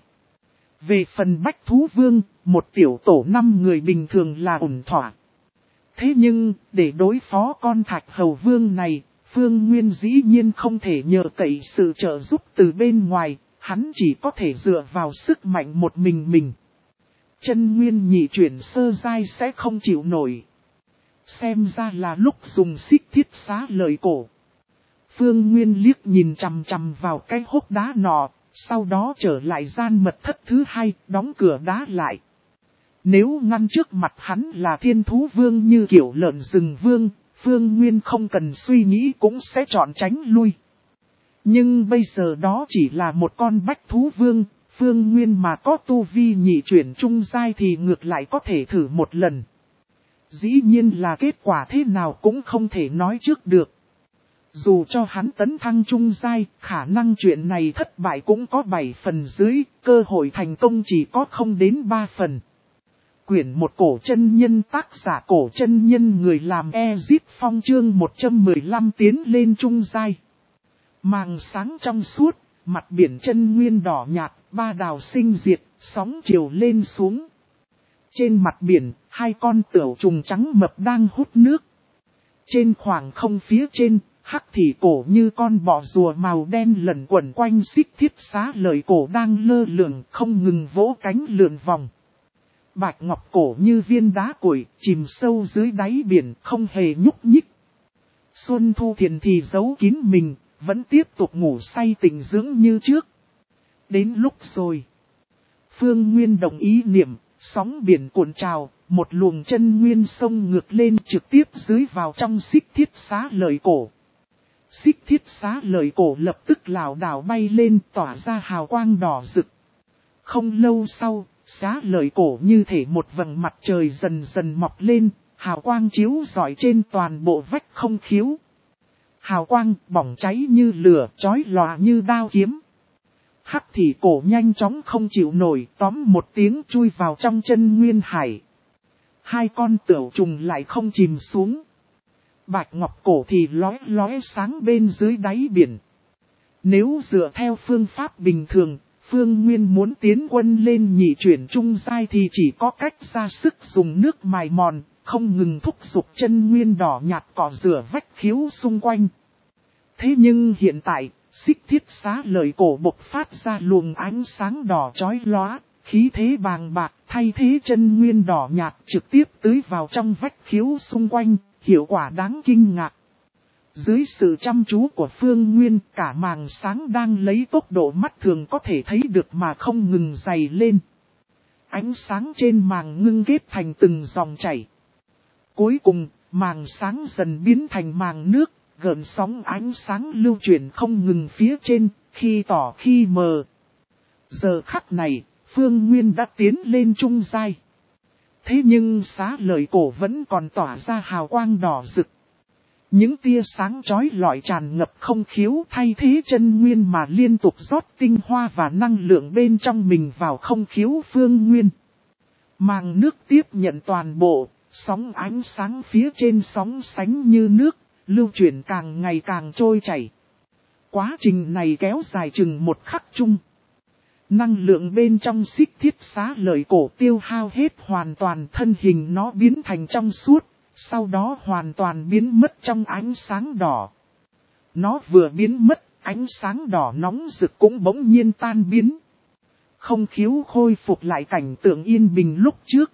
[SPEAKER 1] Về phần bách thú vương, một tiểu tổ năm người bình thường là ổn thỏa. Thế nhưng, để đối phó con thạch hầu vương này, Phương Nguyên dĩ nhiên không thể nhờ cậy sự trợ giúp từ bên ngoài, hắn chỉ có thể dựa vào sức mạnh một mình mình. Chân nguyên nhị chuyển sơ giai sẽ không chịu nổi. Xem ra là lúc dùng xích thiết xá lời cổ. Phương Nguyên liếc nhìn chằm chằm vào cái hốc đá nọ, sau đó trở lại gian mật thất thứ hai, đóng cửa đá lại. Nếu ngăn trước mặt hắn là thiên thú vương như kiểu lợn rừng vương, Phương Nguyên không cần suy nghĩ cũng sẽ chọn tránh lui. Nhưng bây giờ đó chỉ là một con bách thú vương, Phương Nguyên mà có tu vi nhị chuyển trung giai thì ngược lại có thể thử một lần. Dĩ nhiên là kết quả thế nào cũng không thể nói trước được. Dù cho hắn tấn thăng trung giai, khả năng chuyện này thất bại cũng có bảy phần dưới, cơ hội thành công chỉ có không đến ba phần. Quyển một cổ chân nhân, tác giả cổ chân nhân, người làm Ezip Phong, chương một trăm mười lăm tiến lên trung giai. Màng sáng trong suốt, mặt biển chân nguyên đỏ nhạt, ba đào sinh diệt, sóng chiều lên xuống. Trên mặt biển, hai con tửu trùng trắng mập đang hút nước. Trên khoảng không phía trên, hắc thị cổ như con bọ rùa màu đen lẩn quẩn quanh xích thiết xá lợi cổ đang lơ lửng không ngừng vỗ cánh lượn vòng. Bạch ngọc cổ như viên đá củi, chìm sâu dưới đáy biển, không hề nhúc nhích. Xuân Thu Thiền thì giấu kín mình, vẫn tiếp tục ngủ say tỉnh dưỡng như trước. Đến lúc rồi. Phương Nguyên đồng ý niệm, sóng biển cuộn trào, một luồng chân nguyên sông ngược lên trực tiếp dưới vào trong xích thiết xá lợi cổ. Xích thiết xá lợi cổ lập tức lảo đảo bay lên, tỏa ra hào quang đỏ rực. Không lâu sau, xá lợi cổ như thể một vầng mặt trời dần dần mọc lên, hào quang chiếu rọi trên toàn bộ vách không khiếu. Hào quang bỏng cháy như lửa, chói lòa như đao kiếm. Hắc thị cổ nhanh chóng không chịu nổi, tóm một tiếng chui vào trong chân nguyên hải. Hai con tửu trùng lại không chìm xuống. Bạch ngọc cổ thì lóe lóe sáng bên dưới đáy biển. Nếu dựa theo phương pháp bình thường, Phương Nguyên muốn tiến quân lên nhị chuyển trung giai thì chỉ có cách ra sức dùng nước mài mòn, không ngừng thúc giục chân nguyên đỏ nhạt cọ rửa vách khiếu xung quanh. Thế nhưng hiện tại, xích thiết xá lợi cổ bộc phát ra luồng ánh sáng đỏ chói lóa, khí thế bàng bạc, thay thế chân nguyên đỏ nhạt trực tiếp tưới vào trong vách khiếu xung quanh, hiệu quả đáng kinh ngạc. Dưới sự chăm chú của Phương Nguyên, cả màng sáng đang lấy tốc độ mắt thường có thể thấy được mà không ngừng dày lên. Ánh sáng trên màng ngưng kết thành từng dòng chảy. Cuối cùng, màng sáng dần biến thành màng nước, gợn sóng ánh sáng lưu chuyển không ngừng phía trên, khi tỏ khi mờ. Giờ khắc này, Phương Nguyên đã tiến lên trung giai. Thế nhưng xá lợi cổ vẫn còn tỏa ra hào quang đỏ rực. Những tia sáng chói lọi tràn ngập không khiếu thay thế chân nguyên mà liên tục rót tinh hoa và năng lượng bên trong mình vào không khiếu Phương Nguyên. Màng nước tiếp nhận toàn bộ, sóng ánh sáng phía trên sóng sánh như nước, lưu chuyển càng ngày càng trôi chảy. Quá trình này kéo dài chừng một khắc chung. Năng lượng bên trong xích thiết xá lợi cổ tiêu hao hết hoàn toàn, thân hình nó biến thành trong suốt, sau đó hoàn toàn biến mất trong ánh sáng đỏ. Nó vừa biến mất, ánh sáng đỏ nóng rực cũng bỗng nhiên tan biến. Không khiếu khôi phục lại cảnh tượng yên bình lúc trước.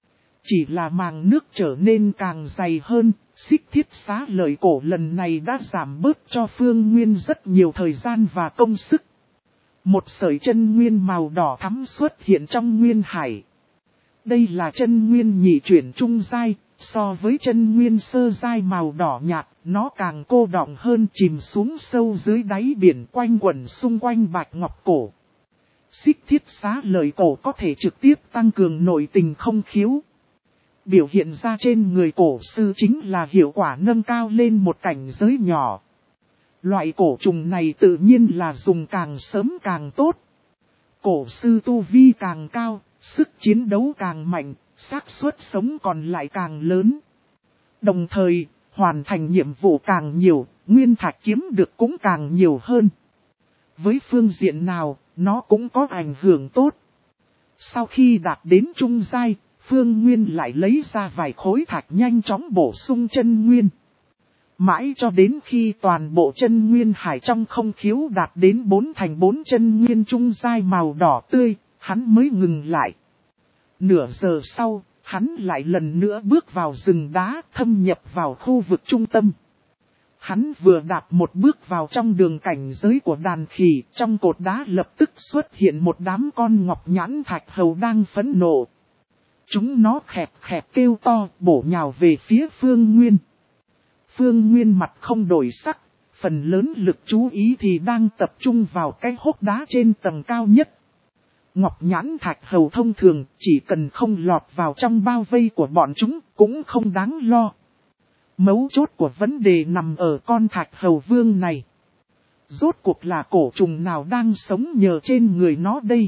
[SPEAKER 1] Chỉ là màng nước trở nên càng dày hơn, xích thiết xá lợi cổ lần này đã giảm bớt cho Phương Nguyên rất nhiều thời gian và công sức. Một sợi chân nguyên màu đỏ thắm xuất hiện trong nguyên hải. Đây là chân nguyên nhị chuyển trung giai, so với chân nguyên sơ giai màu đỏ nhạt, nó càng cô đọng hơn, chìm xuống sâu dưới đáy biển quanh quẩn xung quanh bạch ngọc cổ. Xích thiết xá lợi cổ có thể trực tiếp tăng cường nội tình không khiếu. Biểu hiện ra trên người cổ sư chính là hiệu quả nâng cao lên một cảnh giới nhỏ. Loại cổ trùng này tự nhiên là dùng càng sớm càng tốt. Cổ sư tu vi càng cao, sức chiến đấu càng mạnh, xác suất sống còn lại càng lớn. Đồng thời, hoàn thành nhiệm vụ càng nhiều, nguyên thạch kiếm được cũng càng nhiều hơn. Với phương diện nào, nó cũng có ảnh hưởng tốt. Sau khi đạt đến trung giai, Phương Nguyên lại lấy ra vài khối thạch nhanh chóng bổ sung chân nguyên. Mãi cho đến khi toàn bộ chân nguyên hải trong không khiếu đạt đến bốn thành bốn chân nguyên trung giai màu đỏ tươi, hắn mới ngừng lại. Nửa giờ sau, hắn lại lần nữa bước vào rừng đá, thâm nhập vào khu vực trung tâm. Hắn vừa đạp một bước vào trong đường cảnh giới của đàn khỉ, trong cột đá lập tức xuất hiện một đám con ngọc nhãn thạch hầu đang phẫn nộ. Chúng nó khẹp khẹp kêu to, bổ nhào về phía Phương Nguyên. Phương Nguyên mặt không đổi sắc, phần lớn lực chú ý thì đang tập trung vào cái hốc đá trên tầng cao nhất. Ngọc nhãn thạch hầu thông thường, chỉ cần không lọt vào trong bao vây của bọn chúng, cũng không đáng lo. Mấu chốt của vấn đề nằm ở con thạch hầu vương này. Rốt cuộc là cổ trùng nào đang sống nhờ trên người nó đây?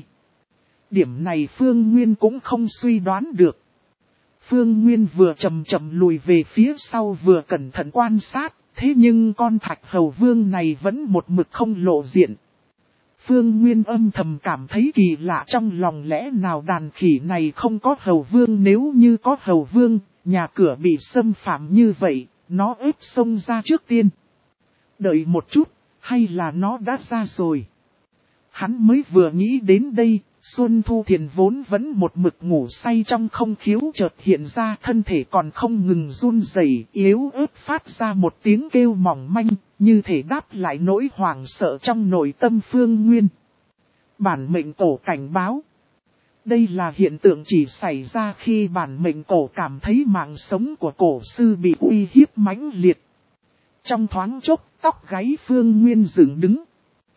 [SPEAKER 1] Điểm này Phương Nguyên cũng không suy đoán được. Phương Nguyên vừa chậm chậm lùi về phía sau vừa cẩn thận quan sát, thế nhưng con thạch hầu vương này vẫn một mực không lộ diện. Phương Nguyên âm thầm cảm thấy kỳ lạ trong lòng, lẽ nào đàn khỉ này không có hầu vương? Nếu như có hầu vương, nhà cửa bị xâm phạm như vậy, nó ép xông ra trước tiên. Đợi một chút, hay là nó đã ra rồi? Hắn mới vừa nghĩ đến đây, Xuân Thu Thiền vốn vẫn một mực ngủ say trong không khiếu chợt hiện ra, thân thể còn không ngừng run rẩy, yếu ớt phát ra một tiếng kêu mỏng manh, như thể đáp lại nỗi hoảng sợ trong nội tâm Phương Nguyên. Bản mệnh cổ cảnh báo. Đây là hiện tượng chỉ xảy ra khi bản mệnh cổ cảm thấy mạng sống của cổ sư bị uy hiếp mãnh liệt. Trong thoáng chốc, tóc gáy Phương Nguyên dựng đứng.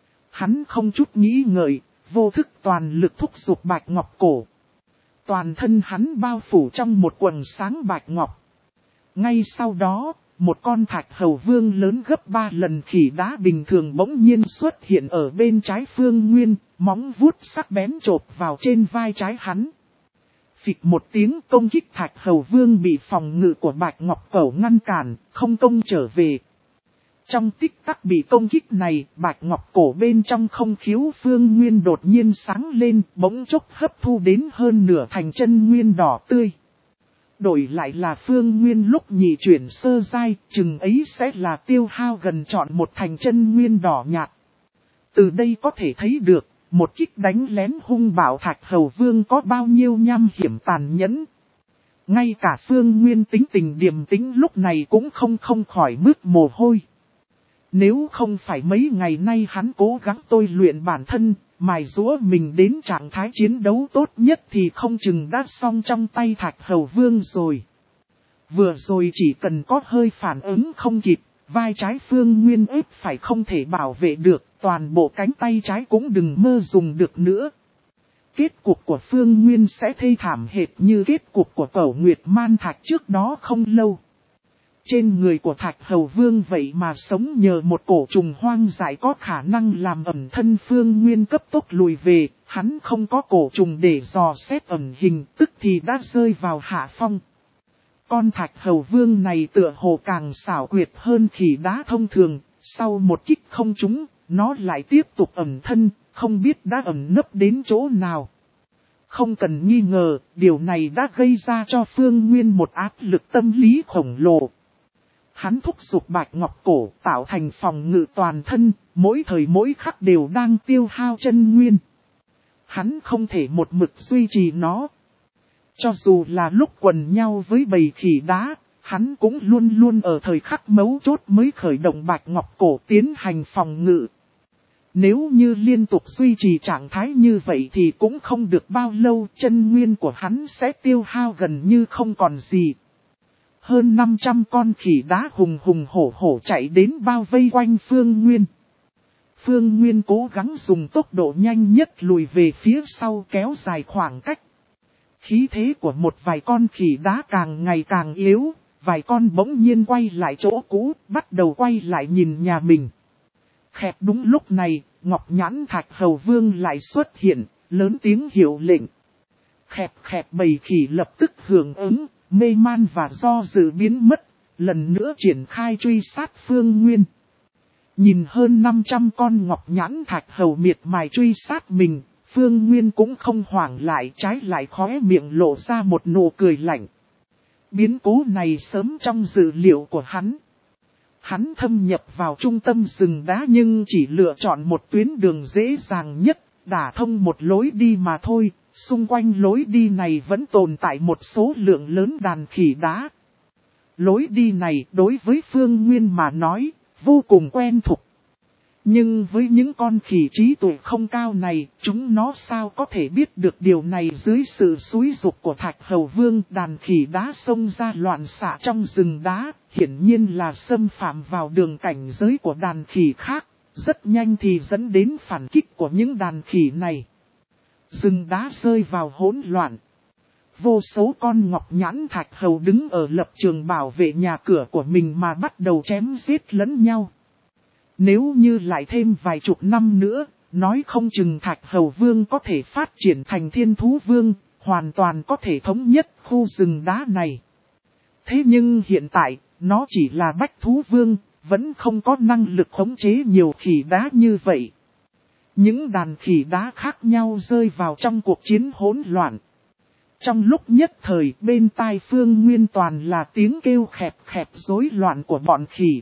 [SPEAKER 1] Hắn không chút nghĩ ngợi, vô thức toàn lực thúc giục bạch ngọc cổ. Toàn thân hắn bao phủ trong một quần sáng bạch ngọc. Ngay sau đó, một con thạch hầu vương lớn gấp ba lần khỉ đá bình thường bỗng nhiên xuất hiện ở bên trái Phương Nguyên, móng vuốt sắc bén chộp vào trên vai trái hắn. Phịch một tiếng, công kích thạch hầu vương bị phòng ngự của bạch ngọc cổ ngăn cản, không công trở về. Trong tích tắc bị công kích này, bạch ngọc cổ bên trong không khiếu Phương Nguyên đột nhiên sáng lên, bỗng chốc hấp thu đến hơn nửa thành chân nguyên đỏ tươi. Đổi lại là Phương Nguyên lúc nhị chuyển sơ giai, chừng ấy sẽ là tiêu hao gần trọn một thành chân nguyên đỏ nhạt. Từ đây có thể thấy được, một kích đánh lén hung bạo thạch hầu vương có bao nhiêu nham hiểm tàn nhẫn. Ngay cả Phương Nguyên tính tình điềm tĩnh lúc này cũng không không khỏi mướt mồ hôi. Nếu không phải mấy ngày nay hắn cố gắng tôi luyện bản thân, mài giũa mình đến trạng thái chiến đấu tốt nhất thì không chừng đã xong trong tay thạch hầu vương rồi. Vừa rồi chỉ cần có hơi phản ứng không kịp, vai trái Phương Nguyên ếp phải không thể bảo vệ được, toàn bộ cánh tay trái cũng đừng mơ dùng được nữa. Kết cục của Phương Nguyên sẽ thê thảm hệt như kết cục của Cẩu Nguyệt Man Thạch trước đó không lâu. Trên người của thạch hầu vương vậy mà sống nhờ một cổ trùng hoang dại có khả năng làm ẩn thân. Phương Nguyên cấp tốc lùi về, hắn không có cổ trùng để dò xét ẩn hình, tức thì đã rơi vào hạ phong. Con thạch hầu vương này tựa hồ càng xảo quyệt hơn khỉ đá thông thường, sau một kích không trúng, nó lại tiếp tục ẩn thân, không biết đã ẩn nấp đến chỗ nào. Không cần nghi ngờ, điều này đã gây ra cho Phương Nguyên một áp lực tâm lý khổng lồ. Hắn thúc giục bạch ngọc cổ tạo thành phòng ngự toàn thân, mỗi thời mỗi khắc đều đang tiêu hao chân nguyên. Hắn không thể một mực duy trì nó. Cho dù là lúc quần nhau với bầy khỉ đá, hắn cũng luôn luôn ở thời khắc mấu chốt mới khởi động bạch ngọc cổ tiến hành phòng ngự. Nếu như liên tục duy trì trạng thái như vậy thì cũng không được bao lâu, chân nguyên của hắn sẽ tiêu hao gần như không còn gì. Hơn năm trăm con khỉ đá hùng hùng hổ hổ chạy đến bao vây quanh Phương Nguyên. Phương Nguyên cố gắng dùng tốc độ nhanh nhất lùi về phía sau kéo dài khoảng cách. Khí thế của một vài con khỉ đá càng ngày càng yếu, vài con bỗng nhiên quay lại chỗ cũ, bắt đầu quay lại nhìn nhà mình. Khẹp đúng lúc này, Ngọc Nhãn Thạch Hầu Vương lại xuất hiện, lớn tiếng hiệu lệnh. Khẹp khẹp bầy khỉ lập tức hưởng ứng. Mê man và do dự biến mất, lần nữa triển khai truy sát Phương Nguyên. Nhìn hơn năm trăm con ngọc nhãn thạch hầu miệt mài truy sát mình, Phương Nguyên cũng không hoảng lại, trái lại khóe miệng lộ ra một nụ cười lạnh. Biến cố này sớm trong dự liệu của hắn. Hắn thâm nhập vào trung tâm rừng đá nhưng chỉ lựa chọn một tuyến đường dễ dàng nhất, đả thông một lối đi mà thôi. Xung quanh lối đi này vẫn tồn tại một số lượng lớn đàn khỉ đá. Lối đi này đối với Phương Nguyên mà nói, vô cùng quen thuộc. Nhưng với những con khỉ trí tuệ không cao này, chúng nó sao có thể biết được điều này. Dưới sự xúi giục của Thạch Hầu Vương, đàn khỉ đá xông ra loạn xạ trong rừng đá, hiển nhiên là xâm phạm vào đường cảnh giới của đàn khỉ khác, rất nhanh thì dẫn đến phản kích của những đàn khỉ này. Rừng đá rơi vào hỗn loạn. Vô số con ngọc nhãn thạch hầu đứng ở lập trường bảo vệ nhà cửa của mình mà bắt đầu chém giết lẫn nhau. Nếu như lại thêm vài chục năm nữa, nói không chừng Thạch Hầu Vương có thể phát triển thành Thiên Thú Vương, hoàn toàn có thể thống nhất khu rừng đá này. Thế nhưng hiện tại, nó chỉ là Bách Thú Vương, vẫn không có năng lực khống chế nhiều khỉ đá như vậy. Những đàn khỉ đá khác nhau rơi vào trong cuộc chiến hỗn loạn. Trong lúc nhất thời, bên tai Phương Nguyên toàn là tiếng kêu khẹp khẹp rối loạn của bọn khỉ.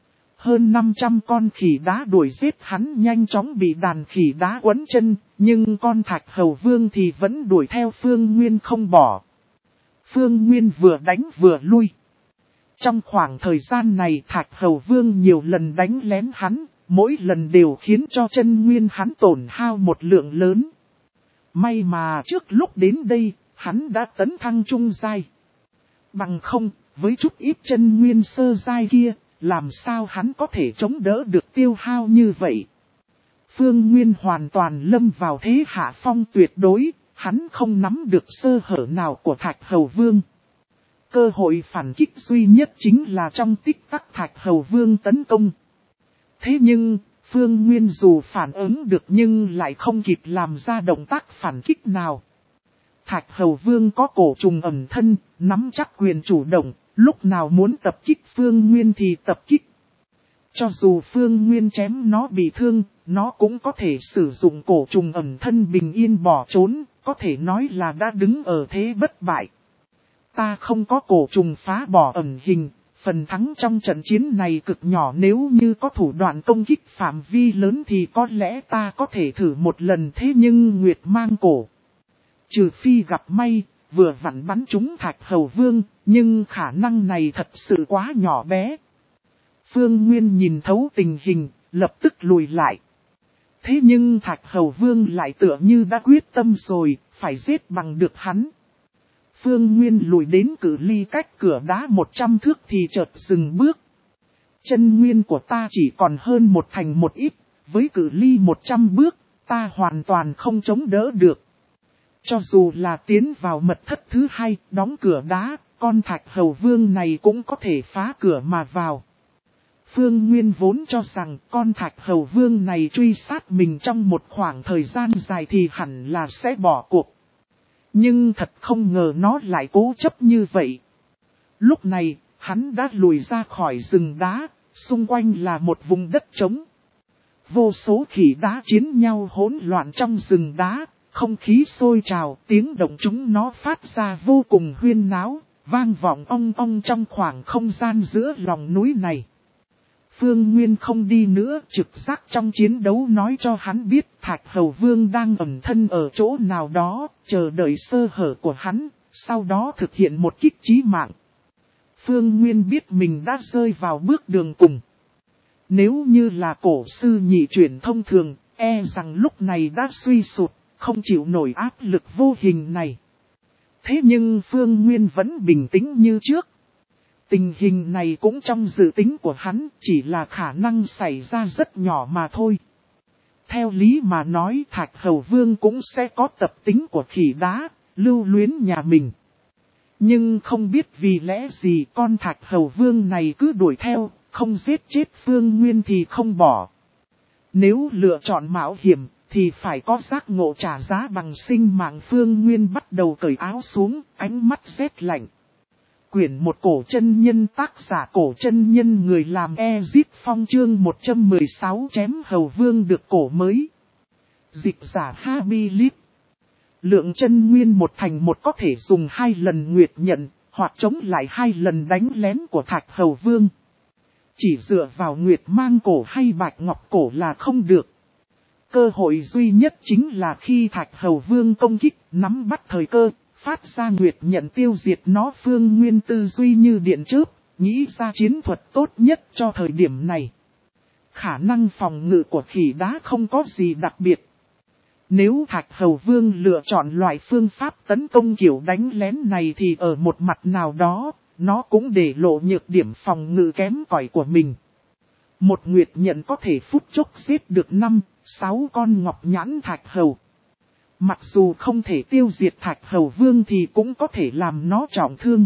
[SPEAKER 1] Hơn năm trăm con khỉ đá đuổi giết hắn nhanh chóng bị đàn khỉ đá quấn chân, nhưng con Thạch Hầu Vương thì vẫn đuổi theo Phương Nguyên không bỏ. Phương Nguyên vừa đánh vừa lui. Trong khoảng thời gian này Thạch Hầu Vương nhiều lần đánh lén hắn, mỗi lần đều khiến cho chân nguyên hắn tổn hao một lượng lớn. May mà trước lúc đến đây, hắn đã tấn thăng trung giai. Bằng không, với chút ít chân nguyên sơ giai kia, làm sao hắn có thể chống đỡ được tiêu hao như vậy? Phương Nguyên hoàn toàn lâm vào thế hạ phong tuyệt đối, hắn không nắm được sơ hở nào của Thạch Hầu Vương. Cơ hội phản kích duy nhất chính là trong tích tắc Thạch Hầu Vương tấn công. Thế nhưng, Phương Nguyên dù phản ứng được nhưng lại không kịp làm ra động tác phản kích nào. Thạch Hầu Vương có cổ trùng ẩn thân, nắm chắc quyền chủ động, lúc nào muốn tập kích Phương Nguyên thì tập kích. Cho dù Phương Nguyên chém nó bị thương, nó cũng có thể sử dụng cổ trùng ẩn thân bình yên bỏ trốn, có thể nói là đã đứng ở thế bất bại. Ta không có cổ trùng phá bỏ ẩn hình, phần thắng trong trận chiến này cực nhỏ, nếu như có thủ đoạn công kích phạm vi lớn thì có lẽ ta có thể thử một lần, thế nhưng Nguyệt mang cổ. Trừ phi gặp may, vừa vặn bắn trúng Thạch Hầu Vương, nhưng khả năng này thật sự quá nhỏ bé. Phương Nguyên nhìn thấu tình hình, lập tức lùi lại. Thế nhưng Thạch Hầu Vương lại tựa như đã quyết tâm rồi, phải giết bằng được hắn. Phương Nguyên lùi đến cự ly cách cửa đá một trăm thước thì chợt dừng bước. Chân nguyên của ta chỉ còn hơn một thành một ít, với cự ly một trăm bước, ta hoàn toàn không chống đỡ được. Cho dù là tiến vào mật thất thứ hai, đóng cửa đá, con Thạch Hầu Vương này cũng có thể phá cửa mà vào. Phương Nguyên vốn cho rằng con Thạch Hầu Vương này truy sát mình trong một khoảng thời gian dài thì hẳn là sẽ bỏ cuộc. Nhưng thật không ngờ nó lại cố chấp như vậy. Lúc này, hắn đã lùi ra khỏi rừng đá, xung quanh là một vùng đất trống. Vô số khỉ đá chiến nhau hỗn loạn trong rừng đá, không khí sôi trào, tiếng động chúng nó phát ra vô cùng huyên náo, vang vọng ong ong trong khoảng không gian giữa lòng núi này. Phương Nguyên không đi nữa, trực giác trong chiến đấu nói cho hắn biết Thạch Hầu Vương đang ẩn thân ở chỗ nào đó, chờ đợi sơ hở của hắn, sau đó thực hiện một kích chí mạng. Phương Nguyên biết mình đã rơi vào bước đường cùng. Nếu như là cổ sư nhị chuyển thông thường, e rằng lúc này đã suy sụp, không chịu nổi áp lực vô hình này. Thế nhưng Phương Nguyên vẫn bình tĩnh như trước. Tình hình này cũng trong dự tính của hắn, chỉ là khả năng xảy ra rất nhỏ mà thôi. Theo lý mà nói Thạch Hầu Vương cũng sẽ có tập tính của khỉ đá, lưu luyến nhà mình. Nhưng không biết vì lẽ gì con Thạch Hầu Vương này cứ đuổi theo, không giết chết Phương Nguyên thì không bỏ. Nếu lựa chọn mạo hiểm, thì phải có giác ngộ trả giá bằng sinh mạng. Phương Nguyên bắt đầu cởi áo xuống, ánh mắt rét lạnh. Quyển một Cổ chân nhân, tác giả Cổ chân nhân, người làm Ezit Phong, chương một trăm mười sáu chém Hầu Vương được cổ mới. Dịch giả Habilit. Lượng chân nguyên một thành một có thể dùng hai lần nguyệt nhận, hoặc chống lại hai lần đánh lén của Thạch Hầu Vương. Chỉ dựa vào nguyệt mang cổ hay bạch ngọc cổ là không được. Cơ hội duy nhất chính là khi Thạch Hầu Vương công kích, nắm bắt thời cơ, phát ra nguyệt nhận tiêu diệt nó. Phương Nguyên tư duy như điện chớp, nghĩ ra chiến thuật tốt nhất cho thời điểm này. khả năng phòng ngự của khỉ đá không có gì đặc biệt. Nếu Thạch Hầu Vương lựa chọn loại phương pháp tấn công kiểu đánh lén này thì ở một mặt nào đó, nó cũng để lộ nhược điểm phòng ngự kém cỏi của mình. Một nguyệt nhận có thể phút chốc giết được năm, sáu con ngọc nhãn Thạch Hầu. Mặc dù không thể tiêu diệt Thạch Hầu Vương thì cũng có thể làm nó trọng thương.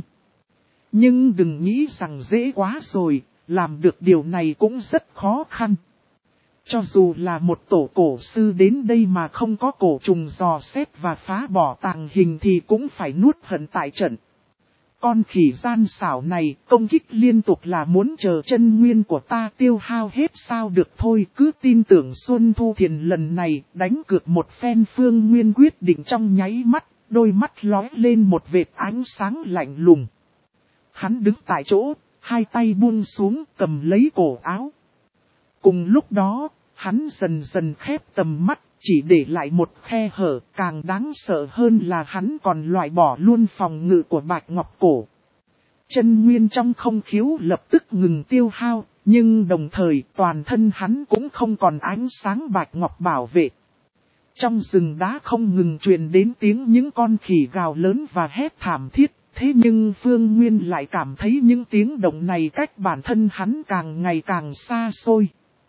[SPEAKER 1] Nhưng đừng nghĩ rằng dễ quá rồi, làm được điều này cũng rất khó khăn. Cho dù là một tổ cổ sư đến đây mà không có cổ trùng dò xét và phá bỏ tàng hình thì cũng phải nuốt hận tại trận. Con khỉ gian xảo này công kích liên tục là muốn chờ chân nguyên của ta tiêu hao hết sao được thôi. Cứ tin tưởng Xuân Thu Thiền lần này đánh cược một phen. Phương Nguyên quyết định trong nháy mắt, đôi mắt lóe lên một vệt ánh sáng lạnh lùng. Hắn đứng tại chỗ, hai tay buông xuống cầm lấy cổ áo. Cùng lúc đó, hắn dần dần khép tầm mắt, chỉ để lại một khe hở. Càng đáng sợ hơn là hắn còn loại bỏ luôn phòng ngự của Bạch Ngọc Cổ. Chân nguyên trong không khiếu lập tức ngừng tiêu hao, nhưng đồng thời toàn thân hắn cũng không còn ánh sáng Bạch Ngọc bảo vệ. Trong rừng đá không ngừng truyền đến tiếng những con khỉ gào lớn và hét thảm thiết. Thế nhưng Phương Nguyên lại cảm thấy những tiếng động này cách bản thân hắn càng ngày càng xa xôi.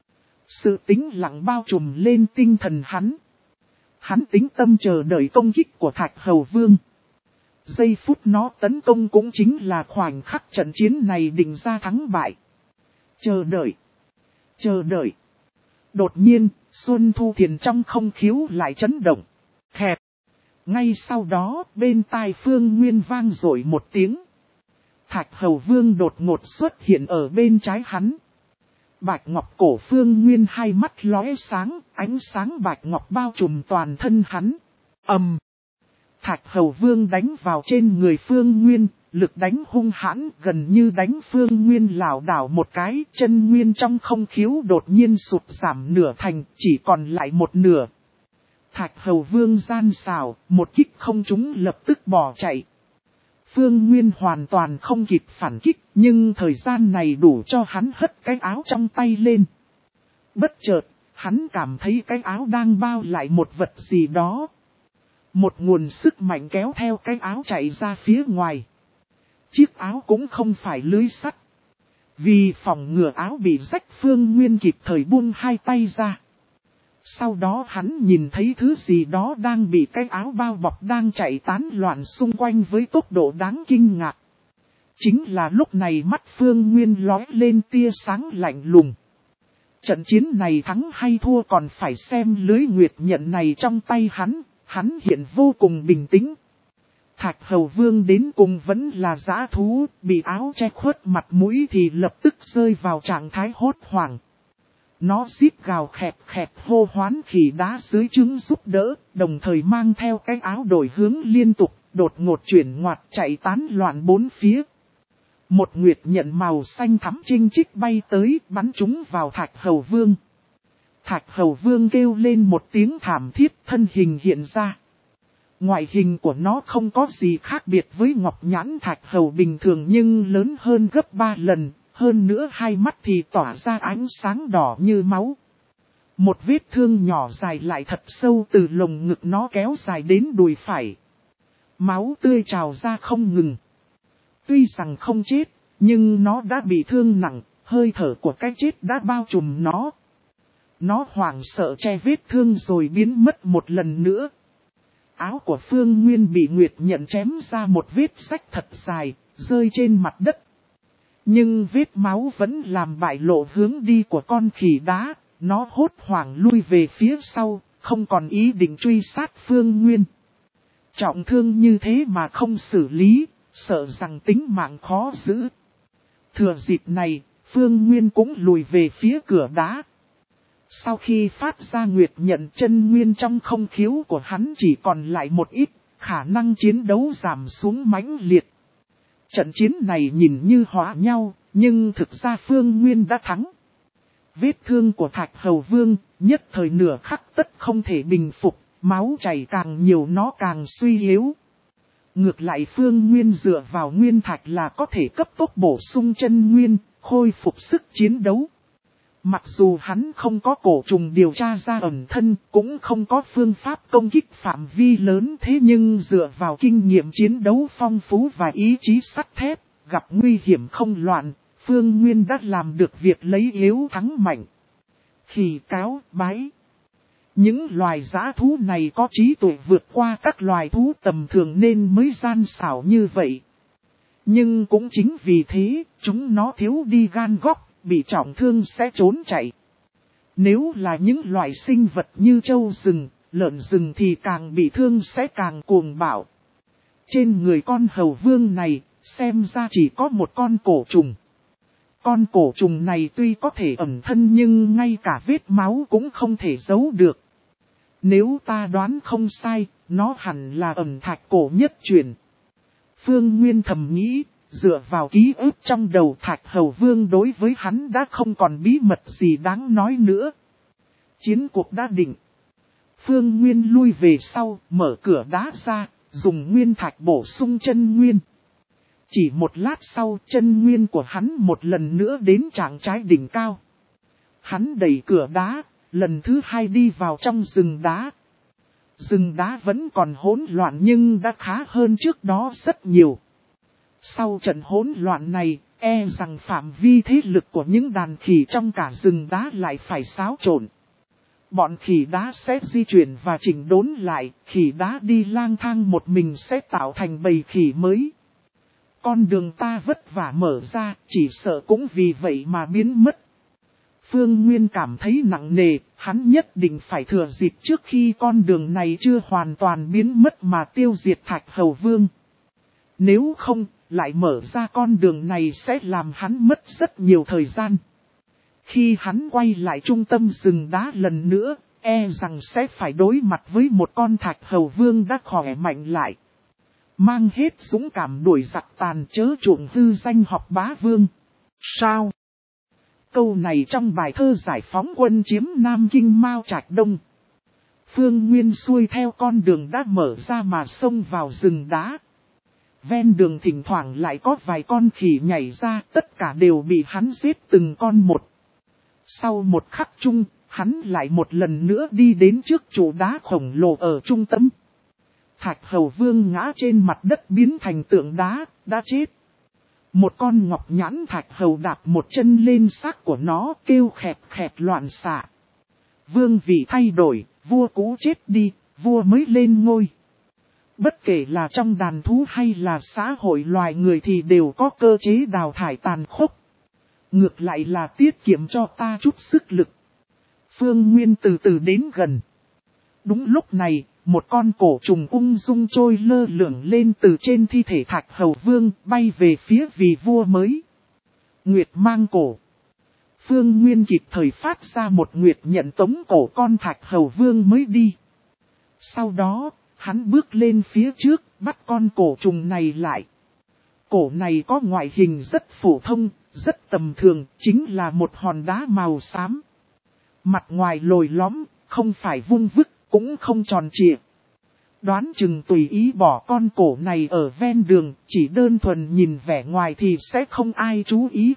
[SPEAKER 1] Sự tĩnh lặng bao trùm lên tinh thần hắn. Hắn tĩnh tâm chờ đợi công kích của Thạch Hầu Vương. Giây phút nó tấn công cũng chính là khoảnh khắc trận chiến này định ra thắng bại. Chờ đợi. Chờ đợi. Đột nhiên, Xuân Thu Thiền trong không khiếu lại chấn động. Khẹp. Ngay sau đó, bên tai Phương Nguyên vang rội một tiếng. Thạch Hầu Vương đột ngột xuất hiện ở bên trái hắn. Bạch Ngọc Cổ Phương Nguyên hai mắt lóe sáng, ánh sáng Bạch Ngọc bao trùm toàn thân hắn. Ầm. Thạch Hầu Vương đánh vào trên người Phương Nguyên, lực đánh hung hãn gần như đánh Phương Nguyên lảo đảo một cái. Chân nguyên trong không khiếu đột nhiên sụt giảm nửa thành, chỉ còn lại một nửa. Thạch Hầu Vương gian xảo, một kích không trúng lập tức bỏ chạy. Phương Nguyên hoàn toàn không kịp phản kích, nhưng thời gian này đủ cho hắn hất cái áo trong tay lên. Bất chợt, hắn cảm thấy cái áo đang bao lại một vật gì đó. Một nguồn sức mạnh kéo theo cái áo chạy ra phía ngoài. Chiếc áo cũng không phải lưới sắt. Vì phòng ngừa áo bị rách, Phương Nguyên kịp thời buông hai tay ra. Sau đó hắn nhìn thấy thứ gì đó đang bị cái áo bao bọc đang chạy tán loạn xung quanh với tốc độ đáng kinh ngạc. Chính là lúc này mắt Phương Nguyên lóe lên tia sáng lạnh lùng. Trận chiến này thắng hay thua còn phải xem lưới nguyệt nhận này trong tay hắn, hắn hiện vô cùng bình tĩnh. Thạch Hầu Vương đến cùng vẫn là dã thú, bị áo che khuất mặt mũi thì lập tức rơi vào trạng thái hốt hoảng. Nó rít gào khẹt khẹt hô hoán khỉ đá dưới trứng giúp đỡ, đồng thời mang theo cái áo đổi hướng liên tục, đột ngột chuyển ngoặt chạy tán loạn bốn phía. Một nguyệt nhận màu xanh thắm chinh chích bay tới, bắn chúng vào Thạch Hầu Vương. Thạch Hầu Vương kêu lên một tiếng thảm thiết, thân hình hiện ra. Ngoại hình của nó không có gì khác biệt với ngọc nhãn Thạch Hầu bình thường nhưng lớn hơn gấp ba lần. Hơn nữa hai mắt thì tỏa ra ánh sáng đỏ như máu. Một vết thương nhỏ dài lại thật sâu từ lồng ngực nó kéo dài đến đùi phải. Máu tươi trào ra không ngừng. Tuy rằng không chết, nhưng nó đã bị thương nặng, hơi thở của cái chết đã bao trùm nó. Nó hoảng sợ che vết thương rồi biến mất một lần nữa. Áo của Phương Nguyên bị Nguyệt nhận chém ra một vết rách thật dài, rơi trên mặt đất. Nhưng vết máu vẫn làm bại lộ hướng đi của con khỉ đá, nó hốt hoảng lui về phía sau, không còn ý định truy sát Phương Nguyên. Trọng thương như thế mà không xử lý, sợ rằng tính mạng khó giữ. Thừa dịp này, Phương Nguyên cũng lùi về phía cửa đá. Sau khi phát ra Nguyệt nhận, chân nguyên trong không khiếu của hắn chỉ còn lại một ít, khả năng chiến đấu giảm xuống mãnh liệt. Trận chiến này nhìn như hóa nhau, nhưng thực ra Phương Nguyên đã thắng. Vết thương của Thạch Hầu Vương, nhất thời nửa khắc tất không thể bình phục, máu chảy càng nhiều nó càng suy yếu. Ngược lại Phương Nguyên dựa vào nguyên thạch là có thể cấp tốc bổ sung chân nguyên, khôi phục sức chiến đấu. Mặc dù hắn không có cổ trùng điều tra ra ẩn thân, cũng không có phương pháp công kích phạm vi lớn, thế nhưng dựa vào kinh nghiệm chiến đấu phong phú và ý chí sắt thép, gặp nguy hiểm không loạn, Phương Nguyên đã làm được việc lấy yếu thắng mạnh. Khỉ cáo, bái. Những loài dã thú này có trí tuệ vượt qua các loài thú tầm thường nên mới gian xảo như vậy. Nhưng cũng chính vì thế, chúng nó thiếu đi gan góc, bị trọng thương sẽ trốn chạy. Nếu là những loài sinh vật như trâu rừng, lợn rừng thì càng bị thương sẽ càng cuồng bạo. Trên người con hầu vương này, xem ra chỉ có một con cổ trùng. Con cổ trùng này tuy có thể ẩn thân nhưng ngay cả vết máu cũng không thể giấu được. Nếu ta đoán không sai, nó hẳn là ẩn thạch cổ nhất truyền. Phương Nguyên thầm nghĩ, dựa vào ký ức trong đầu Thạch Hầu Vương đối với hắn đã không còn bí mật gì đáng nói nữa. Chiến cuộc đã định. Phương Nguyên lui về sau, mở cửa đá ra, dùng nguyên thạch bổ sung chân nguyên. Chỉ một lát sau, chân nguyên của hắn một lần nữa đến trạng trái đỉnh cao. Hắn đẩy cửa đá, lần thứ hai đi vào trong rừng đá. Rừng đá vẫn còn hỗn loạn nhưng đã khá hơn trước đó rất nhiều. Sau trận hỗn loạn này, e rằng phạm vi thế lực của những đàn khỉ trong cả rừng đá lại phải xáo trộn. Bọn khỉ đá sẽ di chuyển và chỉnh đốn lại, khỉ đá đi lang thang một mình sẽ tạo thành bầy khỉ mới. Con đường ta vất vả mở ra, chỉ sợ cũng vì vậy mà biến mất. Phương Nguyên cảm thấy nặng nề, hắn nhất định phải thừa dịp trước khi con đường này chưa hoàn toàn biến mất mà tiêu diệt Thạch Hầu Vương. Nếu không, lại mở ra con đường này sẽ làm hắn mất rất nhiều thời gian. Khi hắn quay lại trung tâm rừng đá lần nữa, e rằng sẽ phải đối mặt với một con Thạch Hầu Vương đã khỏe mạnh lại. Mang hết dũng cảm đuổi giặc tàn chớ chuộng hư danh học bá vương. Sao? Câu này trong bài thơ giải phóng quân chiếm Nam Kinh Mao Trạch Đông. Phương Nguyên xuôi theo con đường đã mở ra mà xông vào rừng đá. Ven đường thỉnh thoảng lại có vài con khỉ nhảy ra, tất cả đều bị hắn giết từng con một. Sau một khắc chung, hắn lại một lần nữa đi đến trước trụ đá khổng lồ ở trung tâm. Thạch Hầu Vương ngã trên mặt đất biến thành tượng đá, đã chết. Một con ngọc nhãn Thạch Hầu đạp một chân lên xác của nó, kêu khẹt khẹt loạn xạ. Vương vị thay đổi, vua cũ chết đi, vua mới lên ngôi. Bất kể là trong đàn thú hay là xã hội loài người thì đều có cơ chế đào thải tàn khốc. Ngược lại là tiết kiệm cho ta chút sức lực. Phương Nguyên từ từ đến gần. Đúng lúc này, một con cổ trùng ung dung trôi lơ lửng lên từ trên thi thể Thạch Hầu Vương, bay về phía vị vua mới. Nguyệt mang cổ. Phương Nguyên kịp thời phát ra một nguyệt nhận tống cổ con Thạch Hầu Vương mới đi. Sau đó, hắn bước lên phía trước, bắt con cổ trùng này lại. Cổ này có ngoại hình rất phổ thông, rất tầm thường, chính là một hòn đá màu xám. Mặt ngoài lồi lõm, không phải vuông vức, cũng không tròn trịa. Đoán chừng tùy ý bỏ con cổ này ở ven đường, chỉ đơn thuần nhìn vẻ ngoài thì sẽ không ai chú ý.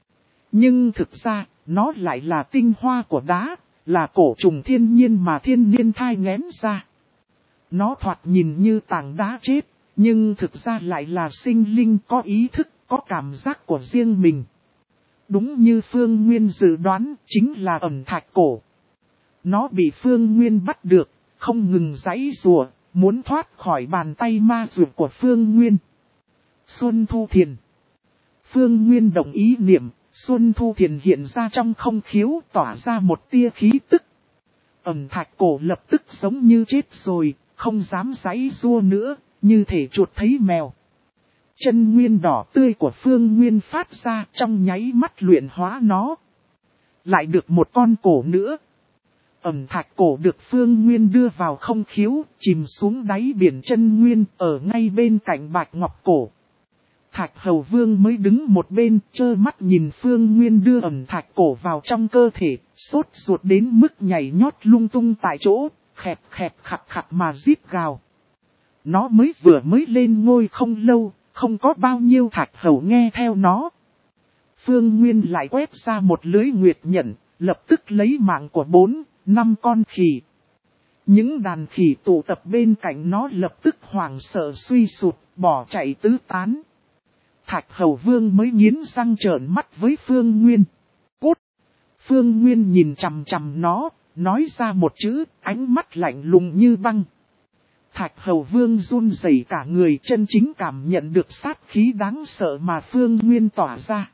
[SPEAKER 1] Nhưng thực ra, nó lại là tinh hoa của đá, là cổ trùng thiên nhiên mà thiên niên thai nghén ra. Nó thoạt nhìn như tảng đá chết, nhưng thực ra lại là sinh linh có ý thức, có cảm giác của riêng mình. Đúng như Phương Nguyên dự đoán, chính là ẩn thạch cổ. Nó bị Phương Nguyên bắt được, không ngừng giãy giụa, muốn thoát khỏi bàn tay ma dược của Phương Nguyên. Xuân Thu Thiền. Phương Nguyên đồng ý niệm, Xuân Thu Thiền hiện ra trong không khiếu tỏa ra một tia khí tức. Ẩn thạch cổ lập tức giống như chết rồi, không dám giãy giụa nữa, như thể chuột thấy mèo. Chân nguyên đỏ tươi của Phương Nguyên phát ra trong nháy mắt luyện hóa nó. Lại được một con cổ nữa. Ẩm thạch cổ được Phương Nguyên đưa vào không khiếu, chìm xuống đáy biển chân nguyên ở ngay bên cạnh bạch ngọc cổ. Thạch Hầu Vương mới đứng một bên trơ mắt nhìn Phương Nguyên đưa ẩm thạch cổ vào trong cơ thể, sốt ruột đến mức nhảy nhót lung tung tại chỗ, khẹt khẹt khặt khặt mà rít gào. Nó mới vừa mới lên ngôi không lâu, không có bao nhiêu Thạch Hầu nghe theo nó. Phương Nguyên lại quét ra một lưới nguyệt nhận, lập tức lấy mạng của bốn, năm con khỉ. Những đàn khỉ tụ tập bên cạnh nó lập tức hoảng sợ suy sụp, bỏ chạy tứ tán. Thạch Hầu Vương mới nghiến răng trợn mắt với Phương Nguyên. Cút! Phương Nguyên nhìn chằm chằm nó, nói ra một chữ, ánh mắt lạnh lùng như băng. Thạch Hầu Vương run rẩy cả người, chân chính cảm nhận được sát khí đáng sợ mà Phương Nguyên tỏa ra.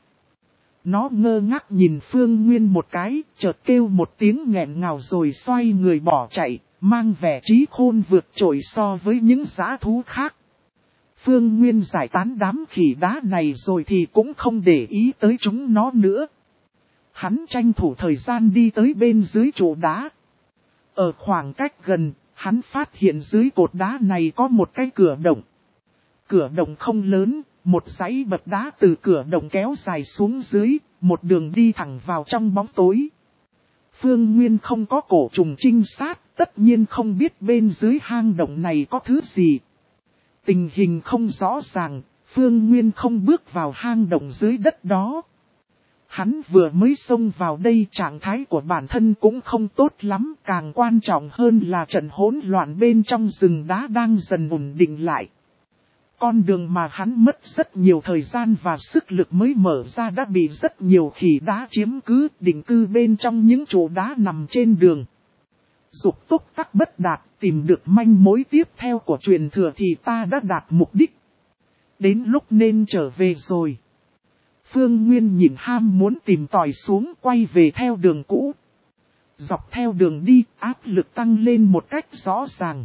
[SPEAKER 1] Nó ngơ ngác nhìn Phương Nguyên một cái, chợt kêu một tiếng nghẹn ngào rồi xoay người bỏ chạy, mang vẻ trí khôn vượt trội so với những dã thú khác. Phương Nguyên giải tán đám khỉ đá này rồi thì cũng không để ý tới chúng nó nữa. Hắn tranh thủ thời gian đi tới bên dưới trụ đá. Ở khoảng cách gần, hắn phát hiện dưới cột đá này có một cái cửa động. Cửa động không lớn, một dãy bậc đá từ cửa động kéo dài xuống dưới, một đường đi thẳng vào trong bóng tối. Phương Nguyên không có cổ trùng trinh sát, tất nhiên không biết bên dưới hang động này có thứ gì. Tình hình không rõ ràng, Phương Nguyên không bước vào hang động dưới đất đó. Hắn vừa mới xông vào đây, trạng thái của bản thân cũng không tốt lắm, càng quan trọng hơn là trận hỗn loạn bên trong rừng đá đang dần ổn định lại. Con đường mà hắn mất rất nhiều thời gian và sức lực mới mở ra đã bị rất nhiều khỉ đá chiếm cứ, định cư bên trong những chỗ đá nằm trên đường. Dục tốc tắc bất đạt, tìm được manh mối tiếp theo của truyền thừa thì ta đã đạt mục đích. Đến lúc nên trở về rồi. Phương Nguyên nhìn ham muốn tìm tòi xuống, quay về theo đường cũ. Dọc theo đường đi, áp lực tăng lên một cách rõ ràng.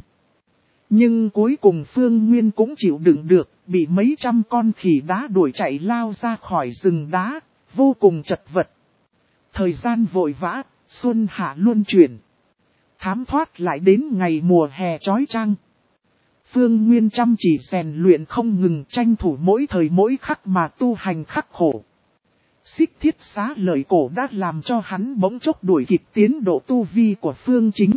[SPEAKER 1] Nhưng cuối cùng Phương Nguyên cũng chịu đựng được, bị mấy trăm con khỉ đá đuổi chạy lao ra khỏi rừng đá, vô cùng chật vật. Thời gian vội vã, xuân hạ luân chuyển. Thám thoát lại đến ngày mùa hè chói chang. Phương Nguyên chăm chỉ rèn luyện không ngừng, tranh thủ mỗi thời mỗi khắc mà tu hành khắc khổ. Xích Thiết Xá Lợi Cổ đã làm cho hắn bỗng chốc đuổi kịp tiến độ tu vi của Phương Chính.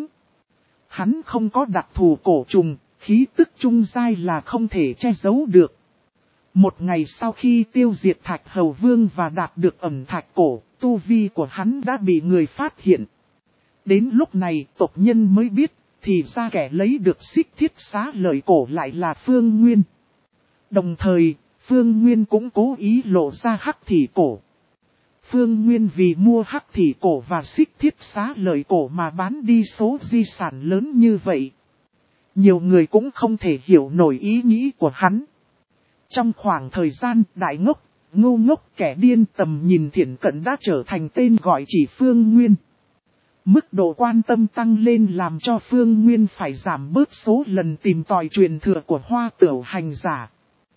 [SPEAKER 1] Hắn không có đặc thù cổ trùng, khí tức trung giai là không thể che giấu được. Một ngày sau khi tiêu diệt Thạch Hầu Vương và đạt được ẩm thạch cổ, tu vi của hắn đã bị người phát hiện. Đến lúc này tộc nhân mới biết, thì ra kẻ lấy được Xích Thiết Xá Lợi Cổ lại là Phương Nguyên. Đồng thời, Phương Nguyên cũng cố ý lộ ra Hắc Thỉ Cổ. Phương Nguyên vì mua Hắc Thỉ Cổ và Xích Thiết Xá Lợi Cổ mà bán đi số di sản lớn như vậy. Nhiều người cũng không thể hiểu nổi ý nghĩ của hắn. Trong khoảng thời gian đại ngốc, ngu ngốc, kẻ điên, tầm nhìn thiển cận đã trở thành tên gọi chỉ Phương Nguyên. Mức độ quan tâm tăng lên làm cho Phương Nguyên phải giảm bớt số lần tìm tòi truyền thừa của Hoa Tửu hành giả.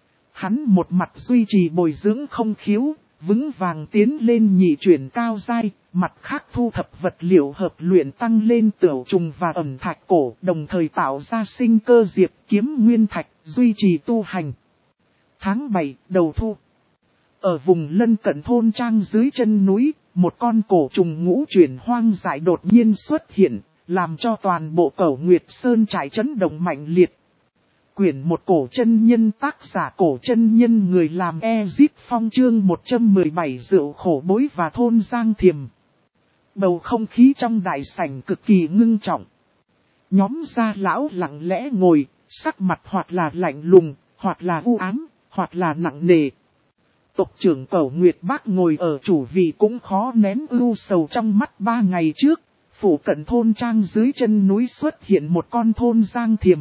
[SPEAKER 1] Hắn một mặt duy trì bồi dưỡng không khiếu, vững vàng tiến lên nhị chuyển cao giai, mặt khác thu thập vật liệu hợp luyện tăng lên tửu trùng và ẩm thạch cổ, đồng thời tạo ra sinh cơ diệp kiếm nguyên thạch, duy trì tu hành. Tháng bảy, đầu thu. Ở vùng lân cận thôn trang dưới chân núi, một con cổ trùng ngũ chuyển hoang dại đột nhiên xuất hiện, làm cho toàn bộ Cẩu Nguyệt Sơn trải chấn động mạnh liệt. Quyển một cổ chân nhân, tác giả Cổ Chân Nhân, người làm Ezip Phong, chương một trăm mười bảy rượu khổ bối và thôn Giang Thiềm. Bầu không khí trong đại sảnh cực kỳ ngưng trọng. Nhóm gia lão lặng lẽ ngồi, sắc mặt hoặc là lạnh lùng, hoặc là u ám, hoặc là nặng nề. Tộc trưởng Cẩu Nguyệt Bác ngồi ở chủ vị cũng khó nén ưu sầu trong mắt. Ba ngày trước, phủ cận thôn trang dưới chân núi xuất hiện một con thôn Giang Thiềm.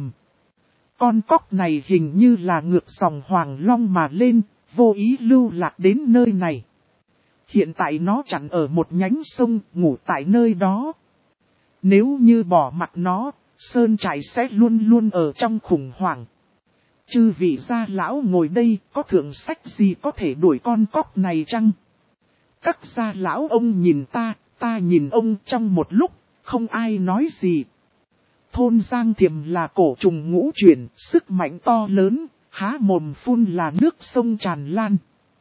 [SPEAKER 1] Con cóc này hình như là ngược dòng Hoàng Long mà lên, vô ý lưu lạc đến nơi này. Hiện tại nó chặn ở một nhánh sông, ngủ tại nơi đó. Nếu như bỏ mặt nó, sơn trại sẽ luôn luôn ở trong khủng hoảng. Chư vị gia lão ngồi đây, có thượng sách gì có thể đuổi con cóc này chăng? Các gia lão ông nhìn ta, ta nhìn ông, trong một lúc, không ai nói gì. Thôn Giang Thiềm là cổ trùng ngũ chuyển, sức mạnh to lớn, há mồm phun là nước sông tràn lan.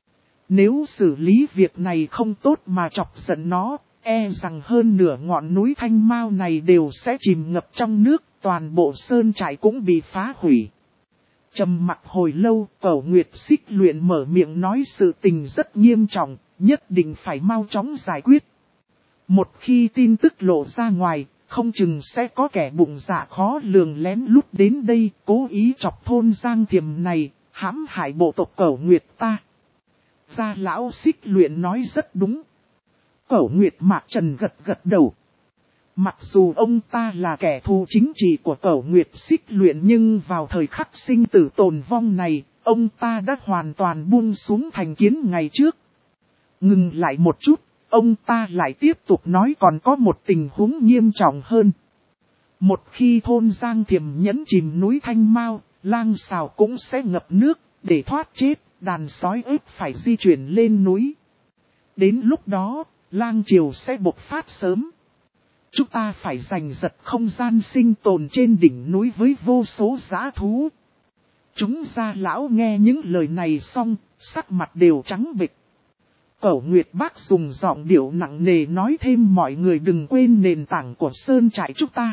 [SPEAKER 1] Nếu xử lý việc này không tốt mà chọc giận nó, e rằng hơn nửa ngọn núi Thanh Mao này đều sẽ chìm ngập trong nước, toàn bộ sơn trại cũng bị phá hủy. Trầm mặc hồi lâu, Cẩu Nguyệt Xích Luyện mở miệng nói sự tình rất nghiêm trọng, nhất định phải mau chóng giải quyết. Một khi tin tức lộ ra ngoài, không chừng sẽ có kẻ bụng dạ khó lường lén lút đến đây, cố ý chọc thôn Giang Thiềm này, hãm hại bộ tộc Cẩu Nguyệt ta. Gia lão Xích Luyện nói rất đúng. Cẩu Nguyệt Mạc Trần gật gật đầu. Mặc dù ông ta là kẻ thù chính trị của Cẩu Nguyệt Xích Luyện, nhưng vào thời khắc sinh tử tồn vong này, ông ta đã hoàn toàn buông xuống thành kiến ngày trước. Ngừng lại một chút, ông ta lại tiếp tục nói còn có một tình huống nghiêm trọng hơn. Một khi thôn Giang Thiềm nhấn chìm núi Thanh Mao, lang xào cũng sẽ ngập nước, để thoát chết, đàn sói ếch phải di chuyển lên núi. Đến lúc đó, lang triều sẽ bộc phát sớm. Chúng ta phải giành giật không gian sinh tồn trên đỉnh núi với vô số dã thú. Chúng Gia lão nghe những lời này xong, sắc mặt đều trắng bệch. Cẩu Nguyệt Bác dùng giọng điệu nặng nề nói thêm mọi người đừng quên nền tảng của sơn trại chúng ta.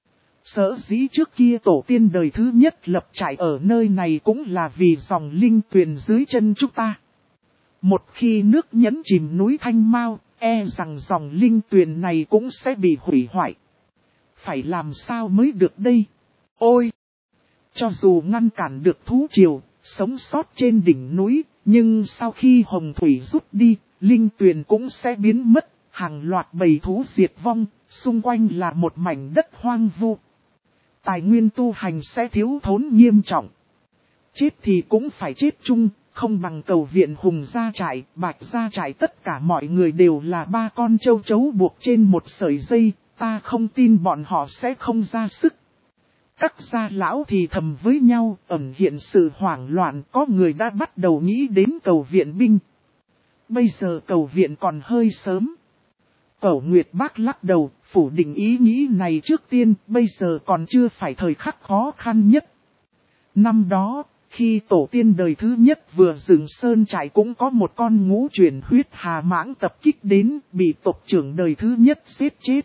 [SPEAKER 1] Sở dĩ trước kia tổ tiên đời thứ nhất lập trại ở nơi này cũng là vì dòng linh tuyền dưới chân chúng ta. Một khi nước nhấn chìm núi Thanh Mao, e rằng dòng linh tuyền này cũng sẽ bị hủy hoại. Phải làm sao mới được đây? Ôi! Cho dù ngăn cản được thú triều, sống sót trên đỉnh núi, nhưng sau khi hồng thủy rút đi, linh tuyền cũng sẽ biến mất, hàng loạt bầy thú diệt vong, xung quanh là một mảnh đất hoang vu. Tài nguyên tu hành sẽ thiếu thốn nghiêm trọng. Chết thì cũng phải chết chung, không bằng cầu viện Hùng gia trại, Bạch gia trại, tất cả mọi người đều là ba con châu chấu buộc trên một sợi dây, ta không tin bọn họ sẽ không ra sức. Các gia lão thì thầm với nhau, ẩn hiện sự hoảng loạn, có người đã bắt đầu nghĩ đến cầu viện binh. Bây giờ cầu viện còn hơi sớm. Cẩu Nguyệt Bác lắc đầu, phủ định ý nghĩ này trước tiên, bây giờ còn chưa phải thời khắc khó khăn nhất. Năm đó, khi tổ tiên đời thứ nhất vừa dựng sơn trại cũng có một con ngũ chuyển huyết hà mãng tập kích đến, bị tộc trưởng đời thứ nhất giết chết.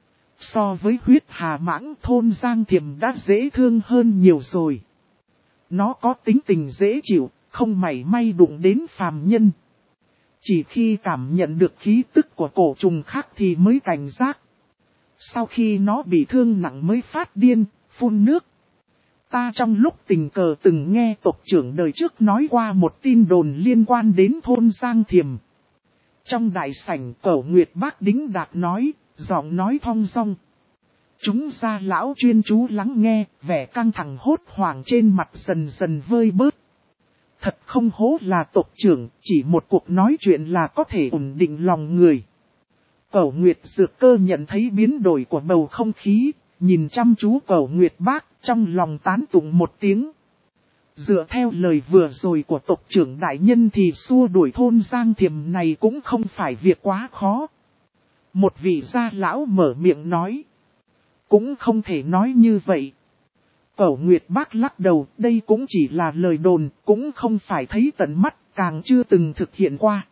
[SPEAKER 1] So với huyết hà mãng, thôn Giang Thiềm đã dễ thương hơn nhiều rồi. Nó có tính tình dễ chịu, không mảy may đụng đến phàm nhân. Chỉ khi cảm nhận được khí tức của cổ trùng khác thì mới cảnh giác. Sau khi nó bị thương nặng mới phát điên, phun nước. Ta trong lúc tình cờ từng nghe tộc trưởng đời trước nói qua một tin đồn liên quan đến thôn Giang Thiềm. Trong đại sảnh, Cẩu Nguyệt Bác đĩnh đạc nói, giọng nói thong dong. Chúng Gia lão chuyên chú lắng nghe, vẻ căng thẳng hốt hoảng trên mặt dần dần vơi bớt. Thật không hố là tộc trưởng, chỉ một cuộc nói chuyện là có thể ổn định lòng người. Cẩu Nguyệt Dược Cơ nhận thấy biến đổi của bầu không khí, nhìn chăm chú Cẩu Nguyệt Bác, trong lòng tán tụng một tiếng. Dựa theo lời vừa rồi của tộc trưởng đại nhân thì xua đuổi thôn Giang Thiềm này cũng không phải việc quá khó. Một vị gia lão mở miệng nói. Cũng không thể nói như vậy. Cẩu Nguyệt Bác lắc đầu, đây cũng chỉ là lời đồn, cũng không phải thấy tận mắt, càng chưa từng thực hiện qua.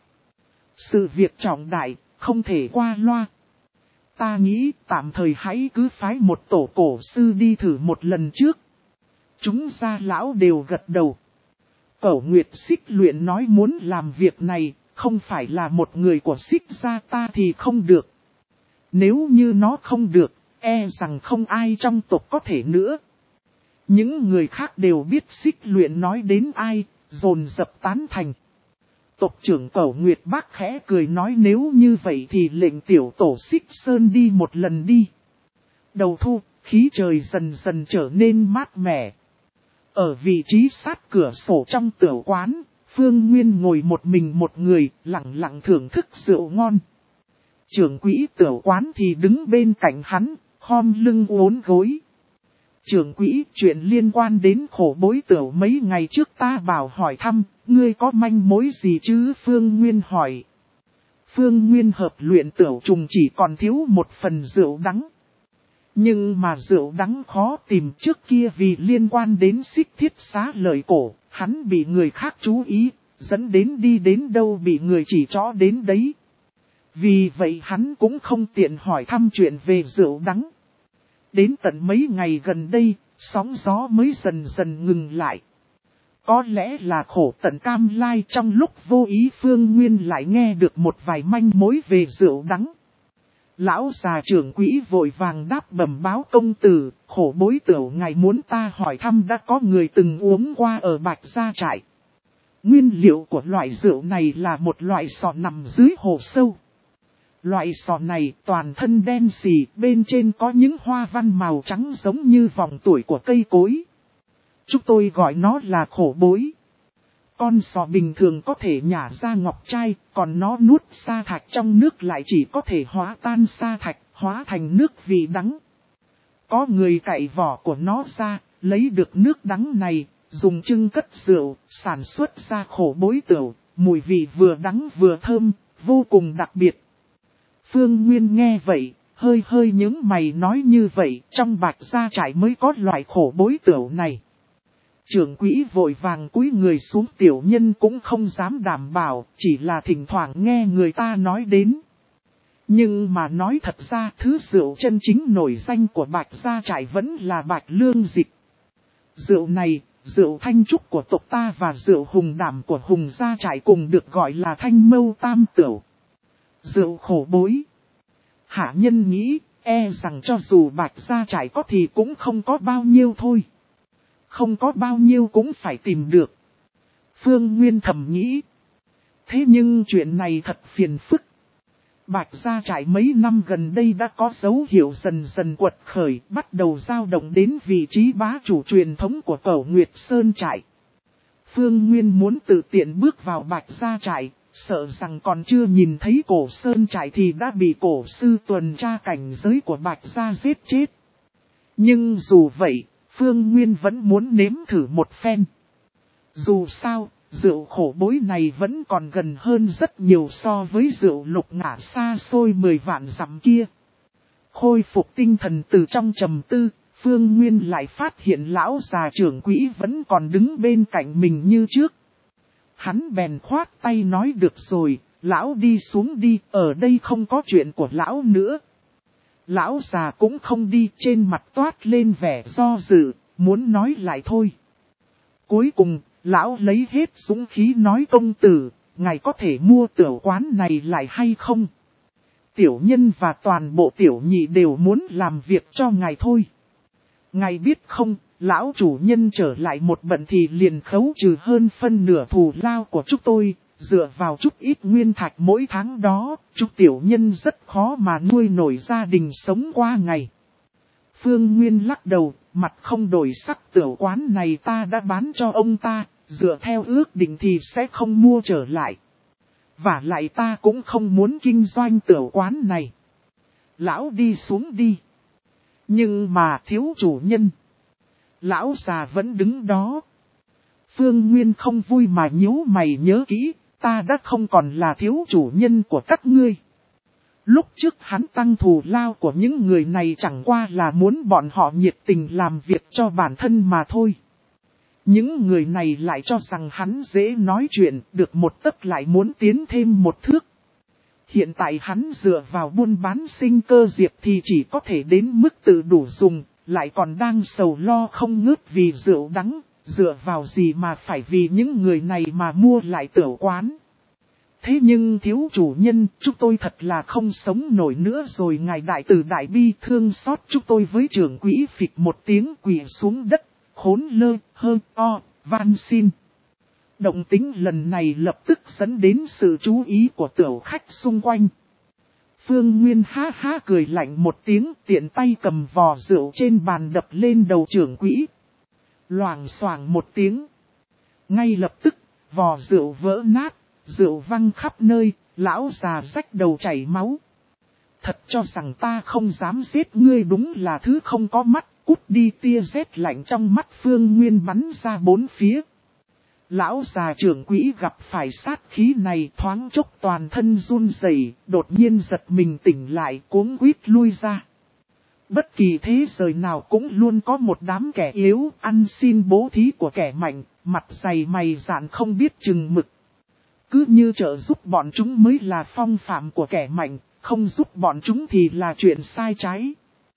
[SPEAKER 1] Sự việc trọng đại, không thể qua loa. Ta nghĩ tạm thời hãy cứ phái một tổ cổ sư đi thử một lần trước. Chúng gia lão đều gật đầu. Cẩu Nguyệt Xích Luyện nói muốn làm việc này, không phải là một người của Xích gia ta thì không được. Nếu như nó không được, e rằng không ai trong tộc có thể nữa. Những người khác đều biết Xích Luyện nói đến ai, dồn dập tán thành. Tộc trưởng Cẩu Nguyệt Bác khẽ cười nói nếu như vậy thì lệnh tiểu tổ Xích Sơn đi một lần đi. Đầu thu, khí trời dần dần trở nên mát mẻ. Ở vị trí sát cửa sổ trong tiểu quán, Phương Nguyên ngồi một mình một người, lặng lặng thưởng thức rượu ngon. Trưởng quỹ tiểu quán thì đứng bên cạnh hắn, khom lưng uốn gối. Trưởng quỹ, chuyện liên quan đến khổ bối tiểu mấy ngày trước ta bảo hỏi thăm, ngươi có manh mối gì chứ? Phương Nguyên hỏi. Phương Nguyên hợp luyện tiểu trùng chỉ còn thiếu một phần rượu đắng. Nhưng mà rượu đắng khó tìm, trước kia vì liên quan đến Xích Thiết Xá Lợi Cổ, hắn bị người khác chú ý, dẫn đến đi đến đâu bị người chỉ trỏ đến đấy. Vì vậy hắn cũng không tiện hỏi thăm chuyện về rượu đắng. Đến tận mấy ngày gần đây, sóng gió mới dần dần ngừng lại. Có lẽ là khổ tận cam lai, trong lúc vô ý Phương Nguyên lại nghe được một vài manh mối về rượu đắng. Lão già trưởng quỹ vội vàng đáp bẩm báo công tử, khổ bối tiểu ngài muốn ta hỏi thăm đã có người từng uống qua ở Bạch Gia Trại. Nguyên liệu của loại rượu này là một loại sò nằm dưới hồ sâu. Loại sò này toàn thân đen xì, bên trên có những hoa văn màu trắng giống như vòng tuổi của cây cối. Chúng tôi gọi nó là khổ bối. Con sò bình thường có thể nhả ra ngọc trai, còn nó nuốt sa thạch trong nước lại chỉ có thể hóa tan sa thạch, hóa thành nước vị đắng. Có người cạy vỏ của nó ra, lấy được nước đắng này, dùng chưng cất rượu, sản xuất ra khổ bối tửu, mùi vị vừa đắng vừa thơm, vô cùng đặc biệt. Phương Nguyên nghe vậy, hơi hơi những mày nói như vậy, trong Bạch Gia Trại mới có loại khổ bối tửu này. Trưởng quỹ vội vàng cúi người xuống, tiểu nhân cũng không dám đảm bảo, chỉ là thỉnh thoảng nghe người ta nói đến. Nhưng mà nói thật ra thứ rượu chân chính nổi danh của Bạch Gia Trại vẫn là Bạch Lương Dịch. Rượu này, rượu thanh trúc của tộc ta và rượu hùng đảm của Hùng Gia Trại cùng được gọi là thanh mâu tam tửu. Rượu khổ bối. Hạ nhân nghĩ, e rằng cho dù Bạch Gia Trại có thì cũng không có bao nhiêu thôi. Không có bao nhiêu cũng phải tìm được. Phương Nguyên thầm nghĩ. Thế nhưng chuyện này thật phiền phức. Bạch Gia Trại mấy năm gần đây đã có dấu hiệu dần dần quật khởi, bắt đầu dao động đến vị trí bá chủ truyền thống của Cẩu Nguyệt Sơn Trại. Phương Nguyên muốn tự tiện bước vào Bạch Gia Trại, sợ rằng còn chưa nhìn thấy Cổ Sơn Trại thì đã bị cổ sư tuần tra cảnh giới của Bạch Gia giết chết. Nhưng dù vậy, Phương Nguyên vẫn muốn nếm thử một phen. Dù sao, rượu khổ bối này vẫn còn gần hơn rất nhiều so với rượu lục ngả xa xôi mười vạn dặm kia. Khôi phục tinh thần từ trong trầm tư, Phương Nguyên lại phát hiện lão già trưởng quỹ vẫn còn đứng bên cạnh mình như trước. Hắn bèn khoát tay nói được rồi, lão đi xuống đi, ở đây không có chuyện của lão nữa. Lão già cũng không đi, trên mặt toát lên vẻ do dự, muốn nói lại thôi. Cuối cùng, lão lấy hết dũng khí nói công tử, ngài có thể mua tiểu quán này lại hay không? Tiểu nhân và toàn bộ tiểu nhị đều muốn làm việc cho ngài thôi. Ngài biết không, lão chủ nhân trở lại một bận thì liền khấu trừ hơn phân nửa thù lao của chúng tôi, dựa vào chút ít nguyên thạch mỗi tháng đó, chúng tiểu nhân rất khó mà nuôi nổi gia đình sống qua ngày. Phương Nguyên lắc đầu, mặt không đổi sắc, tiểu quán này ta đã bán cho ông ta, dựa theo ước định thì sẽ không mua trở lại. Và lại ta cũng không muốn kinh doanh tiểu quán này. Lão đi xuống đi. Nhưng mà thiếu chủ nhân. Lão già vẫn đứng đó. Phương Nguyên không vui mà nhíu mày nhớ kỹ, ta đã không còn là thiếu chủ nhân của các ngươi. Lúc trước hắn tăng thù lao của những người này chẳng qua là muốn bọn họ nhiệt tình làm việc cho bản thân mà thôi. Những người này lại cho rằng hắn dễ nói chuyện, được một tấc lại muốn tiến thêm một thước. Hiện tại hắn dựa vào buôn bán sinh cơ diệp thì chỉ có thể đến mức tự đủ dùng, lại còn đang sầu lo không ngớt vì rượu đắng, dựa vào gì mà phải vì những người này mà mua lại tiểu quán. Thế nhưng thiếu chủ nhân, chúng tôi thật là không sống nổi nữa rồi, ngài đại từ đại bi thương xót chúng tôi với trưởng quỹ phịch một tiếng quỳ xuống đất, khốn lơ, hơ, o, van xin. Động tính lần này lập tức dẫn đến sự chú ý của tiểu khách xung quanh. Phương Nguyên ha ha cười lạnh một tiếng, tiện tay cầm vò rượu trên bàn đập lên đầu trưởng quỹ. Loảng xoảng một tiếng. Ngay lập tức, vò rượu vỡ nát, rượu văng khắp nơi, lão già rách đầu chảy máu. Thật cho rằng ta không dám giết ngươi, đúng là thứ không có mắt, cút đi. Tia rét lạnh trong mắt Phương Nguyên bắn ra bốn phía. Lão già trưởng quỹ gặp phải sát khí này thoáng chốc toàn thân run rẩy, đột nhiên giật mình tỉnh lại, cuống quýt lui ra. Bất kỳ thế giới nào cũng luôn có một đám kẻ yếu, ăn xin bố thí của kẻ mạnh, mặt dày mày dạn không biết chừng mực. Cứ như trợ giúp bọn chúng mới là phong phạm của kẻ mạnh, không giúp bọn chúng thì là chuyện sai trái.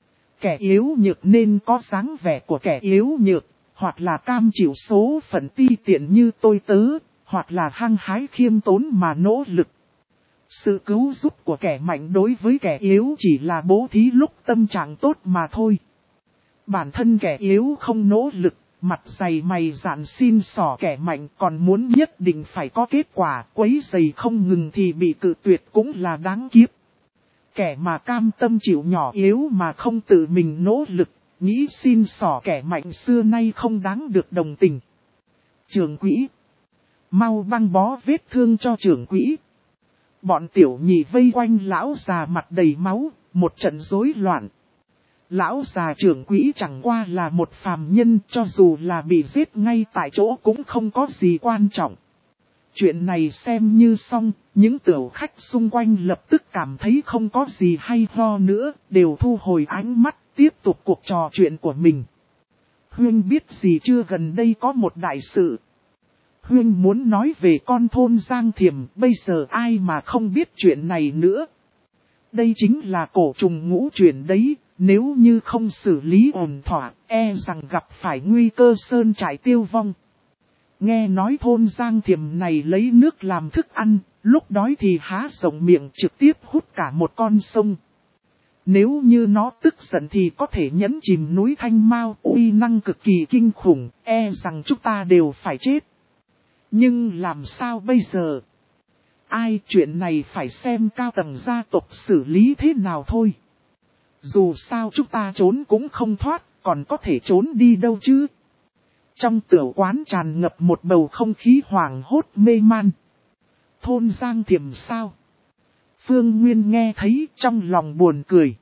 [SPEAKER 1] Kẻ yếu nhược nên có dáng vẻ của kẻ yếu nhược, hoặc là cam chịu số phận ti tiện như tôi tớ, hoặc là hăng hái khiêm tốn mà nỗ lực. Sự cứu giúp của kẻ mạnh đối với kẻ yếu chỉ là bố thí lúc tâm trạng tốt mà thôi. Bản thân kẻ yếu không nỗ lực, mặt dày mày dạn xin xỏ kẻ mạnh còn muốn nhất định phải có kết quả, quấy giày không ngừng thì bị cự tuyệt cũng là đáng kiếp. Kẻ mà cam tâm chịu nhỏ yếu mà không tự mình nỗ lực, nghĩ xin xỏ kẻ mạnh xưa nay không đáng được đồng tình. Trưởng quỹ, mau băng bó vết thương cho trưởng quỹ. Bọn tiểu nhị vây quanh lão già mặt đầy máu, một trận rối loạn. Lão già trưởng quỹ chẳng qua là một phàm nhân, cho dù là bị giết ngay tại chỗ cũng không có gì quan trọng. Chuyện này xem như xong, những tiểu khách xung quanh lập tức cảm thấy không có gì hay ho nữa, đều thu hồi ánh mắt, tiếp tục cuộc trò chuyện của mình. Huynh biết gì chưa, gần đây có một đại sự. Huynh muốn nói về con thôn Giang Thiềm, bây giờ ai mà không biết chuyện này nữa. Đây chính là cổ trùng ngũ chuyển đấy, nếu như không xử lý ổn thỏa, e rằng gặp phải nguy cơ sơn trại tiêu vong. Nghe nói thôn Giang Thiềm này lấy nước làm thức ăn, lúc đói thì há rộng miệng trực tiếp hút cả một con sông. Nếu như nó tức giận thì có thể nhấn chìm núi Thanh Mao, uy năng cực kỳ kinh khủng, e rằng chúng ta đều phải chết. Nhưng làm sao bây giờ? Ai, chuyện này phải xem cao tầng gia tộc xử lý thế nào thôi. Dù sao chúng ta trốn cũng không thoát, còn có thể trốn đi đâu chứ? Trong tiểu quán tràn ngập một bầu không khí hoảng hốt mê man. Thôn Giang Thiềm sao? Phương Nguyên nghe thấy trong lòng buồn cười.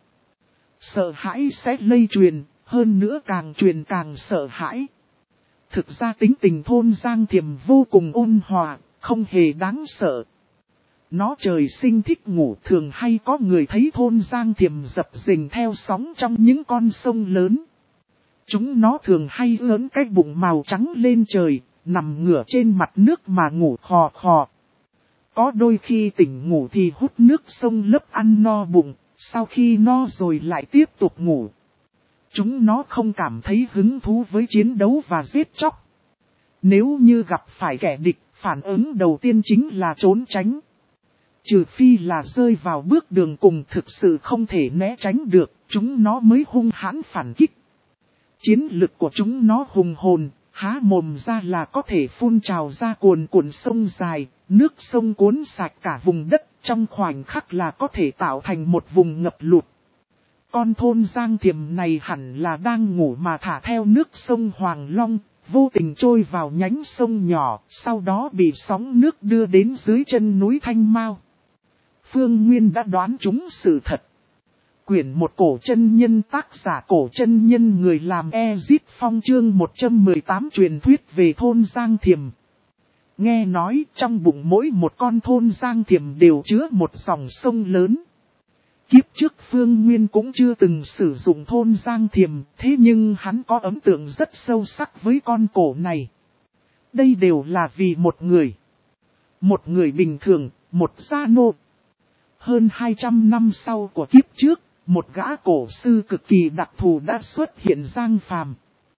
[SPEAKER 1] Sợ hãi sẽ lây truyền, hơn nữa càng truyền càng sợ hãi. Thực ra tính tình thôn Giang Thiềm vô cùng ôn hòa, không hề đáng sợ. Nó trời sinh thích ngủ, thường hay có người thấy thôn Giang Thiềm dập dình theo sóng trong những con sông lớn. Chúng nó thường hay ớn cái bụng màu trắng lên trời, nằm ngửa trên mặt nước mà ngủ khò khò. Có đôi khi tỉnh ngủ thì hút nước sông lấp ăn no bụng, sau khi no rồi lại tiếp tục ngủ. Chúng nó không cảm thấy hứng thú với chiến đấu và giết chóc. Nếu như gặp phải kẻ địch, phản ứng đầu tiên chính là trốn tránh. Trừ phi là rơi vào bước đường cùng thực sự không thể né tránh được, chúng nó mới hung hãn phản kích. Chiến lực của chúng nó hùng hồn, há mồm ra là có thể phun trào ra cuồn cuộn sông dài, nước sông cuốn sạch cả vùng đất, trong khoảnh khắc là có thể tạo thành một vùng ngập lụt. Con thôn Giang Thiềm này hẳn là đang ngủ mà thả theo nước sông Hoàng Long, vô tình trôi vào nhánh sông nhỏ, sau đó bị sóng nước đưa đến dưới chân núi Thanh Mao. Phương Nguyên đã đoán trúng sự thật. Quyển một cổ chân nhân, tác giả cổ chân nhân, người làm Ezit Phong, chương một trăm mười tám truyền thuyết về thôn Giang Thiềm. Nghe nói trong bụng mỗi một con thôn Giang Thiềm đều chứa một dòng sông lớn. Kiếp trước Phương Nguyên cũng chưa từng sử dụng thôn Giang Thiềm, thế nhưng hắn có ấn tượng rất sâu sắc với con cổ này. Đây đều là vì một người. Một người bình thường, một gia nô. Hơn hai trăm năm sau của kiếp trước, một gã cổ sư cực kỳ đặc thù đã xuất hiện Giang Phàm.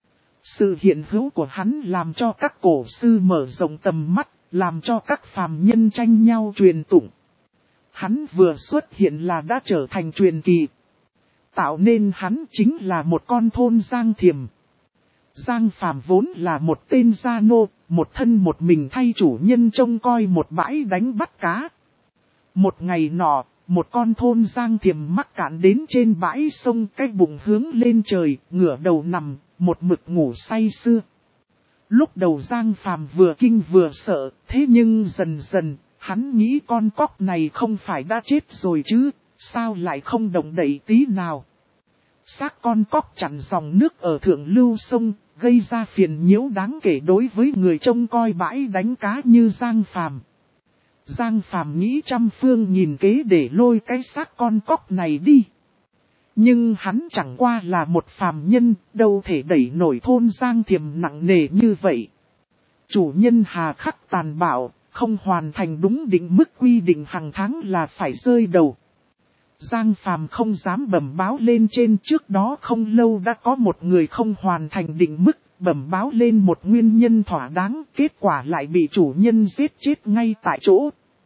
[SPEAKER 1] Sự hiện hữu của hắn làm cho các cổ sư mở rộng tầm mắt, làm cho các phàm nhân tranh nhau truyền tụng. Hắn vừa xuất hiện là đã trở thành truyền kỳ. Tạo nên hắn chính là một con thôn Giang Thiềm. Giang Phàm vốn là một tên gia nô, một thân một mình thay chủ nhân trông coi một bãi đánh bắt cá. Một ngày nọ, một con thôn Giang Thiềm mắc cạn đến trên bãi sông, cái bụng hướng lên trời, ngửa đầu nằm, một mực ngủ say sưa. Lúc đầu Giang Phàm vừa kinh vừa sợ, thế nhưng dần dần, hắn nghĩ con cóc này không phải đã chết rồi chứ, sao lại không động đậy tí nào. Xác con cóc chặn dòng nước ở thượng lưu sông, gây ra phiền nhiễu đáng kể đối với người trông coi bãi đánh cá như Giang Phàm. Giang Phàm nghĩ trăm phương nghìn kế để lôi cái xác con cóc này đi. Nhưng hắn chẳng qua là một phàm nhân, đâu thể đẩy nổi thôn Giang Thiềm nặng nề như vậy. Chủ nhân hà khắc tàn bạo, không hoàn thành đúng định mức quy định hàng tháng là phải rơi đầu. Giang Phàm không dám bẩm báo lên trên, trước đó không lâu đã có một người không hoàn thành định mức, bẩm báo lên một nguyên nhân thỏa đáng, kết quả lại bị chủ nhân giết chết ngay tại chỗ.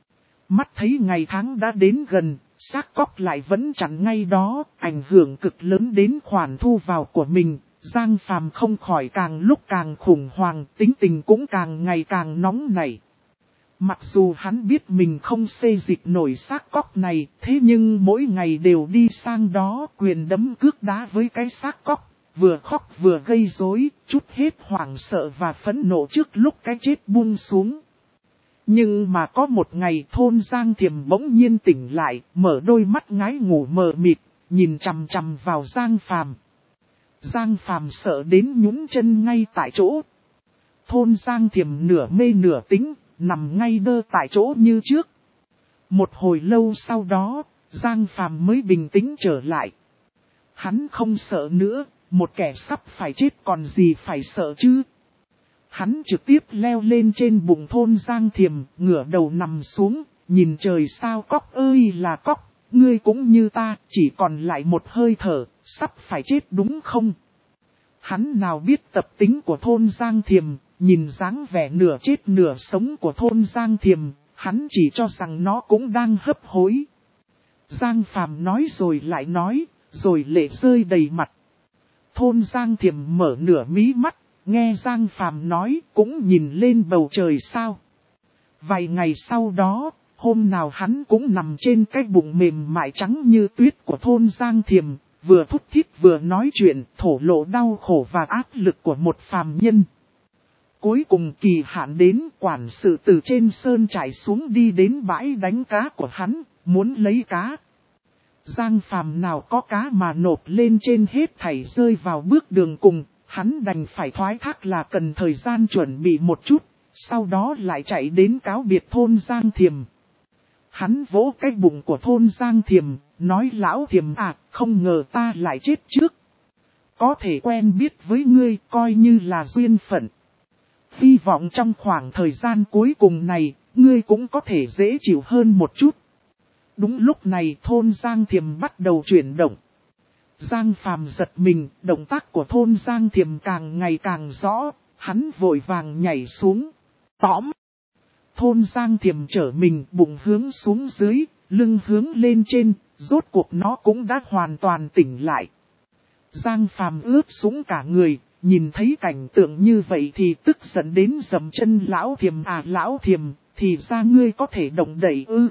[SPEAKER 1] Mắt thấy ngày tháng đã đến gần, xác cóc lại vẫn chặn ngay đó, ảnh hưởng cực lớn đến khoản thu vào của mình. Giang Phàm không khỏi càng lúc càng khủng hoảng, tính tình cũng càng ngày càng nóng nảy. Mặc dù hắn biết mình không xê dịch nổi xác cóc này, thế nhưng mỗi ngày đều đi sang đó quyền đấm cước đá với cái xác cóc, vừa khóc vừa gây rối, chút hết hoảng sợ và phẫn nộ trước lúc cái chết buông xuống. Nhưng mà có một ngày thôn Giang Thiềm bỗng nhiên tỉnh lại, mở đôi mắt ngái ngủ mờ mịt, nhìn chằm chằm vào Giang Phàm. Giang Phàm sợ đến nhún chân ngay tại chỗ. Thôn Giang Thiềm nửa mê nửa tính, nằm ngay đơ tại chỗ như trước. Một hồi lâu sau đó, Giang Phàm mới bình tĩnh trở lại. Hắn không sợ nữa, một kẻ sắp phải chết còn gì phải sợ chứ. Hắn trực tiếp leo lên trên bụng thôn Giang Thiềm, ngửa đầu nằm xuống, nhìn trời sao cóc ơi là cóc, ngươi cũng như ta, chỉ còn lại một hơi thở, sắp phải chết đúng không? Hắn nào biết tập tính của thôn Giang Thiềm, nhìn dáng vẻ nửa chết nửa sống của thôn Giang Thiềm, hắn chỉ cho rằng nó cũng đang hấp hối. Giang Phàm nói rồi lại nói, rồi lệ rơi đầy mặt. Thôn Giang Thiềm mở nửa mí mắt, nghe Giang Phàm nói cũng nhìn lên bầu trời sao. Vài ngày sau đó, hôm nào hắn cũng nằm trên cái bụng mềm mại trắng như tuyết của thôn Giang Thiềm, vừa thút thít vừa nói chuyện, thổ lộ đau khổ và áp lực của một phàm nhân. Cuối cùng kỳ hạn đến, quản sự từ trên sơn trải xuống đi đến bãi đánh cá của hắn, muốn lấy cá. Giang Phàm nào có cá mà nộp lên trên hết thảy rơi vào bước đường cùng, hắn đành phải thoái thác là cần thời gian chuẩn bị một chút, sau đó lại chạy đến cáo biệt thôn Giang Thiềm. Hắn vỗ cái bụng của thôn Giang Thiềm, nói lão Thiềm à, không ngờ ta lại chết trước. Có thể quen biết với ngươi coi như là duyên phận. Hy vọng trong khoảng thời gian cuối cùng này, ngươi cũng có thể dễ chịu hơn một chút. Đúng lúc này thôn Giang Thiềm bắt đầu chuyển động. Giang Phàm giật mình, động tác của thôn Giang Thiềm càng ngày càng rõ, hắn vội vàng nhảy xuống. Tóm! Thôn Giang Thiềm trở mình, bụng hướng xuống dưới, lưng hướng lên trên, rốt cuộc nó cũng đã hoàn toàn tỉnh lại. Giang Phàm ướp sũng cả người, nhìn thấy cảnh tượng như vậy thì tức giận đến dầm chân lão Thiềm à lão Thiềm, thì ra ngươi có thể động đậy ư.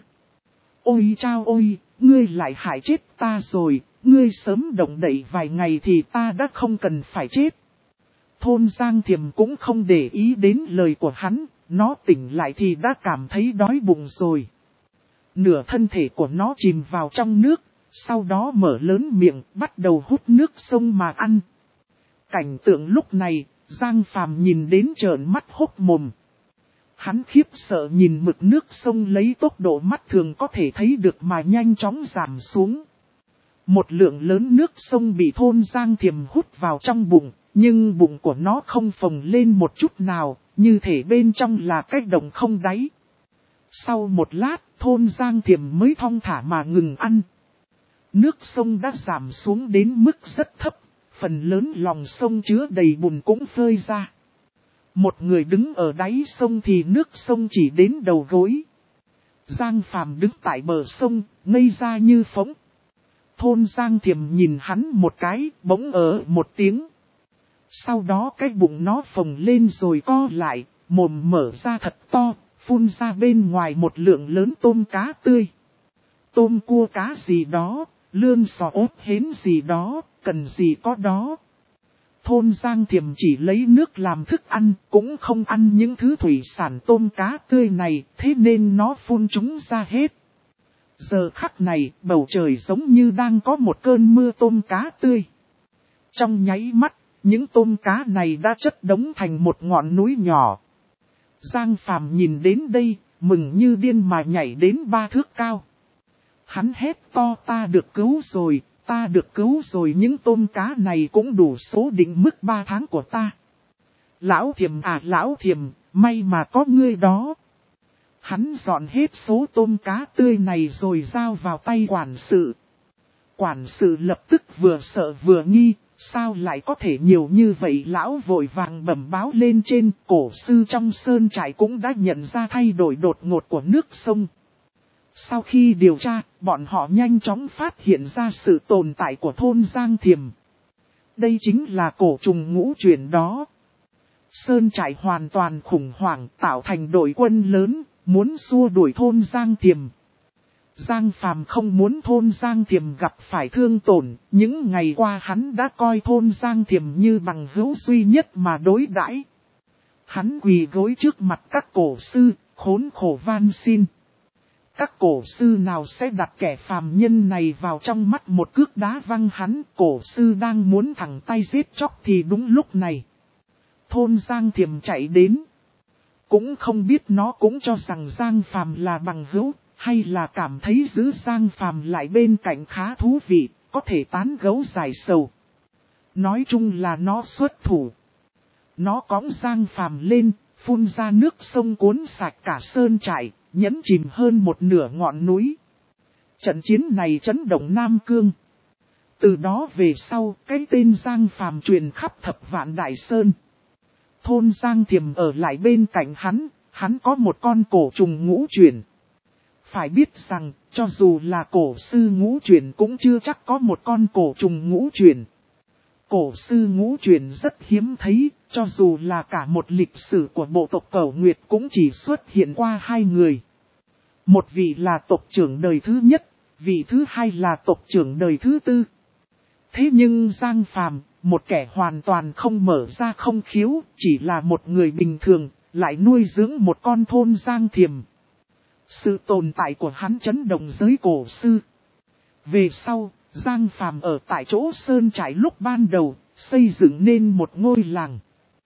[SPEAKER 1] Ôi chao ôi, ngươi lại hại chết ta rồi, ngươi sớm động đậy vài ngày thì ta đã không cần phải chết. Thôn Giang Thiềm cũng không để ý đến lời của hắn, nó tỉnh lại thì đã cảm thấy đói bụng rồi. Nửa thân thể của nó chìm vào trong nước, sau đó mở lớn miệng bắt đầu hút nước sông mà ăn. Cảnh tượng lúc này, Giang Phàm nhìn đến trợn mắt hốc mồm. Hắn khiếp sợ nhìn mực nước sông lấy tốc độ mắt thường có thể thấy được mà nhanh chóng giảm xuống. Một lượng lớn nước sông bị thôn Giang Thiềm hút vào trong bụng, nhưng bụng của nó không phồng lên một chút nào, như thể bên trong là cái đồng không đáy. Sau một lát, thôn Giang Thiềm mới thong thả mà ngừng ăn. Nước sông đã giảm xuống đến mức rất thấp, phần lớn lòng sông chứa đầy bùn cũng phơi ra. Một người đứng ở đáy sông thì nước sông chỉ đến đầu gối. Giang Phàm đứng tại bờ sông, ngây ra như phỗng. Thôn Giang Thiềm nhìn hắn một cái, bỗng ở một tiếng. Sau đó cái bụng nó phồng lên rồi co lại, mồm mở ra thật to, phun ra bên ngoài một lượng lớn tôm cá tươi. Tôm cua cá gì đó, lươn sò ốp hến gì đó, cần gì có đó. Thôn Giang Thiềm chỉ lấy nước làm thức ăn, cũng không ăn những thứ thủy sản tôm cá tươi này, thế nên nó phun chúng ra hết. Giờ khắc này, bầu trời giống như đang có một cơn mưa tôm cá tươi. Trong nháy mắt, những tôm cá này đã chất đống thành một ngọn núi nhỏ. Giang Phàm nhìn đến đây, mừng như điên mà nhảy đến ba thước cao. Hắn hét to ta được cứu rồi, ta được cứu rồi, những tôm cá này cũng đủ số định mức ba tháng của ta. Lão Thiềm à lão Thiềm, may mà có ngươi đó. Hắn dọn hết số tôm cá tươi này rồi giao vào tay quản sự. Quản sự lập tức vừa sợ vừa nghi, sao lại có thể nhiều như vậy, lão vội vàng bẩm báo lên trên. Cổ sư trong sơn trại cũng đã nhận ra thay đổi đột ngột của nước sông. Sau khi điều tra, bọn họ nhanh chóng phát hiện ra sự tồn tại của thôn Giang Thiềm. Đây chính là cổ trùng ngũ chuyển đó. Sơn trại hoàn toàn khủng hoảng, tạo thành đội quân lớn, muốn xua đuổi thôn Giang Thiềm. Giang Phàm không muốn thôn Giang Thiềm gặp phải thương tổn, những ngày qua hắn đã coi thôn Giang Thiềm như bằng hữu duy nhất mà đối đãi. Hắn quỳ gối trước mặt các cổ sư, khốn khổ van xin. Các cổ sư nào sẽ đặt kẻ phàm nhân này vào trong mắt một cước đá văng hắn, cổ sư đang muốn thẳng tay giết chóc thì đúng lúc này. Thôn Giang Thiềm chạy đến. Cũng không biết nó cũng cho rằng Giang Phàm là bằng hữu, hay là cảm thấy giữ Giang Phàm lại bên cạnh khá thú vị, có thể tán gẫu giải sầu. Nói chung là nó xuất thủ. Nó cõng Giang Phàm lên, phun ra nước sông cuốn sạch cả sơn trại, nhấn chìm hơn một nửa ngọn núi. Trận chiến này chấn động Nam Cương. Từ đó về sau, cái tên Giang Phàm truyền khắp thập vạn Đại Sơn. Thôn Giang Thiềm ở lại bên cạnh hắn, hắn có một con cổ trùng ngũ chuyển. Phải biết rằng, cho dù là cổ sư ngũ chuyển cũng chưa chắc có một con cổ trùng ngũ chuyển. Cổ sư ngũ chuyển rất hiếm thấy, cho dù là cả một lịch sử của bộ tộc Cẩu Nguyệt cũng chỉ xuất hiện qua hai người. Một vị là tộc trưởng đời thứ nhất, vị thứ hai là tộc trưởng đời thứ tư. Thế nhưng Giang Phàm, một kẻ hoàn toàn không mở ra không khiếu, chỉ là một người bình thường, lại nuôi dưỡng một con thôn Giang Thiềm. Sự tồn tại của hắn chấn động giới cổ sư. Về sau, Giang Phàm ở tại chỗ sơn trại lúc ban đầu, xây dựng nên một ngôi làng.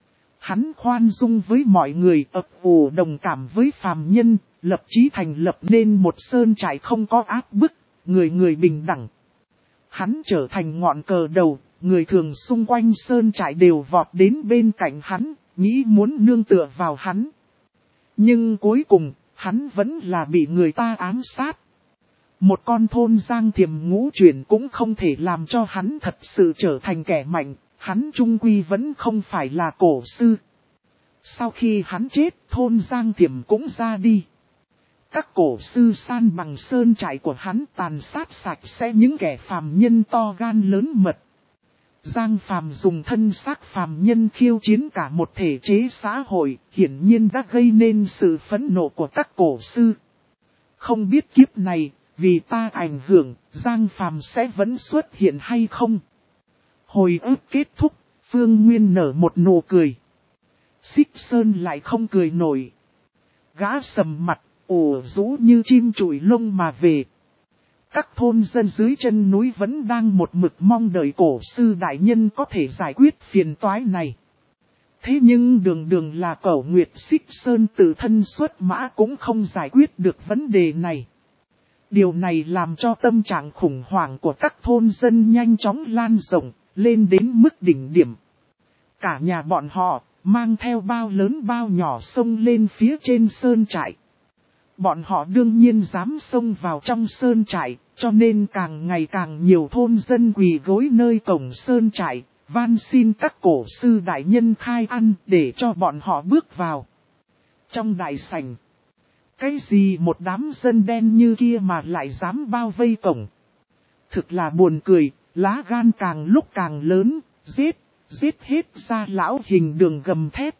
[SPEAKER 1] Hắn khoan dung với mọi người, ập ủ đồng cảm với phàm nhân, lập chí thành lập nên một sơn trại không có áp bức, người người bình đẳng. Hắn trở thành ngọn cờ đầu, người thường xung quanh sơn trại đều vọt đến bên cạnh hắn, nghĩ muốn nương tựa vào hắn. Nhưng cuối cùng, hắn vẫn là bị người ta ám sát. Một con thôn Giang Thiềm ngũ chuyển cũng không thể làm cho hắn thật sự trở thành kẻ mạnh, hắn trung quy vẫn không phải là cổ sư. Sau khi hắn chết, thôn Giang Thiềm cũng ra đi. Các cổ sư san bằng sơn trại của hắn, tàn sát sạch sẽ những kẻ phàm nhân to gan lớn mật. Giang Phàm dùng thân xác phàm nhân khiêu chiến cả một thể chế xã hội, hiển nhiên đã gây nên sự phẫn nộ của các cổ sư. Không biết kiếp này, vì ta ảnh hưởng, Giang Phàm sẽ vẫn xuất hiện hay không? Hồi ức kết thúc, Phương Nguyên nở một nụ cười. Xích Sơn lại không cười nổi. Gã sầm mặt, ủ rũ như chim chủi lông mà về. Các thôn dân dưới chân núi vẫn đang một mực mong đợi cổ sư đại nhân có thể giải quyết phiền toái này. Thế nhưng đường đường là Cẩu Nguyệt Xích Sơn tự thân xuất mã cũng không giải quyết được vấn đề này. Điều này làm cho tâm trạng khủng hoảng của các thôn dân nhanh chóng lan rộng, lên đến mức đỉnh điểm. Cả nhà bọn họ, mang theo bao lớn bao nhỏ xông lên phía trên sơn trại. Bọn họ đương nhiên dám xông vào trong sơn trại, cho nên càng ngày càng nhiều thôn dân quỳ gối nơi cổng sơn trại, van xin các cổ sư đại nhân khai ăn để cho bọn họ bước vào. Trong đại sảnh, cái gì một đám dân đen như kia mà lại dám bao vây cổng. Thực là buồn cười, lá gan càng lúc càng lớn, giết, giết hết ra lão hình đường gầm thép.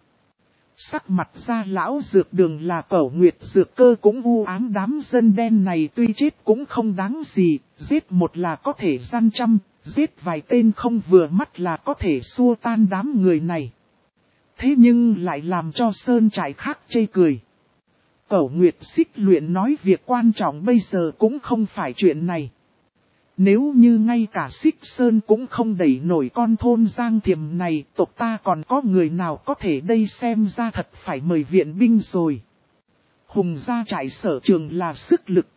[SPEAKER 1] Sắc mặt ra lão dược đường là Cẩu Nguyệt dược cơ cũng u ám đám dân đen này tuy chết cũng không đáng gì, giết một là có thể gian trăm, giết vài tên không vừa mắt là có thể xua tan đám người này. Thế nhưng lại làm cho sơn trại khác chê cười. Cẩu Nguyệt xích luyện nói việc quan trọng bây giờ cũng không phải chuyện này. Nếu như ngay cả Xích Sơn cũng không đẩy nổi con thôn Giang Thiềm này, tộc ta còn có người nào có thể đây xem ra thật phải mời viện binh rồi. Hùng gia trại sở trường là sức lực.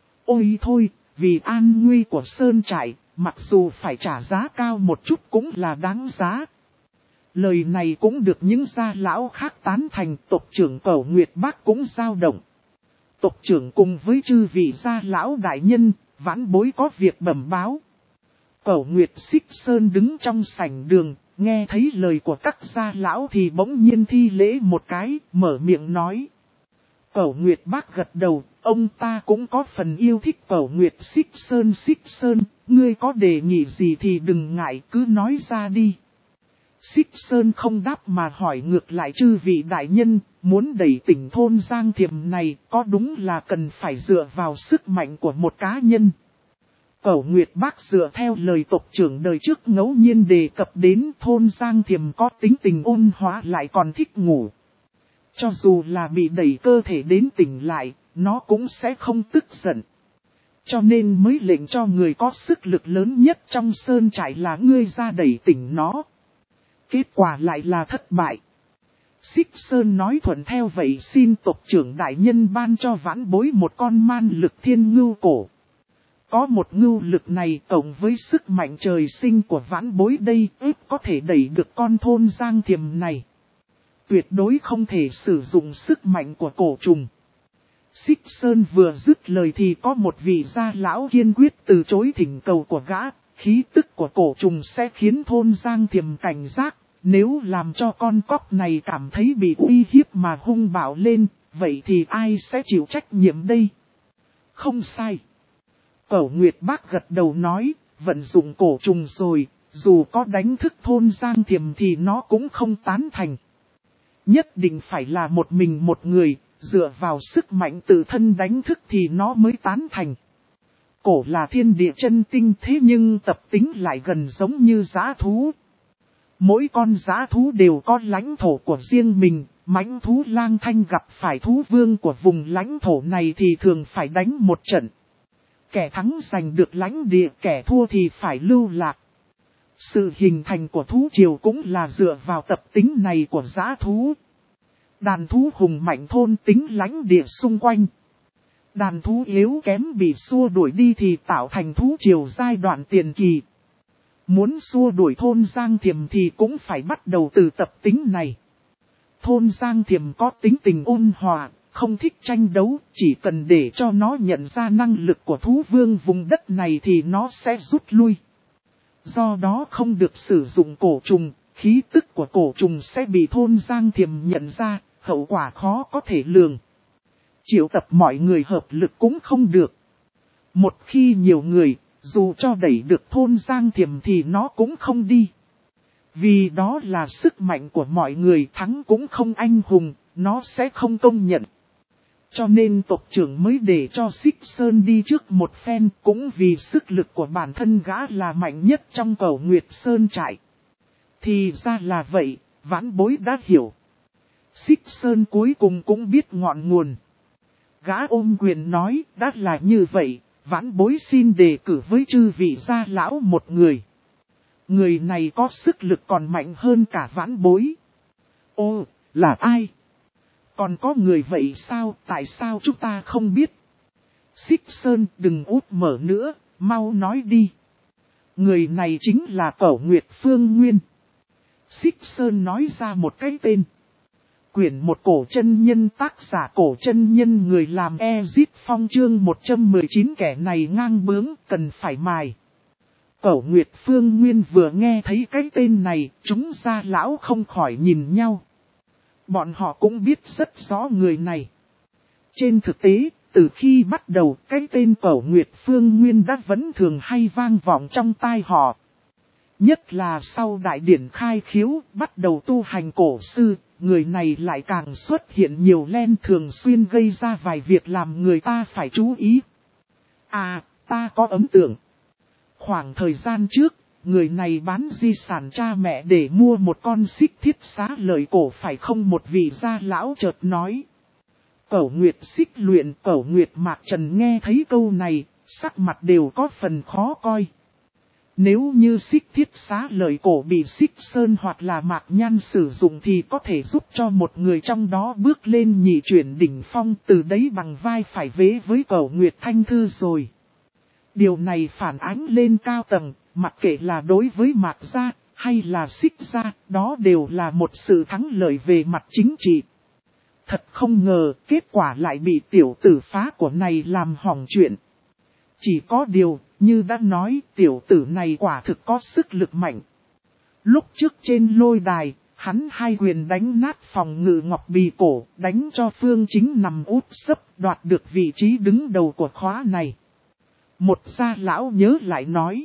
[SPEAKER 1] Ôi thôi, vì an nguy của Sơn trại, mặc dù phải trả giá cao một chút cũng là đáng giá. Lời này cũng được những gia lão khác tán thành, tộc trưởng Cẩu Nguyệt Bác cũng dao động. Tộc trưởng cùng với chư vị gia lão đại nhân, vãn bối có việc bẩm báo. Cẩu Nguyệt Xích Sơn đứng trong sảnh đường, nghe thấy lời của các gia lão thì bỗng nhiên thi lễ một cái, mở miệng nói. Cẩu Nguyệt Bác gật đầu, ông ta cũng có phần yêu thích Cẩu Nguyệt Xích Sơn. Xích Sơn, ngươi có đề nghị gì thì đừng ngại, cứ nói ra đi. Xích Sơn không đáp mà hỏi ngược lại: chư vị đại nhân, muốn đẩy tỉnh thôn Giang Thiềm này có đúng là cần phải dựa vào sức mạnh của một cá nhân? Cẩu Nguyệt Bác dựa theo lời tộc trưởng đời trước ngẫu nhiên đề cập đến thôn Giang Thiềm có tính tình ôn hóa lại còn thích ngủ. Cho dù là bị đẩy cơ thể đến tỉnh lại, nó cũng sẽ không tức giận. Cho nên mới lệnh cho người có sức lực lớn nhất trong sơn trại là ngươi ra đẩy tỉnh nó. Kết quả lại là thất bại. Xích Sơn nói thuận theo vậy xin tộc trưởng đại nhân ban cho vãn bối một con man lực thiên ngưu cổ. Có một ngưu lực này cộng với sức mạnh trời sinh của vãn bối đây ít có thể đẩy được con thôn Giang Thiềm này. Tuyệt đối không thể sử dụng sức mạnh của cổ trùng. Xích Sơn vừa dứt lời thì có một vị gia lão kiên quyết từ chối thỉnh cầu của gã. Khí tức của cổ trùng sẽ khiến thôn Giang Thiềm cảnh giác. Nếu làm cho con cóc này cảm thấy bị uy hiếp mà hung bạo lên, vậy thì ai sẽ chịu trách nhiệm đây? Không sai. Cẩu Nguyệt Bác gật đầu nói, vận dụng cổ trùng rồi, dù có đánh thức thôn Giang Thiềm thì nó cũng không tán thành. Nhất định phải là một mình một người, dựa vào sức mạnh tự thân đánh thức thì nó mới tán thành. Cổ là thiên địa chân tinh thế nhưng tập tính lại gần giống như dã thú. Mỗi con dã thú đều có lãnh thổ của riêng mình, mãnh thú Lang Thanh gặp phải thú vương của vùng lãnh thổ này thì thường phải đánh một trận. Kẻ thắng giành được lãnh địa, kẻ thua thì phải lưu lạc. Sự hình thành của thú triều cũng là dựa vào tập tính này của dã thú. Đàn thú hùng mạnh thôn tính lãnh địa xung quanh. Đàn thú yếu kém bị xua đuổi đi thì tạo thành thú triều giai đoạn tiền kỳ. Muốn xua đuổi thôn Giang Thiềm thì cũng phải bắt đầu từ tập tính này. Thôn Giang Thiềm có tính tình ôn hòa, không thích tranh đấu, chỉ cần để cho nó nhận ra năng lực của thú vương vùng đất này thì nó sẽ rút lui. Do đó không được sử dụng cổ trùng, khí tức của cổ trùng sẽ bị thôn Giang Thiềm nhận ra, hậu quả khó có thể lường. Triệu tập mọi người hợp lực cũng không được. Một khi nhiều người, dù cho đẩy được thôn Giang Thiềm thì nó cũng không đi. Vì đó là sức mạnh của mọi người, thắng cũng không anh hùng, nó sẽ không công nhận. Cho nên tộc trưởng mới để cho Xích Sơn đi trước một phen, cũng vì sức lực của bản thân gã là mạnh nhất trong Cẩu Nguyệt Sơn trại. Thì ra là vậy, vãn bối đã hiểu. Xích Sơn cuối cùng cũng biết ngọn nguồn. Gã ôm quyền nói, đã là như vậy, vãn bối xin đề cử với chư vị gia lão một người. Người này có sức lực còn mạnh hơn cả vãn bối. Ô, là ai? Còn có người vậy sao, tại sao chúng ta không biết? Xích Sơn đừng út mở nữa, mau nói đi. Người này chính là Cẩu Nguyệt Phương Nguyên. Xích Sơn nói ra một cái tên. Quyển một cổ chân nhân, tác giả cổ chân nhân, người làm Ezit Phong, chương một trăm mười chín, kẻ này ngang bướng, cần phải mài. Cẩu Nguyệt Phương Nguyên vừa nghe thấy cái tên này, chúng gia lão không khỏi nhìn nhau. Bọn họ cũng biết rất rõ người này. Trên thực tế, từ khi bắt đầu, cái tên Cẩu Nguyệt Phương Nguyên đã vẫn thường hay vang vọng trong tai họ. Nhất là sau đại điển khai khiếu, bắt đầu tu hành cổ sư, người này lại càng xuất hiện nhiều len, thường xuyên gây ra vài việc làm người ta phải chú ý. À, ta có ấn tượng. Khoảng thời gian trước, người này bán di sản cha mẹ để mua một con xích thiết xá lợi cổ phải không, một vị gia lão chợt nói. Cẩu Nguyệt Xích Luyện, Cẩu Nguyệt Mạc Trần nghe thấy câu này, sắc mặt đều có phần khó coi. Nếu như xích thiết xá lợi cổ bị Xích Sơn hoặc là Mạc Nhan sử dụng thì có thể giúp cho một người trong đó bước lên nhị chuyển đỉnh phong, từ đấy bằng vai phải vế với Cẩu Nguyệt Thanh Thư rồi. Điều này phản ánh lên cao tầng, mặc kệ là đối với Mạc gia hay là Xích gia, đó đều là một sự thắng lợi về mặt chính trị. Thật không ngờ, kết quả lại bị tiểu tử phá của này làm hỏng chuyện. Chỉ có điều, như đã nói, tiểu tử này quả thực có sức lực mạnh. Lúc trước trên lôi đài, Hắn hai quyền đánh nát phòng ngự ngọc bì cổ, đánh cho Phương Chính nằm úp sấp, đoạt được vị trí đứng đầu của khóa này. Một gia lão nhớ lại nói.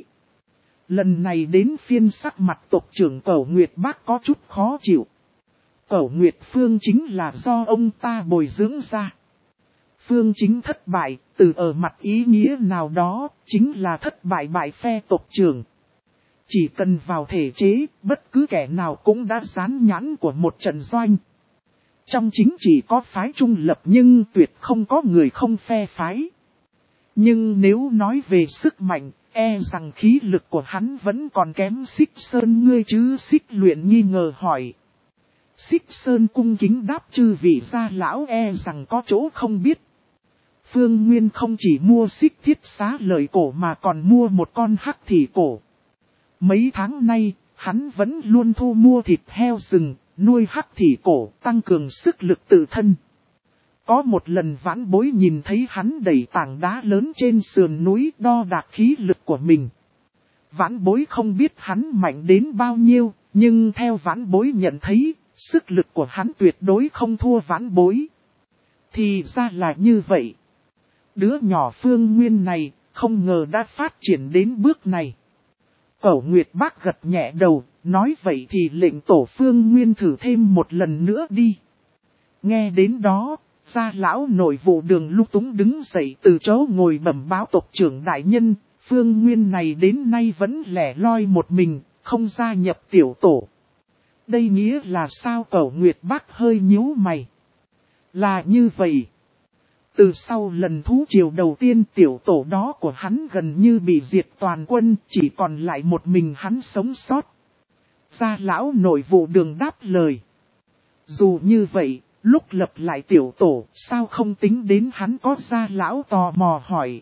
[SPEAKER 1] Lần này đến phiên sắc mặt tộc trưởng Cẩu Nguyệt Bác có chút khó chịu. Cẩu Nguyệt Phương Chính là do ông ta bồi dưỡng ra. Phương Chính thất bại, từ ở mặt ý nghĩa nào đó, chính là thất bại bại phe tộc trưởng. Chỉ cần vào thể chế, bất cứ kẻ nào cũng đã dán nhãn của một trận doanh. Trong chính chỉ có phái trung lập nhưng tuyệt không có người không phe phái. Nhưng nếu nói về sức mạnh, e rằng khí lực của hắn vẫn còn kém Xích Sơn ngươi chứ. Xích Luyện nghi ngờ hỏi. Xích Sơn cung kính đáp chư vị gia lão e rằng có chỗ không biết. Phương Nguyên không chỉ mua xích thiết xá lợi cổ mà còn mua một con hắc thị cổ. Mấy tháng nay, hắn vẫn luôn thu mua thịt heo rừng, nuôi hắc thị cổ, tăng cường sức lực tự thân. Có một lần Vãn Bối nhìn thấy hắn đẩy tảng đá lớn trên sườn núi đo đạc khí lực của mình. Vãn Bối không biết hắn mạnh đến bao nhiêu, nhưng theo Vãn Bối nhận thấy, sức lực của hắn tuyệt đối không thua Vãn Bối. Thì ra là như vậy. Đứa nhỏ Phương Nguyên này, không ngờ đã phát triển đến bước này. Cẩu Nguyệt Bác gật nhẹ đầu, nói vậy thì lệnh tổ Phương Nguyên thử thêm một lần nữa đi. Nghe đến đó, gia lão nội vụ Đường lúc túng đứng dậy từ chỗ ngồi bẩm báo tộc trưởng đại nhân, Phương Nguyên này đến nay vẫn lẻ loi một mình, không gia nhập tiểu tổ. Đây nghĩa là sao? Cẩu Nguyệt Bác hơi nhíu mày. Là như vậy. Từ sau lần thú triều đầu tiên tiểu tổ đó của hắn gần như bị diệt toàn quân, chỉ còn lại một mình hắn sống sót. Gia lão nội vụ Đường đáp lời. Dù như vậy, lúc lập lại tiểu tổ, sao không tính đến hắn? Có gia lão tò mò hỏi.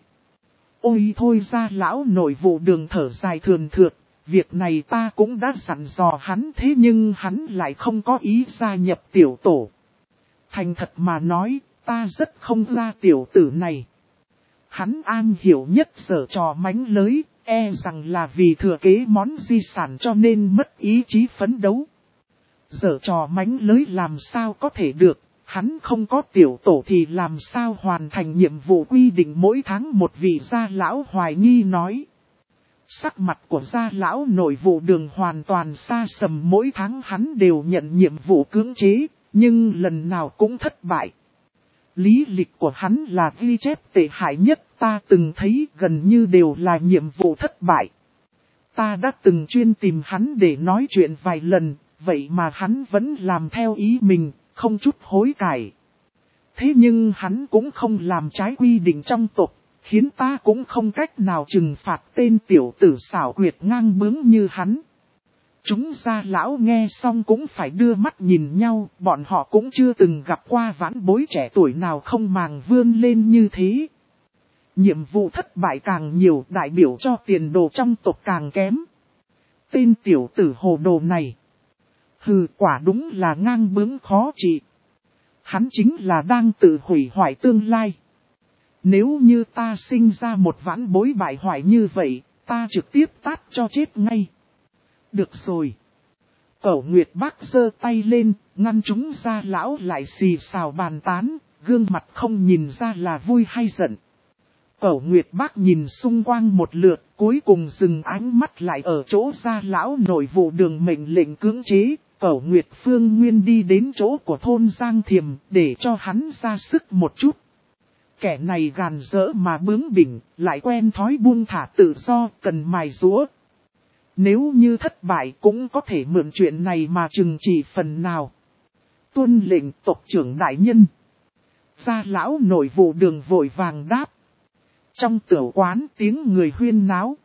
[SPEAKER 1] Ôi thôi, gia lão nội vụ Đường thở dài thườn thượt, việc này ta cũng đã dặn dò hắn, thế nhưng hắn lại không có ý gia nhập tiểu tổ. Thành thật mà nói, ta rất không la tiểu tử này. Hắn am hiểu nhất giở trò mánh lới, e rằng là vì thừa kế món di sản cho nên mất ý chí phấn đấu. Giở trò mánh lới làm sao có thể được, hắn không có tiểu tổ thì làm sao hoàn thành nhiệm vụ quy định mỗi tháng một vị gia lão hoài nghi nói. Sắc mặt của gia lão nội vụ Đường hoàn toàn xa sầm, mỗi tháng hắn đều nhận nhiệm vụ cưỡng chế, nhưng lần nào cũng thất bại. Lý lịch của hắn là ghi chép tệ hại nhất ta từng thấy, gần như đều là nhiệm vụ thất bại. Ta đã từng chuyên tìm hắn để nói chuyện vài lần, vậy mà hắn vẫn làm theo ý mình, không chút hối cải. Thế nhưng hắn cũng không làm trái quy định trong tộc, khiến ta cũng không cách nào trừng phạt tên tiểu tử xảo quyệt ngang bướng như hắn. Chúng gia lão nghe xong cũng phải đưa mắt nhìn nhau, bọn họ cũng chưa từng gặp qua Vãn Bối trẻ tuổi nào không màng vươn lên như thế. Nhiệm vụ thất bại càng nhiều, đại biểu cho tiền đồ trong tộc càng kém. Tên tiểu tử hồ đồ này. Hừ, quả đúng là ngang bướng khó trị. Hắn chính là đang tự hủy hoại tương lai. Nếu như ta sinh ra một Vãn Bối bại hoại như vậy, ta trực tiếp tát cho chết ngay. Được rồi. Cẩu Nguyệt Bác giơ tay lên, ngăn chúng gia lão lại xì xào bàn tán, gương mặt không nhìn ra là vui hay giận. Cẩu Nguyệt Bác nhìn xung quanh một lượt, cuối cùng dừng ánh mắt lại ở chỗ gia lão nội vụ Đường mệnh lệnh cưỡng chế. Cẩu Nguyệt Phương Nguyên đi đến chỗ của thôn Giang Thiềm, để cho hắn ra sức một chút. Kẻ này gàn dỡ mà bướng bỉnh, lại quen thói buông thả tự do, cần mài giũa. Nếu như thất bại cũng có thể mượn chuyện này mà trừng trị phần nào. Tuân lệnh tộc trưởng đại nhân. Gia lão nội vụ Đường vội vàng đáp. Trong tiểu quán tiếng người huyên náo.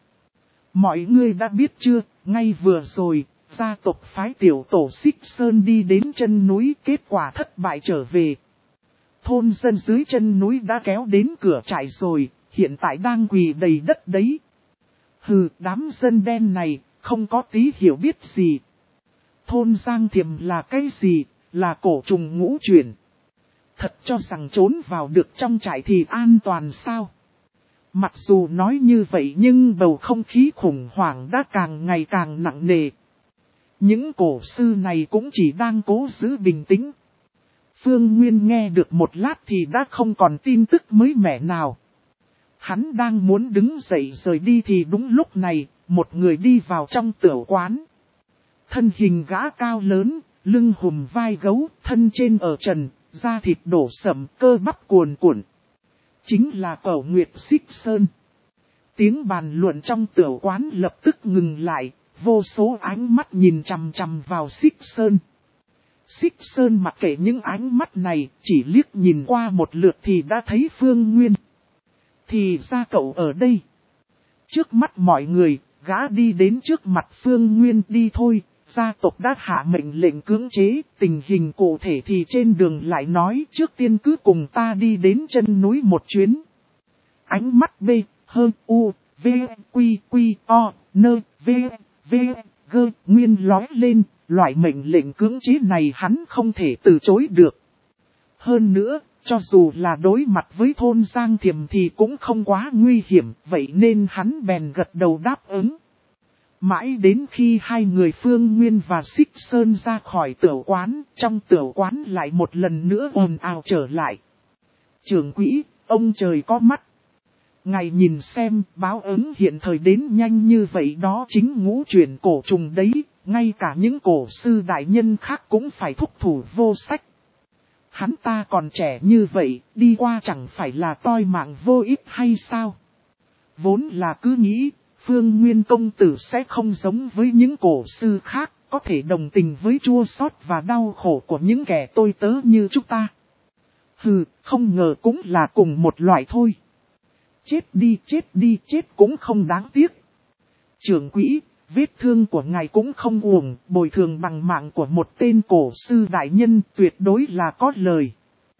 [SPEAKER 1] Mọi người đã biết chưa, ngay vừa rồi, gia tộc phái tiểu tổ Xích Sơn đi đến chân núi, kết quả thất bại trở về. Thôn dân dưới chân núi đã kéo đến cửa trại rồi, hiện tại đang quỳ đầy đất đấy. Hừ, đám dân đen này, không có tí hiểu biết gì. Thôn Giang Thiềm là cái gì, là cổ trùng ngũ chuyển. Thật cho rằng trốn vào được trong trại thì an toàn sao? Mặc dù nói như vậy nhưng bầu không khí khủng hoảng đã càng ngày càng nặng nề. Những cổ sư này cũng chỉ đang cố giữ bình tĩnh. Phương Nguyên nghe được một lát thì đã không còn tin tức mới mẻ nào. Hắn đang muốn đứng dậy rời đi thì đúng lúc này, một người đi vào trong tiểu quán. Thân hình gã cao lớn, lưng hùm vai gấu, thân trên ở trần, da thịt đổ sẫm, cơ bắp cuồn cuộn. Chính là Cẩu Nguyệt Xích Sơn. Tiếng bàn luận trong tiểu quán lập tức ngừng lại, vô số ánh mắt nhìn chằm chằm vào Xích Sơn. Xích Sơn mặc kệ những ánh mắt này, chỉ liếc nhìn qua một lượt thì đã thấy Phương Nguyên. Thì ra cậu ở đây. Trước mắt mọi người, gã đi đến trước mặt Phương Nguyên. Đi thôi, gia tộc đã hạ mệnh lệnh cưỡng chế, tình hình cụ thể thì trên đường lại nói, trước tiên cứ cùng ta đi đến chân núi một chuyến. Ánh mắt B, hơn U, V, Quy, Quy, O, Nơ, V, V, G, Nguyên lói lên, loại mệnh lệnh cưỡng chế này hắn không thể từ chối được. Hơn nữa, cho dù là đối mặt với thôn Giang Thiềm thì cũng không quá nguy hiểm, vậy nên hắn bèn gật đầu đáp ứng. Mãi đến khi hai người Phương Nguyên và Xích Sơn ra khỏi tiểu quán, trong tiểu quán lại một lần nữa ồn ào trở lại. Trưởng quỹ, ông trời có mắt. Ngài nhìn xem, báo ứng hiện thời đến nhanh như vậy đó chính ngũ chuyển cổ trùng đấy, ngay cả những cổ sư đại nhân khác cũng phải thúc thủ vô sách. Hắn ta còn trẻ như vậy, đi qua chẳng phải là toi mạng vô ích hay sao? Vốn là cứ nghĩ, Phương Nguyên công tử sẽ không giống với những cổ sư khác, có thể đồng tình với chua xót và đau khổ của những kẻ tôi tớ như chúng ta. Hừ, không ngờ cũng là cùng một loại thôi. Chết đi, chết đi, chết cũng không đáng tiếc. Trưởng quỹ, vết thương của ngài cũng không uổng, bồi thường bằng mạng của một tên cổ sư đại nhân tuyệt đối là có lời.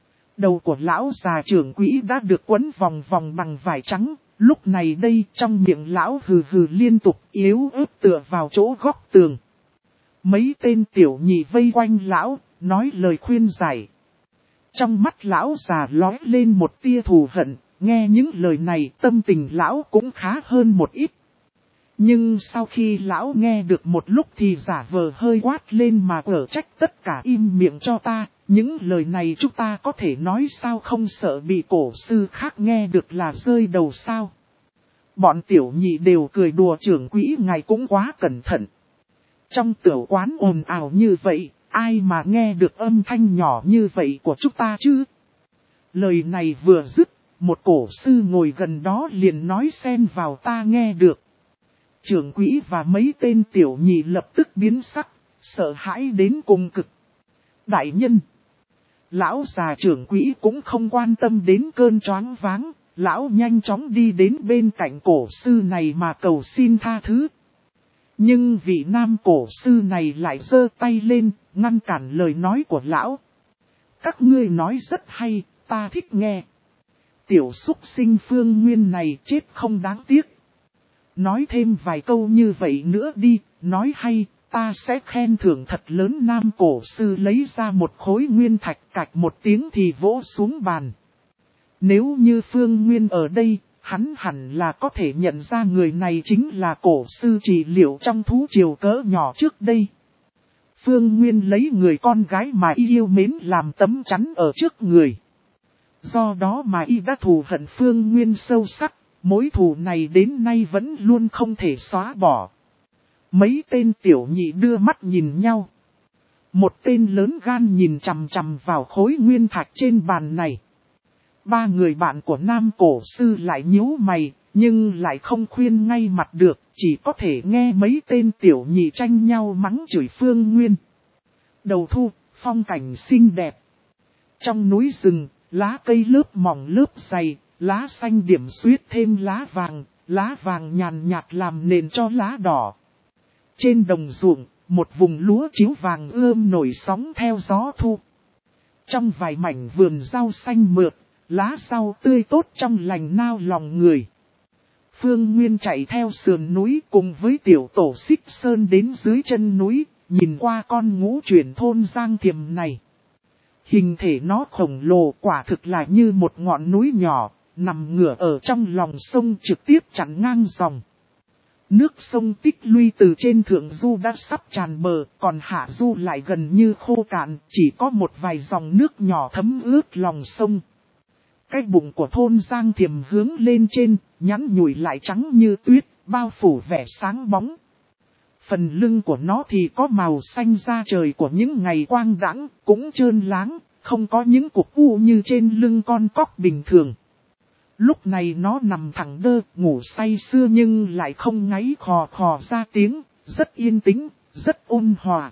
[SPEAKER 1] Đầu của lão già trưởng quỹ đã được quấn vòng vòng bằng vải trắng, lúc này đây trong miệng lão hừ hừ liên tục yếu ớt tựa vào chỗ góc tường. Mấy tên tiểu nhị vây quanh lão, nói lời khuyên giải. Trong mắt lão già lóe lên một tia thù hận, nghe những lời này tâm tình lão cũng khá hơn một ít. Nhưng sau khi lão nghe được một lúc thì giả vờ hơi quát lên mà ở trách tất cả im miệng cho ta, những lời này chúng ta có thể nói sao không sợ bị cổ sư khác nghe được là rơi đầu sao. Bọn tiểu nhị đều cười đùa trưởng quỹ ngài cũng quá cẩn thận. Trong tiểu quán ồn ào như vậy, ai mà nghe được âm thanh nhỏ như vậy của chúng ta chứ? Lời này vừa dứt, một cổ sư ngồi gần đó liền nói xen vào ta nghe được. Trưởng quỹ và mấy tên tiểu nhị lập tức biến sắc, sợ hãi đến cùng cực. Đại nhân! Lão già trưởng quỹ cũng không quan tâm đến cơn choáng váng, lão nhanh chóng đi đến bên cạnh cổ sư này mà cầu xin tha thứ. Nhưng vị nam cổ sư này lại giơ tay lên, ngăn cản lời nói của lão. Các ngươi nói rất hay, ta thích nghe. Tiểu súc sinh Phương Nguyên này chết không đáng tiếc. Nói thêm vài câu như vậy nữa đi, nói hay, ta sẽ khen thưởng thật lớn. Nam cổ sư lấy ra một khối nguyên thạch cạch một tiếng thì vỗ xuống bàn. Nếu như Phương Nguyên ở đây, hắn hẳn là có thể nhận ra người này chính là cổ sư trị liệu trong thú triều cỡ nhỏ trước đây. Phương Nguyên lấy người con gái mà y yêu mến làm tấm chắn ở trước người. Do đó mà y đã thù hận Phương Nguyên sâu sắc, mối thù này đến nay vẫn luôn không thể xóa bỏ. Mấy tên tiểu nhị đưa mắt nhìn nhau. Một tên lớn gan nhìn chằm chằm vào khối nguyên thạch trên bàn này. Ba người bạn của nam cổ sư lại nhíu mày, nhưng lại không khuyên ngay mặt được, chỉ có thể nghe mấy tên tiểu nhị tranh nhau mắng chửi Phương Nguyên. Đầu thu, phong cảnh xinh đẹp. Trong núi rừng, lá cây lớp mỏng lớp dày, lá xanh điểm xuyết thêm lá vàng, lá vàng nhàn nhạt làm nền cho lá đỏ. Trên đồng ruộng, một vùng lúa chiếu vàng ươm nổi sóng theo gió thu. Trong vài mảnh vườn rau xanh mượt, lá rau tươi tốt trong lành nao lòng người. Phương Nguyên chạy theo sườn núi cùng với tiểu tổ Xích Sơn đến dưới chân núi, nhìn qua con ngũ chuyển thôn Giang Thiềm này. Hình thể nó khổng lồ quả thực là như một ngọn núi nhỏ, nằm ngửa ở trong lòng sông trực tiếp chặn ngang dòng. Nước sông Tích Luy từ trên thượng du đã sắp tràn bờ, còn hạ du lại gần như khô cạn, chỉ có một vài dòng nước nhỏ thấm ướt lòng sông. Cái bụng của thôn Giang Thiềm hướng lên trên, nhắn nhủi lại trắng như tuyết, bao phủ vẻ sáng bóng. Phần lưng của nó thì có màu xanh da trời của những ngày quang đãng, cũng trơn láng, không có những cục u như trên lưng con cóc bình thường. Lúc này nó nằm thẳng đơ, ngủ say sưa nhưng lại không ngáy khò khò ra tiếng, rất yên tĩnh, rất ôn hòa.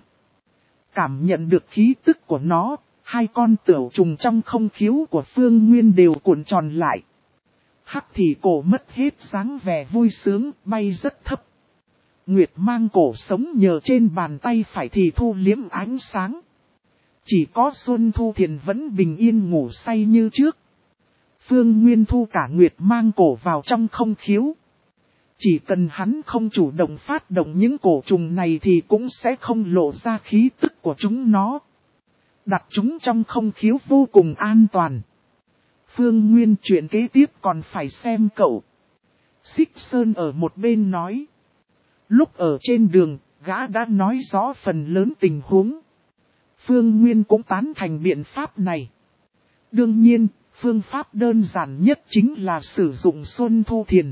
[SPEAKER 1] Cảm nhận được khí tức của nó, hai con tửu trùng trong không khiếu của Phương Nguyên đều cuộn tròn lại. Hắc thì cổ mất hết dáng vẻ vui sướng, bay rất thấp. Nguyệt mang cổ sống nhờ trên bàn tay phải thì thu liếm ánh sáng. Chỉ có Xuân Thu Thiền vẫn bình yên ngủ say như trước. Phương Nguyên thu cả Nguyệt mang cổ vào trong không khiếu. Chỉ cần hắn không chủ động phát động những cổ trùng này thì cũng sẽ không lộ ra khí tức của chúng nó. Đặt chúng trong không khiếu vô cùng an toàn. Phương Nguyên chuyện kế tiếp còn phải xem cậu. Xích Sơn ở một bên nói. Lúc ở trên đường, gã đã nói rõ phần lớn tình huống. Phương Nguyên cũng tán thành biện pháp này. Đương nhiên, phương pháp đơn giản nhất chính là sử dụng Xuân Thu Thiền.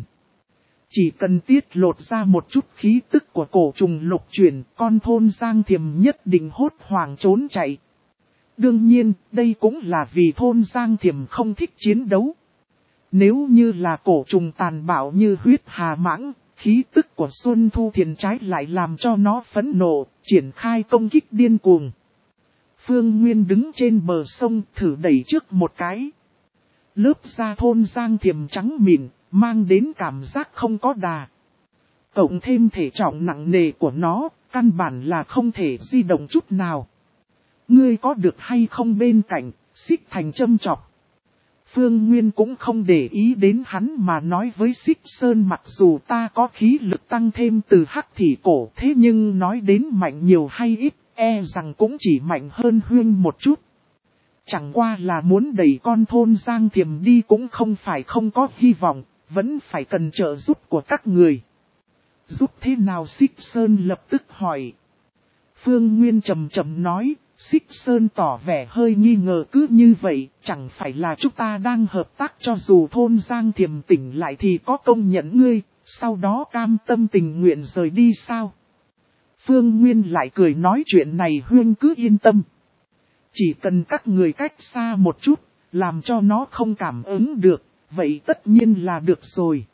[SPEAKER 1] Chỉ cần tiết lột ra một chút khí tức của cổ trùng lục chuyển, con thôn Giang Thiềm nhất định hốt hoảng trốn chạy. Đương nhiên, đây cũng là vì thôn Giang Thiềm không thích chiến đấu. Nếu như là cổ trùng tàn bạo như huyết hà mãng, khí tức của Xuân Thu Thiền trái lại làm cho nó phẫn nộ, triển khai công kích điên cuồng. Phương Nguyên đứng trên bờ sông thử đẩy trước một cái. Lớp da thôn Giang Thiềm trắng mịn, mang đến cảm giác không có đà. Cộng thêm thể trọng nặng nề của nó, căn bản là không thể di động chút nào. Ngươi có được hay không bên cạnh, Xích Thành châm chọc. Phương Nguyên cũng không để ý đến hắn mà nói với Xích Sơn, mặc dù ta có khí lực tăng thêm từ hắc thủy cổ, thế nhưng nói đến mạnh nhiều hay ít, e rằng cũng chỉ mạnh hơn Huyên một chút. Chẳng qua là muốn đẩy con thôn Giang Thiềm đi cũng không phải không có hy vọng, vẫn phải cần trợ giúp của các người. Giúp thế nào? Xích Sơn lập tức hỏi. Phương Nguyên trầm trầm nói. Xích Sơn tỏ vẻ hơi nghi ngờ, cứ như vậy, chẳng phải là chúng ta đang hợp tác, cho dù thôn Giang Thiềm tỉnh lại thì có công nhận ngươi, sau đó cam tâm tình nguyện rời đi sao? Phương Nguyên lại cười nói chuyện này Huyên cứ yên tâm. Chỉ cần các người cách xa một chút, làm cho nó không cảm ứng được, vậy tất nhiên là được rồi.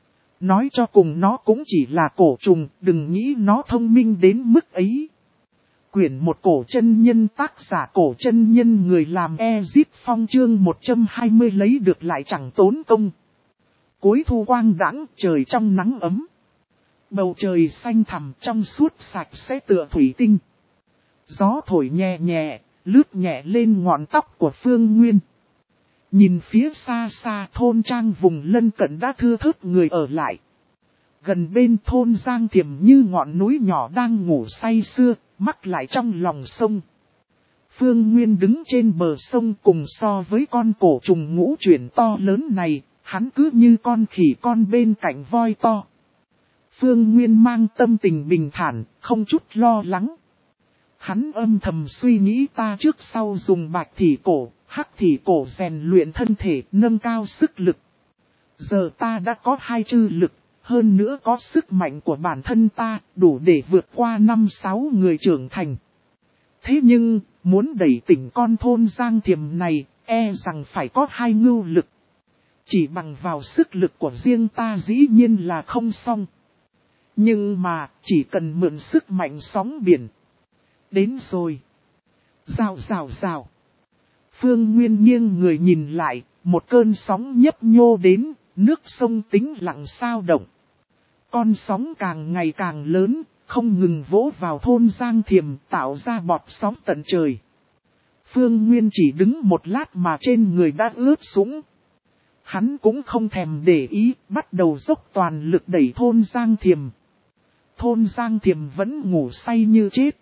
[SPEAKER 1] Nói cho cùng nó cũng chỉ là cổ trùng, đừng nghĩ nó thông minh đến mức ấy. Quyển một cổ chân nhân, tác giả cổ chân nhân, người làm Ezip Phong, chương một trăm hai mươi lấy được lại chẳng tốn công. Cuối thu quang đãng, trời trong nắng ấm. Bầu trời xanh thẳm trong suốt sạch sẽ tựa thủy tinh. Gió thổi nhẹ nhẹ, lướt nhẹ lên ngọn tóc của Phương Nguyên. Nhìn phía xa xa thôn trang vùng lân cận đã thưa thớt người ở lại. Gần bên thôn Giang Thiềm như ngọn núi nhỏ đang ngủ say sưa, mắc lại trong lòng sông. Phương Nguyên đứng trên bờ sông, cùng so với con cổ trùng ngũ chuyển to lớn này, hắn cứ như con khỉ con bên cạnh voi to. Phương Nguyên mang tâm tình bình thản, không chút lo lắng. Hắn âm thầm suy nghĩ, ta trước sau dùng bạch thủy cổ, hắc thủy cổ rèn luyện thân thể, nâng cao sức lực. Giờ ta đã có hai chư lực, hơn nữa có sức mạnh của bản thân ta, đủ để vượt qua năm sáu người trưởng thành. Thế nhưng, muốn đẩy tỉnh con thôn Giang Thiềm này, e rằng phải có hai ngưu lực. Chỉ bằng vào sức lực của riêng ta dĩ nhiên là không xong. Nhưng mà, chỉ cần mượn sức mạnh sóng biển. Đến rồi. Rào rào rào. Phương Nguyên nghiêng người nhìn lại, một cơn sóng nhấp nhô đến, nước sông tĩnh lặng sao động. Con sóng càng ngày càng lớn, không ngừng vỗ vào thôn Giang Thiềm, tạo ra bọt sóng tận trời. Phương Nguyên chỉ đứng một lát mà trên người đã ướt sũng. Hắn cũng không thèm để ý, bắt đầu dốc toàn lực đẩy thôn Giang Thiềm. Thôn Giang Thiềm vẫn ngủ say như chết.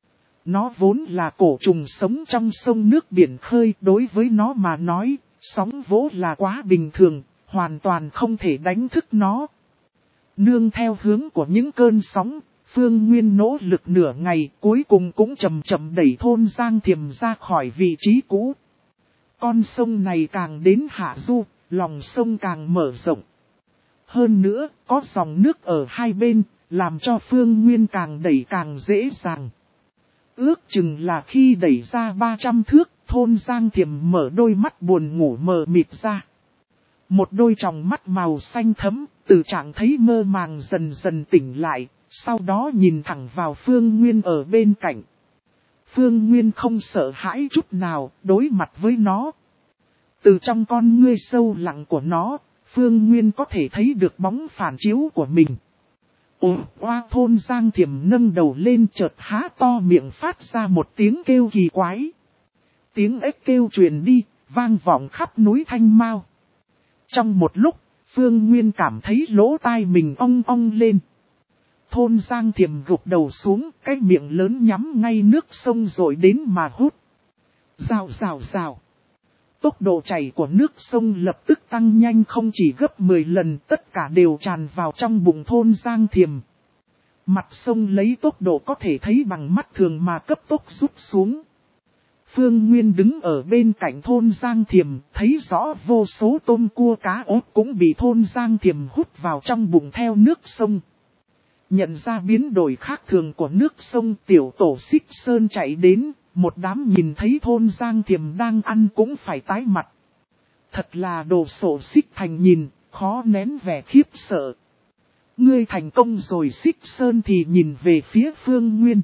[SPEAKER 1] Nó vốn là cổ trùng sống trong sông nước biển khơi, đối với nó mà nói, sóng vỗ là quá bình thường, hoàn toàn không thể đánh thức nó. Nương theo hướng của những cơn sóng, Phương Nguyên nỗ lực nửa ngày cuối cùng cũng chậm chậm đẩy thôn Giang Thiềm ra khỏi vị trí cũ. Con sông này càng đến hạ du, lòng sông càng mở rộng. Hơn nữa, có dòng nước ở hai bên, làm cho Phương Nguyên càng đẩy càng dễ dàng. Ước chừng là khi đẩy ra ba trăm thước, thôn Giang Thiềm mở đôi mắt buồn ngủ mờ mịt ra. Một đôi tròng mắt màu xanh thẫm, từ trạng thấy mơ màng dần dần tỉnh lại, sau đó nhìn thẳng vào Phương Nguyên ở bên cạnh. Phương Nguyên không sợ hãi chút nào, đối mặt với nó. Từ trong con ngươi sâu lặng của nó, Phương Nguyên có thể thấy được bóng phản chiếu của mình. Ồ, oa thôn Giang Thiềm nâng đầu lên chợt há to miệng phát ra một tiếng kêu kỳ quái. Tiếng ếch kêu truyền đi, vang vọng khắp núi Thanh Mao. Trong một lúc, Phương Nguyên cảm thấy lỗ tai mình ong ong lên. Thôn Giang Thiềm gục đầu xuống, cái miệng lớn nhắm ngay nước sông rồi đến mà hút. Rào rào rào. Tốc độ chảy của nước sông lập tức tăng nhanh không chỉ gấp mười lần, tất cả đều tràn vào trong bụng thôn Giang Thiềm. Mặt sông lấy tốc độ có thể thấy bằng mắt thường mà cấp tốc rút xuống. Phương Nguyên đứng ở bên cạnh thôn Giang Thiềm, thấy rõ vô số tôm cua cá ốt cũng bị thôn Giang Thiềm hút vào trong bụng theo nước sông. Nhận ra biến đổi khác thường của nước sông, tiểu tổ Xích Sơn chạy đến, một đám nhìn thấy thôn Giang Thiềm đang ăn cũng phải tái mặt. Thật là đồ sổ Xích Thành nhìn, khó nén vẻ khiếp sợ. Ngươi thành công rồi. Xích Sơn thì nhìn về phía Phương Nguyên.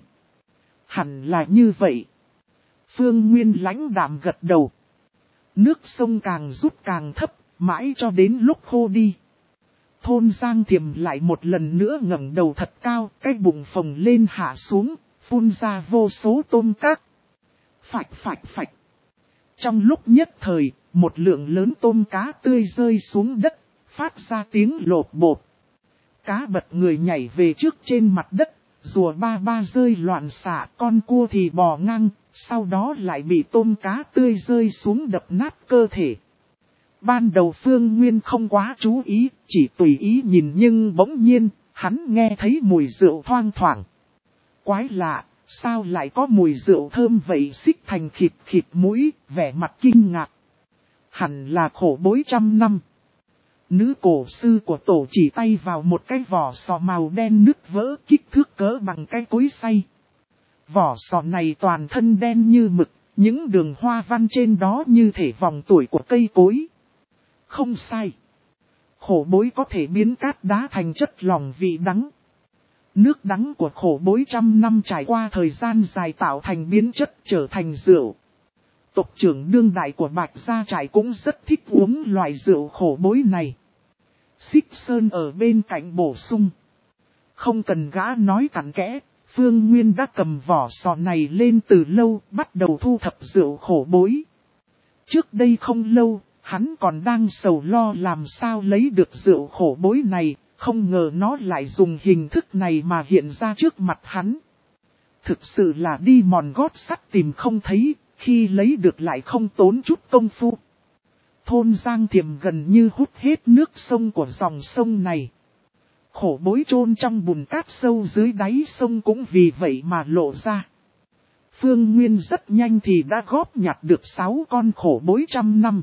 [SPEAKER 1] Hẳn là như vậy. Phương Nguyên lãnh đạm gật đầu. Nước sông càng rút càng thấp, mãi cho đến lúc khô đi. Thôn Giang Thiềm lại một lần nữa ngẩng đầu thật cao, cái bụng phồng lên hạ xuống, phun ra vô số tôm các. Phạch phạch phạch. Trong lúc nhất thời, một lượng lớn tôm cá tươi rơi xuống đất, phát ra tiếng lột bột. Cá bật người nhảy về trước trên mặt đất, rùa ba ba rơi loạn xạ, con cua thì bò ngang, sau đó lại bị tôm cá tươi rơi xuống đập nát cơ thể. Ban đầu Phương Nguyên không quá chú ý, chỉ tùy ý nhìn nhưng bỗng nhiên, hắn nghe thấy mùi rượu thoang thoảng. Quái lạ, sao lại có mùi rượu thơm vậy? Xích Thành khịt khịt mũi, vẻ mặt kinh ngạc. Hẳn là khổ bối trăm năm. Nữ cổ sư của tổ chỉ tay vào một cái vỏ sò màu đen nứt vỡ kích thước cỡ bằng cái cối xay. Vỏ sò này toàn thân đen như mực, những đường hoa văn trên đó như thể vòng tuổi của cây cối. Không sai. Khổ bối có thể biến cát đá thành chất lỏng vị đắng. Nước đắng của khổ bối trăm năm trải qua thời gian dài tạo thành biến chất trở thành rượu. Tộc trưởng đương đại của Bạch Gia Trại cũng rất thích uống loại rượu khổ bối này. Xích Sơn ở bên cạnh bổ sung. Không cần gã nói cặn kẽ, Phương Nguyên đã cầm vỏ sò này lên từ lâu, bắt đầu thu thập rượu khổ bối. Trước đây không lâu, hắn còn đang sầu lo làm sao lấy được rượu khổ bối này, không ngờ nó lại dùng hình thức này mà hiện ra trước mặt hắn. Thực sự là đi mòn gót sắt tìm không thấy, khi lấy được lại không tốn chút công phu. Thôn Giang Thiềm gần như hút hết nước sông của dòng sông này. Khổ bối chôn trong bùn cát sâu dưới đáy sông cũng vì vậy mà lộ ra. Phương Nguyên rất nhanh thì đã góp nhặt được sáu con khổ bối trăm năm.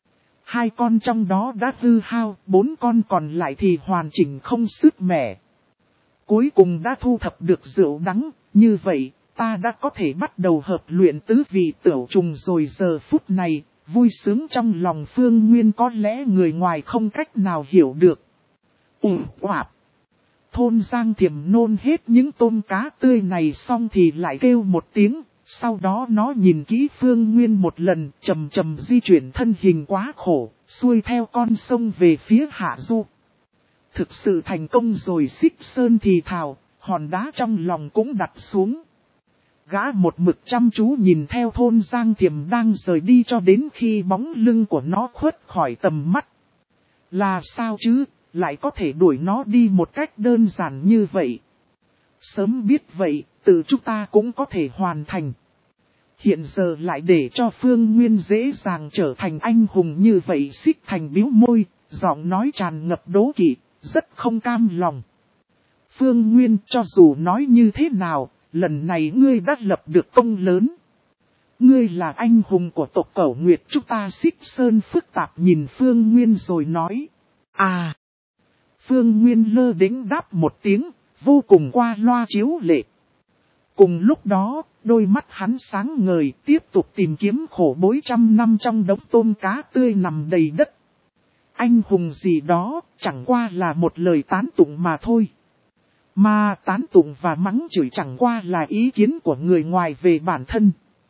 [SPEAKER 1] Hai con trong đó đã hư hao, bốn con còn lại thì hoàn chỉnh không sứt mẻ. Cuối cùng đã thu thập được rượu đắng, như vậy, ta đã có thể bắt đầu hợp luyện tứ vị tửu trùng rồi. Giờ phút này, vui sướng trong lòng Phương Nguyên có lẽ người ngoài không cách nào hiểu được. Ủa quạp! Thôn Giang Thiềm nôn hết những tôm cá tươi này xong thì lại kêu một tiếng, sau đó nó nhìn kỹ Phương Nguyên một lần, chầm chầm di chuyển thân hình quá khổ, xuôi theo con sông về phía hạ du. Thực sự thành công rồi. Xích Sơn thì thào, hòn đá trong lòng cũng đặt xuống. Gã một mực chăm chú nhìn theo thôn Giang Thiềm đang rời đi cho đến khi bóng lưng của nó khuất khỏi tầm mắt. Là sao chứ, lại có thể đuổi nó đi một cách đơn giản như vậy. Sớm biết vậy, tự chúng ta cũng có thể hoàn thành. Hiện giờ lại để cho Phương Nguyên dễ dàng trở thành anh hùng như vậy. Xích Thành bĩu môi, giọng nói tràn ngập đố kỵ. rất không cam lòng. Phương Nguyên, cho dù nói như thế nào, lần này ngươi đã lập được công lớn. Ngươi là anh hùng của tộc Cẩu Nguyệt, chúng ta Xích Sơn phức tạp nhìn Phương Nguyên rồi nói. À! Phương Nguyên lơ đễnh đáp một tiếng, vô cùng qua loa chiếu lệ. Cùng lúc đó, đôi mắt hắn sáng ngời tiếp tục tìm kiếm khổ bối trăm năm trong đống tôm cá tươi nằm đầy đất. Anh hùng gì đó, chẳng qua là một lời tán tụng mà thôi. Mà tán tụng và mắng chửi chẳng qua là ý kiến của người ngoài về bản thân.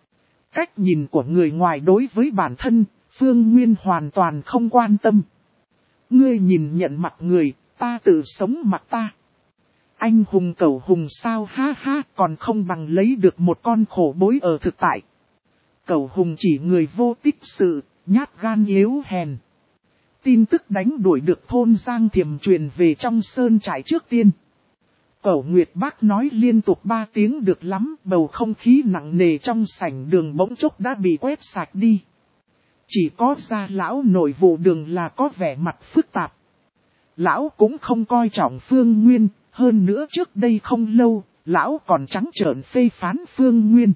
[SPEAKER 1] Cách nhìn của người ngoài đối với bản thân, Phương Nguyên hoàn toàn không quan tâm. Ngươi nhìn nhận mặt người, ta tự sống mặt ta. Anh hùng cẩu hùng sao, ha ha, còn không bằng lấy được một con khổ bối ở thực tại. Cẩu hùng chỉ người vô tích sự, nhát gan yếu hèn. Tin tức đánh đuổi được thôn Giang Thiềm truyền về trong sơn trại trước tiên. Cẩu Nguyệt Bác nói liên tục ba tiếng được lắm, bầu không khí nặng nề trong sảnh đường bỗng chốc đã bị quét sạch đi. Chỉ có gia lão nội vụ đường là có vẻ mặt phức tạp. Lão cũng không coi trọng Phương Nguyên, hơn nữa trước đây không lâu, lão còn trắng trợn phê phán Phương Nguyên.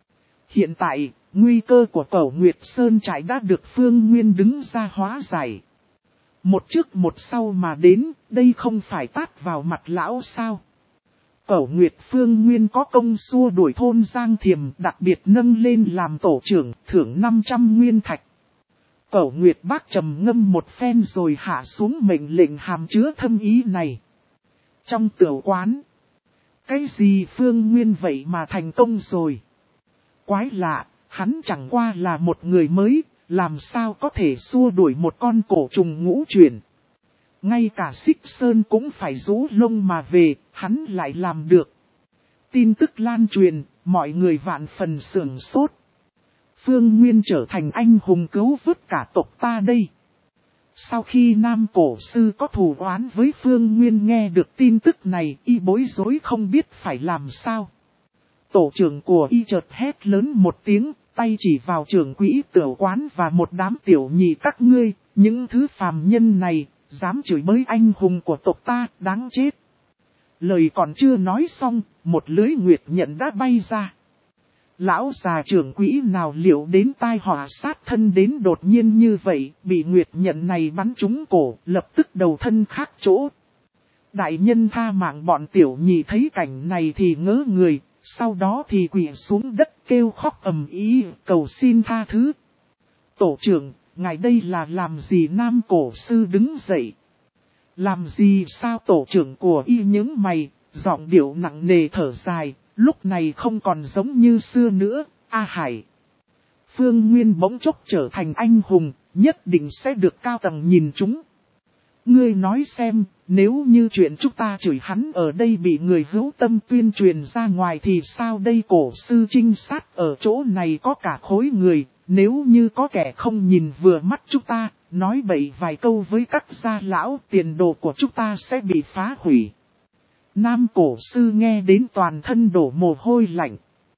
[SPEAKER 1] Hiện tại, nguy cơ của Cẩu Nguyệt Sơn trại đã được Phương Nguyên đứng ra hóa giải. Một trước một sau mà đến, đây không phải tát vào mặt lão sao? Cẩu Nguyệt Phương Nguyên có công xua đuổi thôn Giang Thiềm, đặc biệt nâng lên làm tổ trưởng, thưởng năm trăm nguyên thạch. Cẩu Nguyệt Bác trầm ngâm một phen rồi hạ xuống mệnh lệnh hàm chứa thâm ý này. Trong tiểu quán, cái gì Phương Nguyên vậy mà thành công rồi? Quái lạ, hắn chẳng qua là một người mới, làm sao có thể xua đuổi một con cổ trùng ngũ chuyển. Ngay cả Xích Sơn cũng phải rũ lông mà về, hắn lại làm được. Tin tức lan truyền, mọi người vạn phần sửng sốt. Phương Nguyên trở thành anh hùng cứu vớt cả tộc ta đây. Sau khi Nam Cổ Sư có thù oán với Phương Nguyên nghe được tin tức này, y bối rối không biết phải làm sao. Tổ trưởng của y chợt hét lớn một tiếng, tay chỉ vào trưởng quỹ tiểu quán và một đám tiểu nhị các ngươi, những thứ phàm nhân này, dám chửi bới anh hùng của tộc ta, đáng chết. Lời còn chưa nói xong, một lưới nguyệt nhận đã bay ra. Lão già trưởng quỹ nào liệu đến tai họa sát thân đến đột nhiên như vậy, bị nguyệt nhận này bắn trúng cổ, lập tức đầu thân khác chỗ. Đại nhân tha mạng, bọn tiểu nhị thấy cảnh này thì ngớ người, sau đó thì quỳ xuống đất kêu khóc ầm ĩ cầu xin tha thứ. Tổ trưởng, ngài đây là làm gì? Nam Cổ Sư đứng dậy. Làm gì sao? Tổ trưởng của y những mày, giọng điệu nặng nề thở dài, lúc này không còn giống như xưa nữa. A Hải, Phương Nguyên bỗng chốc trở thành anh hùng, nhất định sẽ được cao tầng nhìn chúng. Ngươi nói xem, nếu như chuyện chúng ta chửi hắn ở đây bị người hữu tâm tuyên truyền ra ngoài thì sao đây? Cổ sư trinh sát ở chỗ này có cả khối người, nếu như có kẻ không nhìn vừa mắt chúng ta, nói bậy vài câu với các gia lão, tiền đồ của chúng ta sẽ bị phá hủy. Nam Cổ Sư nghe đến toàn thân đổ mồ hôi lạnh.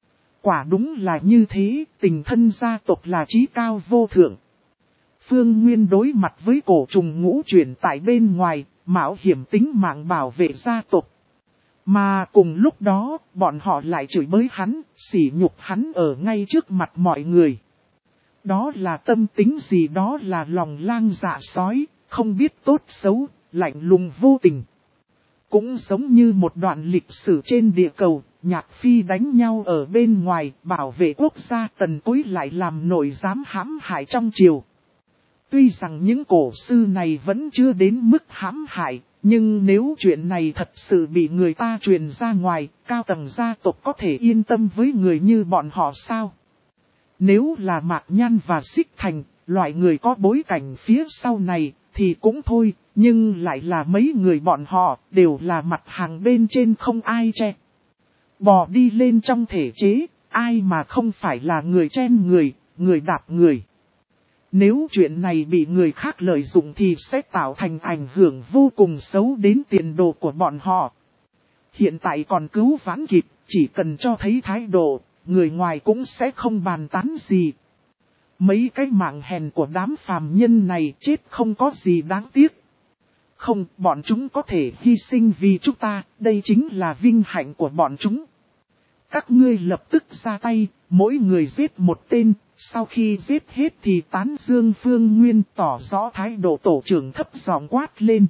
[SPEAKER 1] Quả đúng là như thế, tình thân gia tộc là chí cao vô thượng. Phương Nguyên đối mặt với cổ trùng ngũ chuyển tại bên ngoài, mạo hiểm tính mạng bảo vệ gia tộc. Mà cùng lúc đó, bọn họ lại chửi bới hắn, sỉ nhục hắn ở ngay trước mặt mọi người. Đó là tâm tính gì? Đó là lòng lang dạ sói, không biết tốt xấu, lạnh lùng vô tình. Cũng giống như một đoạn lịch sử trên địa cầu, Nhạc Phi đánh nhau ở bên ngoài, bảo vệ quốc gia, Tần Cối lại làm nội giám hãm hại trong triều. Tuy rằng những cổ sư này vẫn chưa đến mức hãm hại, nhưng nếu chuyện này thật sự bị người ta truyền ra ngoài, cao tầng gia tộc có thể yên tâm với người như bọn họ sao? Nếu là Mạc Nhan và Xích Thành, loại người có bối cảnh phía sau này, thì cũng thôi, nhưng lại là mấy người bọn họ, đều là mặt hàng bên trên không ai che. Bò đi lên trong thể chế, ai mà không phải là người chen người, người đạp người. Nếu chuyện này bị người khác lợi dụng thì sẽ tạo thành ảnh hưởng vô cùng xấu đến tiền đồ của bọn họ. Hiện tại còn cứu vãn kịp, chỉ cần cho thấy thái độ, người ngoài cũng sẽ không bàn tán gì. Mấy cái mạng hèn của đám phàm nhân này chết không có gì đáng tiếc. Không, bọn chúng có thể hy sinh vì chúng ta, đây chính là vinh hạnh của bọn chúng. Các ngươi lập tức ra tay, mỗi người giết một tên, sau khi giết hết thì tán dương Phương Nguyên tỏ rõ thái độ tổ trưởng thấp giọng quát lên.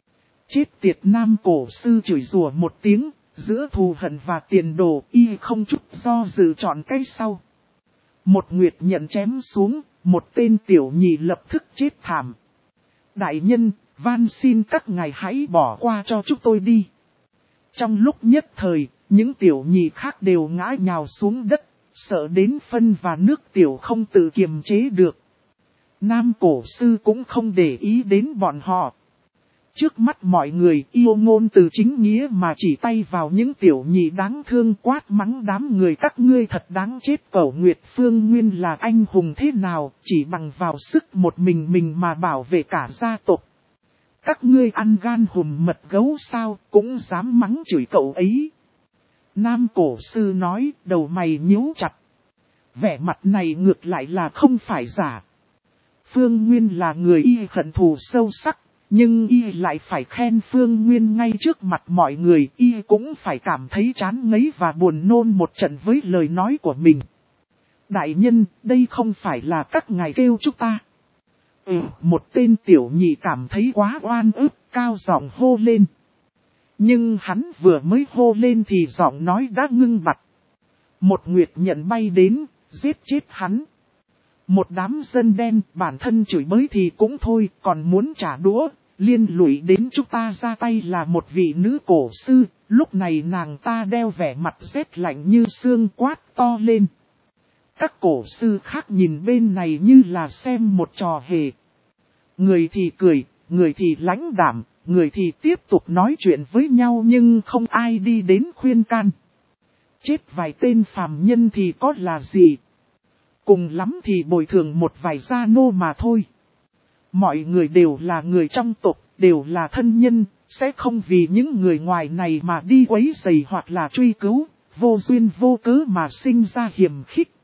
[SPEAKER 1] Chết tiệt nam cổ sư chửi rủa một tiếng, giữa thù hận và tiền đồ y không chút do dự chọn cái sau. Một nguyệt nhận chém xuống, một tên tiểu nhị lập tức chết thảm. Đại nhân, van xin các ngài hãy bỏ qua cho chúng tôi đi. Trong lúc nhất thời, những tiểu nhị khác đều ngã nhào xuống đất, sợ đến phân và nước tiểu không tự kiềm chế được. Nam cổ sư cũng không để ý đến bọn họ. Trước mắt mọi người yêu ngôn từ chính nghĩa mà chỉ tay vào những tiểu nhị đáng thương quát mắng đám người các ngươi thật đáng chết. Cẩu Nguyệt Phương Nguyên là anh hùng thế nào, chỉ bằng vào sức một mình mình mà bảo vệ cả gia tộc. Các ngươi ăn gan hùm mật gấu sao, cũng dám mắng chửi cậu ấy. Nam cổ sư nói, đầu mày nhíu chặt. Vẻ mặt này ngược lại là không phải giả. Phương Nguyên là người y hận thù sâu sắc, nhưng y lại phải khen Phương Nguyên ngay trước mặt mọi người, y cũng phải cảm thấy chán ngấy và buồn nôn một trận với lời nói của mình. Đại nhân, đây không phải là các ngài kêu chúng ta. Ừ, một tên tiểu nhị cảm thấy quá oan ức, cao giọng hô lên. Nhưng hắn vừa mới hô lên thì giọng nói đã ngưng bặt. Một nguyệt nhận bay đến, giết chết hắn. Một đám dân đen, bản thân chửi bới thì cũng thôi, còn muốn trả đũa, liên lụy đến chúng ta ra tay là một vị nữ cổ sư. Lúc này nàng ta đeo vẻ mặt rét lạnh như xương quát to lên. Các cổ sư khác nhìn bên này như là xem một trò hề. Người thì cười, người thì lãnh đạm, người thì tiếp tục nói chuyện với nhau nhưng không ai đi đến khuyên can. Chết vài tên phàm nhân thì có là gì? Cùng lắm thì bồi thường một vài gia nô mà thôi. Mọi người đều là người trong tộc, đều là thân nhân, sẽ không vì những người ngoài này mà đi quấy rầy hoặc là truy cứu, vô duyên vô cớ mà sinh ra hiềm khích.